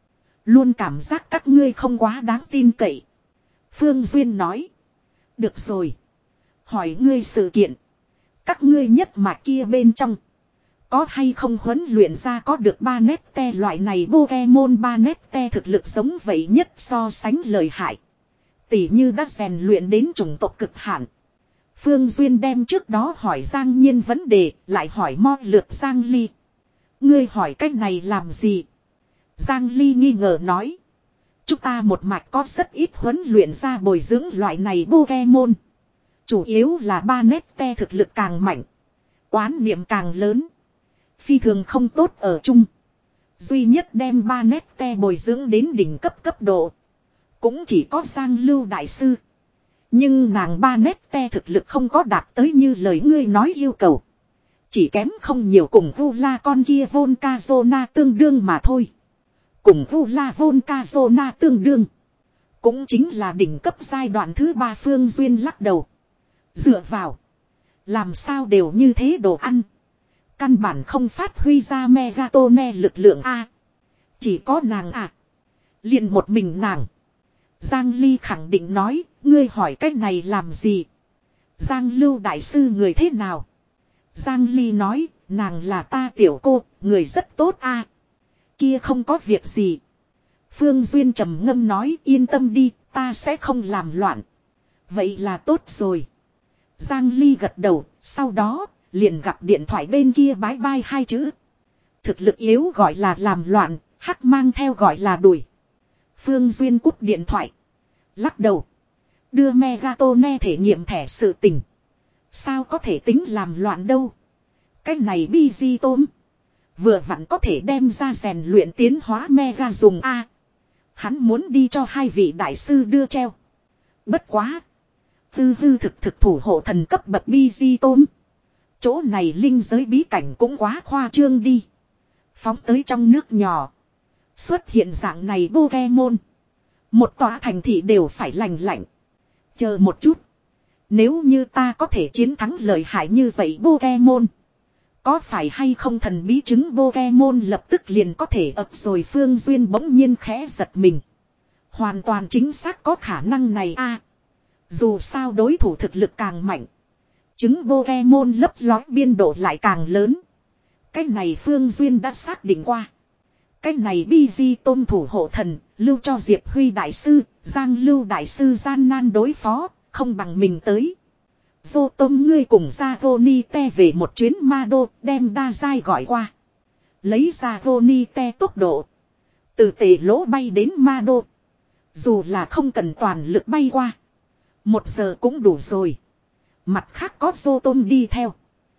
Luôn cảm giác các ngươi không quá đáng tin cậy. Phương Duyên nói. Được rồi. Hỏi ngươi sự kiện. Các ngươi nhất mà kia bên trong. Có hay không huấn luyện ra có được ba nét te loại này Pokemon ba nét te thực lực giống vậy nhất so sánh lợi hại. Tỉ như đã rèn luyện đến chủng tộc cực hạn. Phương Duyên đem trước đó hỏi Giang Nhiên vấn đề, lại hỏi mo lượt Giang Ly. Ngươi hỏi cách này làm gì? Giang Ly nghi ngờ nói. Chúng ta một mạch có rất ít huấn luyện ra bồi dưỡng loại này Pokemon. Chủ yếu là ba nét te thực lực càng mạnh. Oán niệm càng lớn. Phi thường không tốt ở chung. Duy nhất đem ba nét te bồi dưỡng đến đỉnh cấp cấp độ. Cũng chỉ có Giang Lưu Đại Sư. Nhưng nàng ba nét te thực lực không có đạt tới như lời ngươi nói yêu cầu. Chỉ kém không nhiều cùng Vu La con kia Volcazona tương đương mà thôi. Cùng Vu La Volcazona tương đương. Cũng chính là đỉnh cấp giai đoạn thứ ba. Phương Duyên lắc đầu. Dựa vào. Làm sao đều như thế đồ ăn. Căn bản không phát huy ra Megatone lực lượng A. Chỉ có nàng à. Liền một mình nàng. Giang Ly khẳng định nói. Ngươi hỏi cách này làm gì? Giang Lưu Đại Sư người thế nào? Giang Ly nói. Nàng là ta tiểu cô. Người rất tốt a. Kia không có việc gì. Phương Duyên trầm ngâm nói. Yên tâm đi. Ta sẽ không làm loạn. Vậy là tốt rồi. Giang Ly gật đầu. Sau đó liền gặp điện thoại bên kia bái bai hai chữ. Thực lực yếu gọi là làm loạn. Hắc mang theo gọi là đuổi. Phương Duyên cúp điện thoại. Lắc đầu. Đưa Megatone thể nghiệm thẻ sự tình. Sao có thể tính làm loạn đâu. Cái này Bigi tôm. Vừa vặn có thể đem ra rèn luyện tiến hóa Mega dùng A. Hắn muốn đi cho hai vị đại sư đưa treo. Bất quá. Hư hư thực thực thủ hộ thần cấp bậc Bigi tôm. Chỗ này linh giới bí cảnh cũng quá khoa trương đi. Phóng tới trong nước nhỏ. Xuất hiện dạng này Pokemon. Một tòa thành thị đều phải lành lạnh. Chờ một chút. Nếu như ta có thể chiến thắng lợi hại như vậy Pokemon. Có phải hay không thần bí chứng Pokemon lập tức liền có thể ập rồi. Phương Duyên bỗng nhiên khẽ giật mình. Hoàn toàn chính xác có khả năng này a. Dù sao đối thủ thực lực càng mạnh. Chứng Pokemon lấp lói biên độ lại càng lớn. Cái này Phương Duyên đã xác định qua. Cái này Bigi tôn thủ hộ thần, lưu cho Diệp Huy Đại Sư, Giang Lưu Đại Sư gian nan đối phó, không bằng mình tới. Vô tôm ngươi cùng ra Roni te về một chuyến ma đô, đem đa giai gọi qua. Lấy ra Roni te tốc độ. Từ tề lỗ bay đến ma đô. Dù là không cần toàn lực bay qua. Một giờ cũng đủ rồi. Mặt khác có vô tôm đi theo.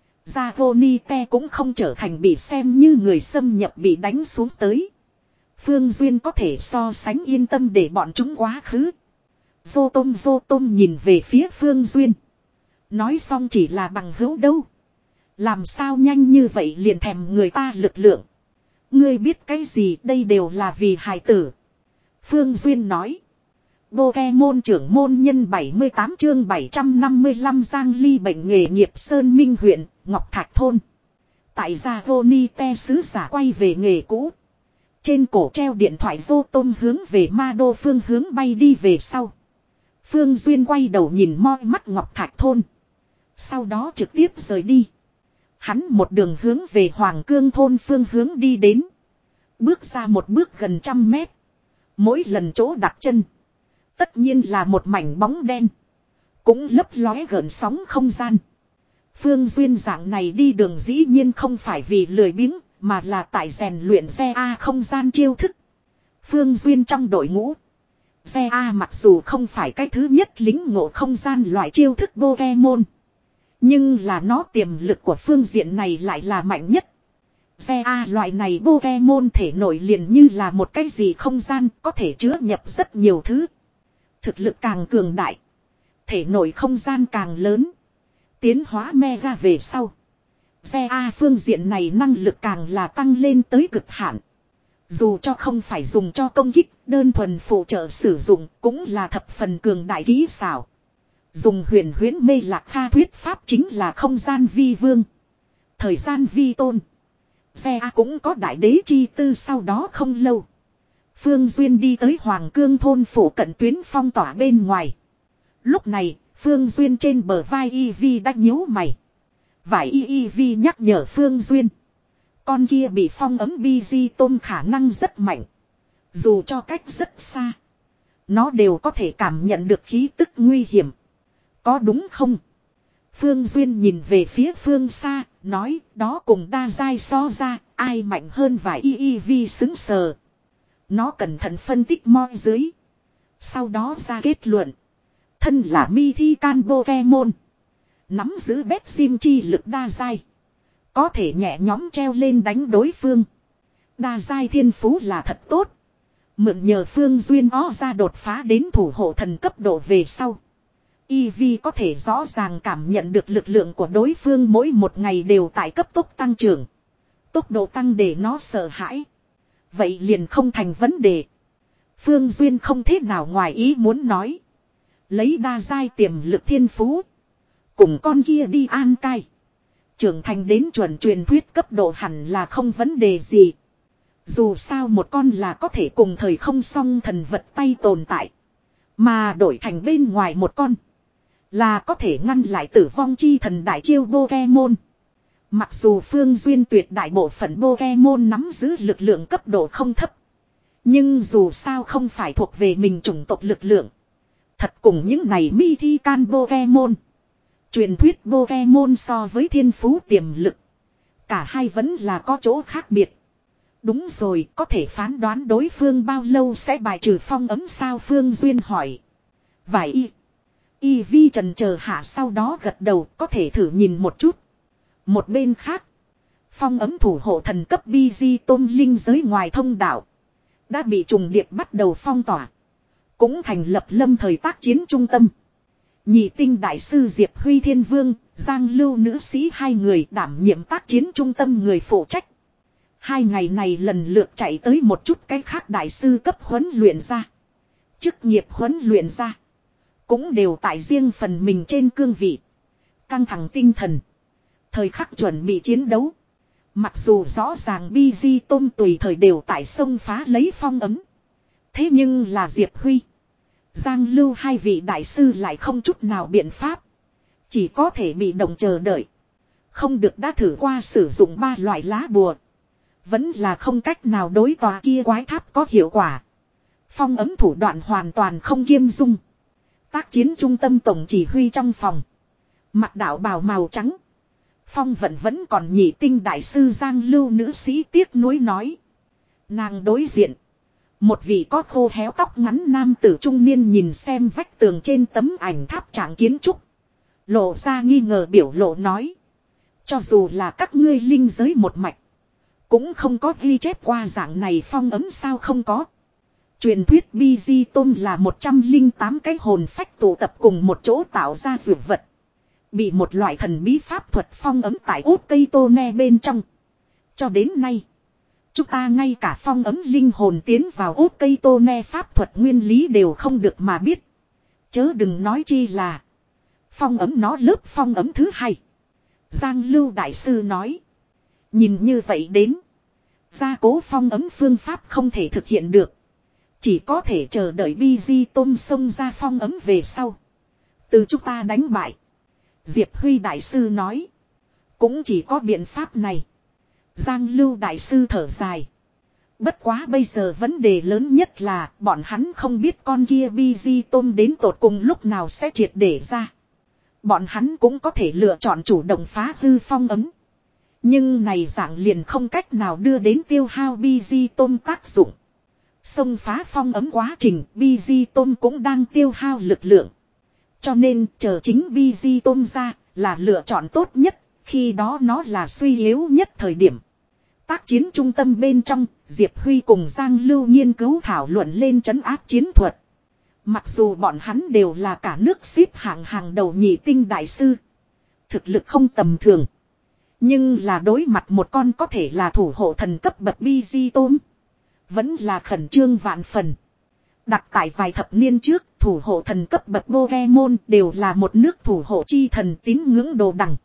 Zagonite cũng không trở thành bị xem như người xâm nhập bị đánh xuống tới. Phương Duyên có thể so sánh yên tâm để bọn chúng quá khứ. Vô tôm vô tôm nhìn về phía Phương Duyên. Nói xong chỉ là bằng hữu đâu. Làm sao nhanh như vậy liền thèm người ta lực lượng. Ngươi biết cái gì đây đều là vì hài tử. Phương Duyên nói. Pokemon trưởng môn nhân bảy mươi tám chương bảy trăm năm mươi lăm Giang Ly bệnh nghề nghiệp Sơn Minh huyện, Ngọc Thạch Thôn. Tại gia Gonite sứ giả quay về nghề cũ. Trên cổ treo điện thoại vô tôm hướng về ma đô phương hướng bay đi về sau. Phương Duyên quay đầu nhìn moi mắt Ngọc Thạch Thôn. Sau đó trực tiếp rời đi. Hắn một đường hướng về Hoàng Cương Thôn phương hướng đi đến. Bước ra một bước gần trăm mét. Mỗi lần chỗ đặt chân. Tất nhiên là một mảnh bóng đen. Cũng lấp lóe gợn sóng không gian. Phương Duyên dạng này đi đường dĩ nhiên không phải vì lười biếng. Mà là tại rèn luyện xe A không gian chiêu thức. Phương Duyên trong đội ngũ. Xe A mặc dù không phải cái thứ nhất lính ngộ không gian loại chiêu thức Pokemon. Nhưng là nó tiềm lực của phương diện này lại là mạnh nhất. Xe A loại này Pokemon thể nổi liền như là một cái gì không gian có thể chứa nhập rất nhiều thứ. Thực lực càng cường đại. Thể nổi không gian càng lớn. Tiến hóa Mega về sau. Xe A phương diện này năng lực càng là tăng lên tới cực hạn. Dù cho không phải dùng cho công kích, đơn thuần phụ trợ sử dụng cũng là thập phần cường đại kỹ xảo. Dùng huyền huyễn mê lạc kha thuyết pháp chính là không gian vi vương. Thời gian vi tôn. Xe A cũng có đại đế chi tư sau đó không lâu. Phương Duyên đi tới Hoàng Cương thôn phủ cận tuyến phong tỏa bên ngoài. Lúc này, Phương Duyên trên bờ vai Y Vi đã nhíu mày. Vải Y Y Vi nhắc nhở Phương Duyên. Con kia bị phong ấm bi di tôm khả năng rất mạnh. Dù cho cách rất xa, nó đều có thể cảm nhận được khí tức nguy hiểm. Có đúng không? Phương Duyên nhìn về phía phương xa, nói đó cùng đa giai so ra, ai mạnh hơn vài y y vi xứng sờ. Nó cẩn thận phân tích moi dưới. Sau đó ra kết luận. Thân là mi thi can Pokemon. Nắm giữ bét sim chi lực đa giai. Có thể nhẹ nhóm treo lên đánh đối phương. Đa giai thiên phú là thật tốt. Mượn nhờ Phương Duyên ó ra đột phá đến thủ hộ thần cấp độ về sau. Eevee có thể rõ ràng cảm nhận được lực lượng của đối phương mỗi một ngày đều tại cấp tốc tăng trưởng. Tốc độ tăng để nó sợ hãi. Vậy liền không thành vấn đề. Phương Duyên không thế nào ngoài ý muốn nói. Lấy đa giai tiềm lực thiên phú. Cùng con kia đi an cai. Trưởng thành đến chuẩn truyền thuyết cấp độ hẳn là không vấn đề gì. Dù sao một con là có thể cùng thời không song thần vật tay tồn tại. Mà đổi thành bên ngoài một con. Là có thể ngăn lại tử vong chi thần đại chiêu Pokemon. Mặc dù Phương Duyên tuyệt đại bộ phận Pokemon nắm giữ lực lượng cấp độ không thấp. Nhưng dù sao không phải thuộc về mình chủng tộc lực lượng. Thật cùng những này mi thi can Pokemon. Truyền thuyết Pokemon so với thiên phú tiềm lực. Cả hai vẫn là có chỗ khác biệt. Đúng rồi, có thể phán đoán đối phương bao lâu sẽ bài trừ phong ấm sao Phương Duyên hỏi. Vài y. Y vi trần chờ hạ sau đó gật đầu có thể thử nhìn một chút. Một bên khác. Phong ấm thủ hộ thần cấp bi di tôm linh giới ngoài thông đạo. Đã bị trùng điệp bắt đầu phong tỏa. Cũng thành lập lâm thời tác chiến trung tâm. Nhị tinh đại sư Diệp Huy Thiên Vương, Giang Lưu nữ sĩ hai người đảm nhiệm tác chiến trung tâm người phụ trách. Hai ngày này lần lượt chạy tới một chút cái khác đại sư cấp huấn luyện ra. Chức nghiệp huấn luyện ra. Cũng đều tại riêng phần mình trên cương vị. Căng thẳng tinh thần. Thời khắc chuẩn bị chiến đấu. Mặc dù rõ ràng Bi Di Tôm tùy thời đều tại sông phá lấy phong ấm. Thế nhưng là Diệp Huy. Giang Lưu hai vị đại sư lại không chút nào biện pháp. Chỉ có thể bị động chờ đợi. Không được đã thử qua sử dụng ba loại lá bùa. Vẫn là không cách nào đối tòa kia quái tháp có hiệu quả. Phong ấm thủ đoạn hoàn toàn không kiêm dung. Tác chiến trung tâm tổng chỉ huy trong phòng. Mặc đạo bào màu trắng. Phong vận vẫn còn nhị tinh đại sư Giang Lưu nữ sĩ tiếc nuối nói. Nàng đối diện. Một vị có khô héo tóc ngắn nam tử trung niên nhìn xem vách tường trên tấm ảnh tháp trạng kiến trúc. Lộ ra nghi ngờ biểu lộ nói. Cho dù là các ngươi linh giới một mạch. Cũng không có ghi chép qua dạng này phong ấm sao không có. Truyền thuyết Bi Di Tôm là một trăm lẻ tám cái hồn phách tụ tập cùng một chỗ tạo ra dược vật. Bị một loại thần bí pháp thuật phong ấm tại ốt cây tô ne bên trong. Cho đến nay. Chúng ta ngay cả phong ấm linh hồn tiến vào ốt cây tô ne pháp thuật nguyên lý đều không được mà biết. Chớ đừng nói chi là. Phong ấm nó lớp phong ấm thứ hai. Giang Lưu đại sư nói. Nhìn như vậy đến. Gia cố phong ấm phương pháp không thể thực hiện được. Chỉ có thể chờ đợi Bi Di Tôm xông ra phong ấm về sau. Từ chúng ta đánh bại. Diệp Huy đại sư nói. Cũng chỉ có biện pháp này. Giang Lưu đại sư thở dài. Bất quá bây giờ vấn đề lớn nhất là bọn hắn không biết con kia Bi Di Tôm đến tột cùng lúc nào sẽ triệt để ra. Bọn hắn cũng có thể lựa chọn chủ động phá hư phong ấm. Nhưng này dạng liền không cách nào đưa đến tiêu hao Bi Di Tôm tác dụng. Xông phá phong ấm quá trình Bi Di Tôm cũng đang tiêu hao lực lượng. Cho nên chờ chính Bi Di Tôm ra là lựa chọn tốt nhất. Khi đó nó là suy yếu nhất thời điểm. Tác chiến trung tâm bên trong Diệp Huy cùng Giang Lưu nghiên cứu thảo luận lên trấn áp chiến thuật. Mặc dù bọn hắn đều là cả nước xếp hạng hàng đầu nhị tinh đại sư. Thực lực không tầm thường. Nhưng là đối mặt một con có thể là thủ hộ thần cấp bậc Bi Di Tôm. Vẫn là khẩn trương vạn phần. Đặt tại vài thập niên trước, thủ hộ thần cấp bậc Pokemon đều là một nước thủ hộ chi thần tín ngưỡng đồ đằng.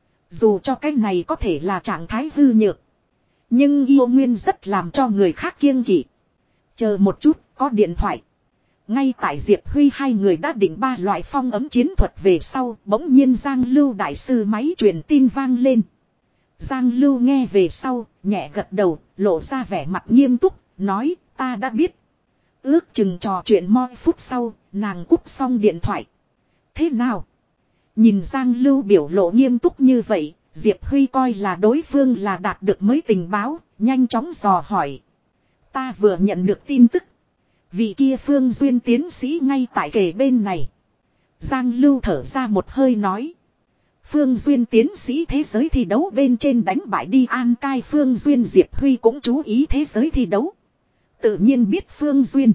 Dù cho cái này có thể là trạng thái hư nhược. Nhưng yêu nguyên rất làm cho người khác kiêng kỵ. Chờ một chút, có điện thoại. Ngay tại Diệp Huy hai người đã định ba loại phong ấm chiến thuật về sau, bỗng nhiên Giang Lưu đại sư máy truyền tin vang lên. Giang Lưu nghe về sau, nhẹ gật đầu, lộ ra vẻ mặt nghiêm túc, nói, ta đã biết. Ước chừng trò chuyện moi phút sau, nàng cúp xong điện thoại. Thế nào? Nhìn Giang Lưu biểu lộ nghiêm túc như vậy, Diệp Huy coi là đối phương là đạt được mới tình báo, nhanh chóng dò hỏi. Ta vừa nhận được tin tức. Vị kia Phương Duyên tiến sĩ ngay tại kề bên này. Giang Lưu thở ra một hơi nói. Phương Duyên tiến sĩ thế giới thi đấu bên trên đánh bại đi An Cai Phương Duyên. Diệp Huy cũng chú ý thế giới thi đấu. Tự nhiên biết Phương Duyên.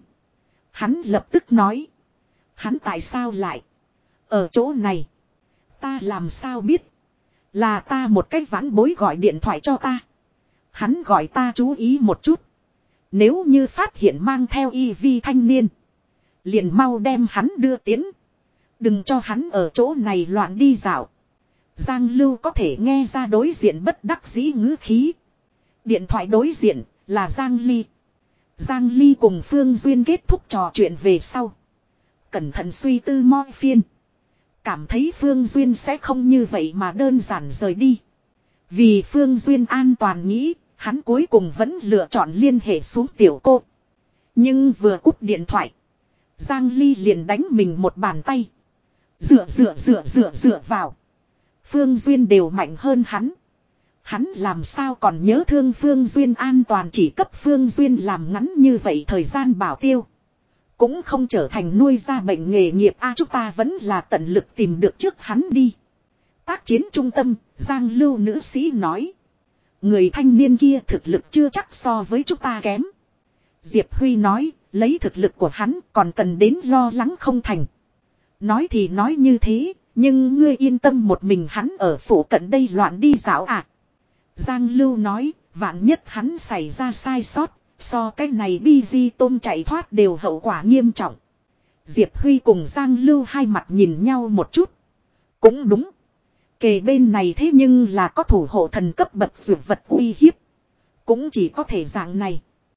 Hắn lập tức nói. Hắn tại sao lại ở chỗ này? Ta làm sao biết? Là ta một cách vãn bối gọi điện thoại cho ta. Hắn gọi ta chú ý một chút. Nếu như phát hiện mang theo y vi thanh niên. Liền mau đem hắn đưa tiến. Đừng cho hắn ở chỗ này loạn đi dạo. Giang Lưu có thể nghe ra đối diện bất đắc dĩ ngữ khí. Điện thoại đối diện là Giang Ly. Giang Ly cùng Phương Duyên kết thúc trò chuyện về sau. Cẩn thận suy tư moi phiên. Cảm thấy Phương Duyên sẽ không như vậy mà đơn giản rời đi. Vì Phương Duyên an toàn nghĩ, hắn cuối cùng vẫn lựa chọn liên hệ xuống tiểu cô. Nhưng vừa cúp điện thoại, Giang Ly liền đánh mình một bàn tay. Dựa dựa dựa dựa dựa vào. Phương Duyên đều mạnh hơn hắn. Hắn làm sao còn nhớ thương Phương Duyên an toàn, chỉ cấp Phương Duyên làm ngắn như vậy thời gian bảo tiêu. Cũng không trở thành nuôi ra bệnh nghề nghiệp a, chúng ta vẫn là tận lực tìm được trước hắn đi. Tác chiến trung tâm, Giang Lưu nữ sĩ nói. Người thanh niên kia thực lực chưa chắc so với chúng ta kém. Diệp Huy nói, lấy thực lực của hắn còn cần đến lo lắng không thành. Nói thì nói như thế, nhưng ngươi yên tâm một mình hắn ở phủ cận đây loạn đi dạo à. Giang Lưu nói, vạn nhất hắn xảy ra sai sót, so cái này bi di tôm chạy thoát đều hậu quả nghiêm trọng. Diệp Huy cùng Giang Lưu hai mặt nhìn nhau một chút. Cũng đúng. Kề bên này thế nhưng là có thủ hộ thần cấp bậc dược vật uy hiếp. Cũng chỉ có thể dạng này.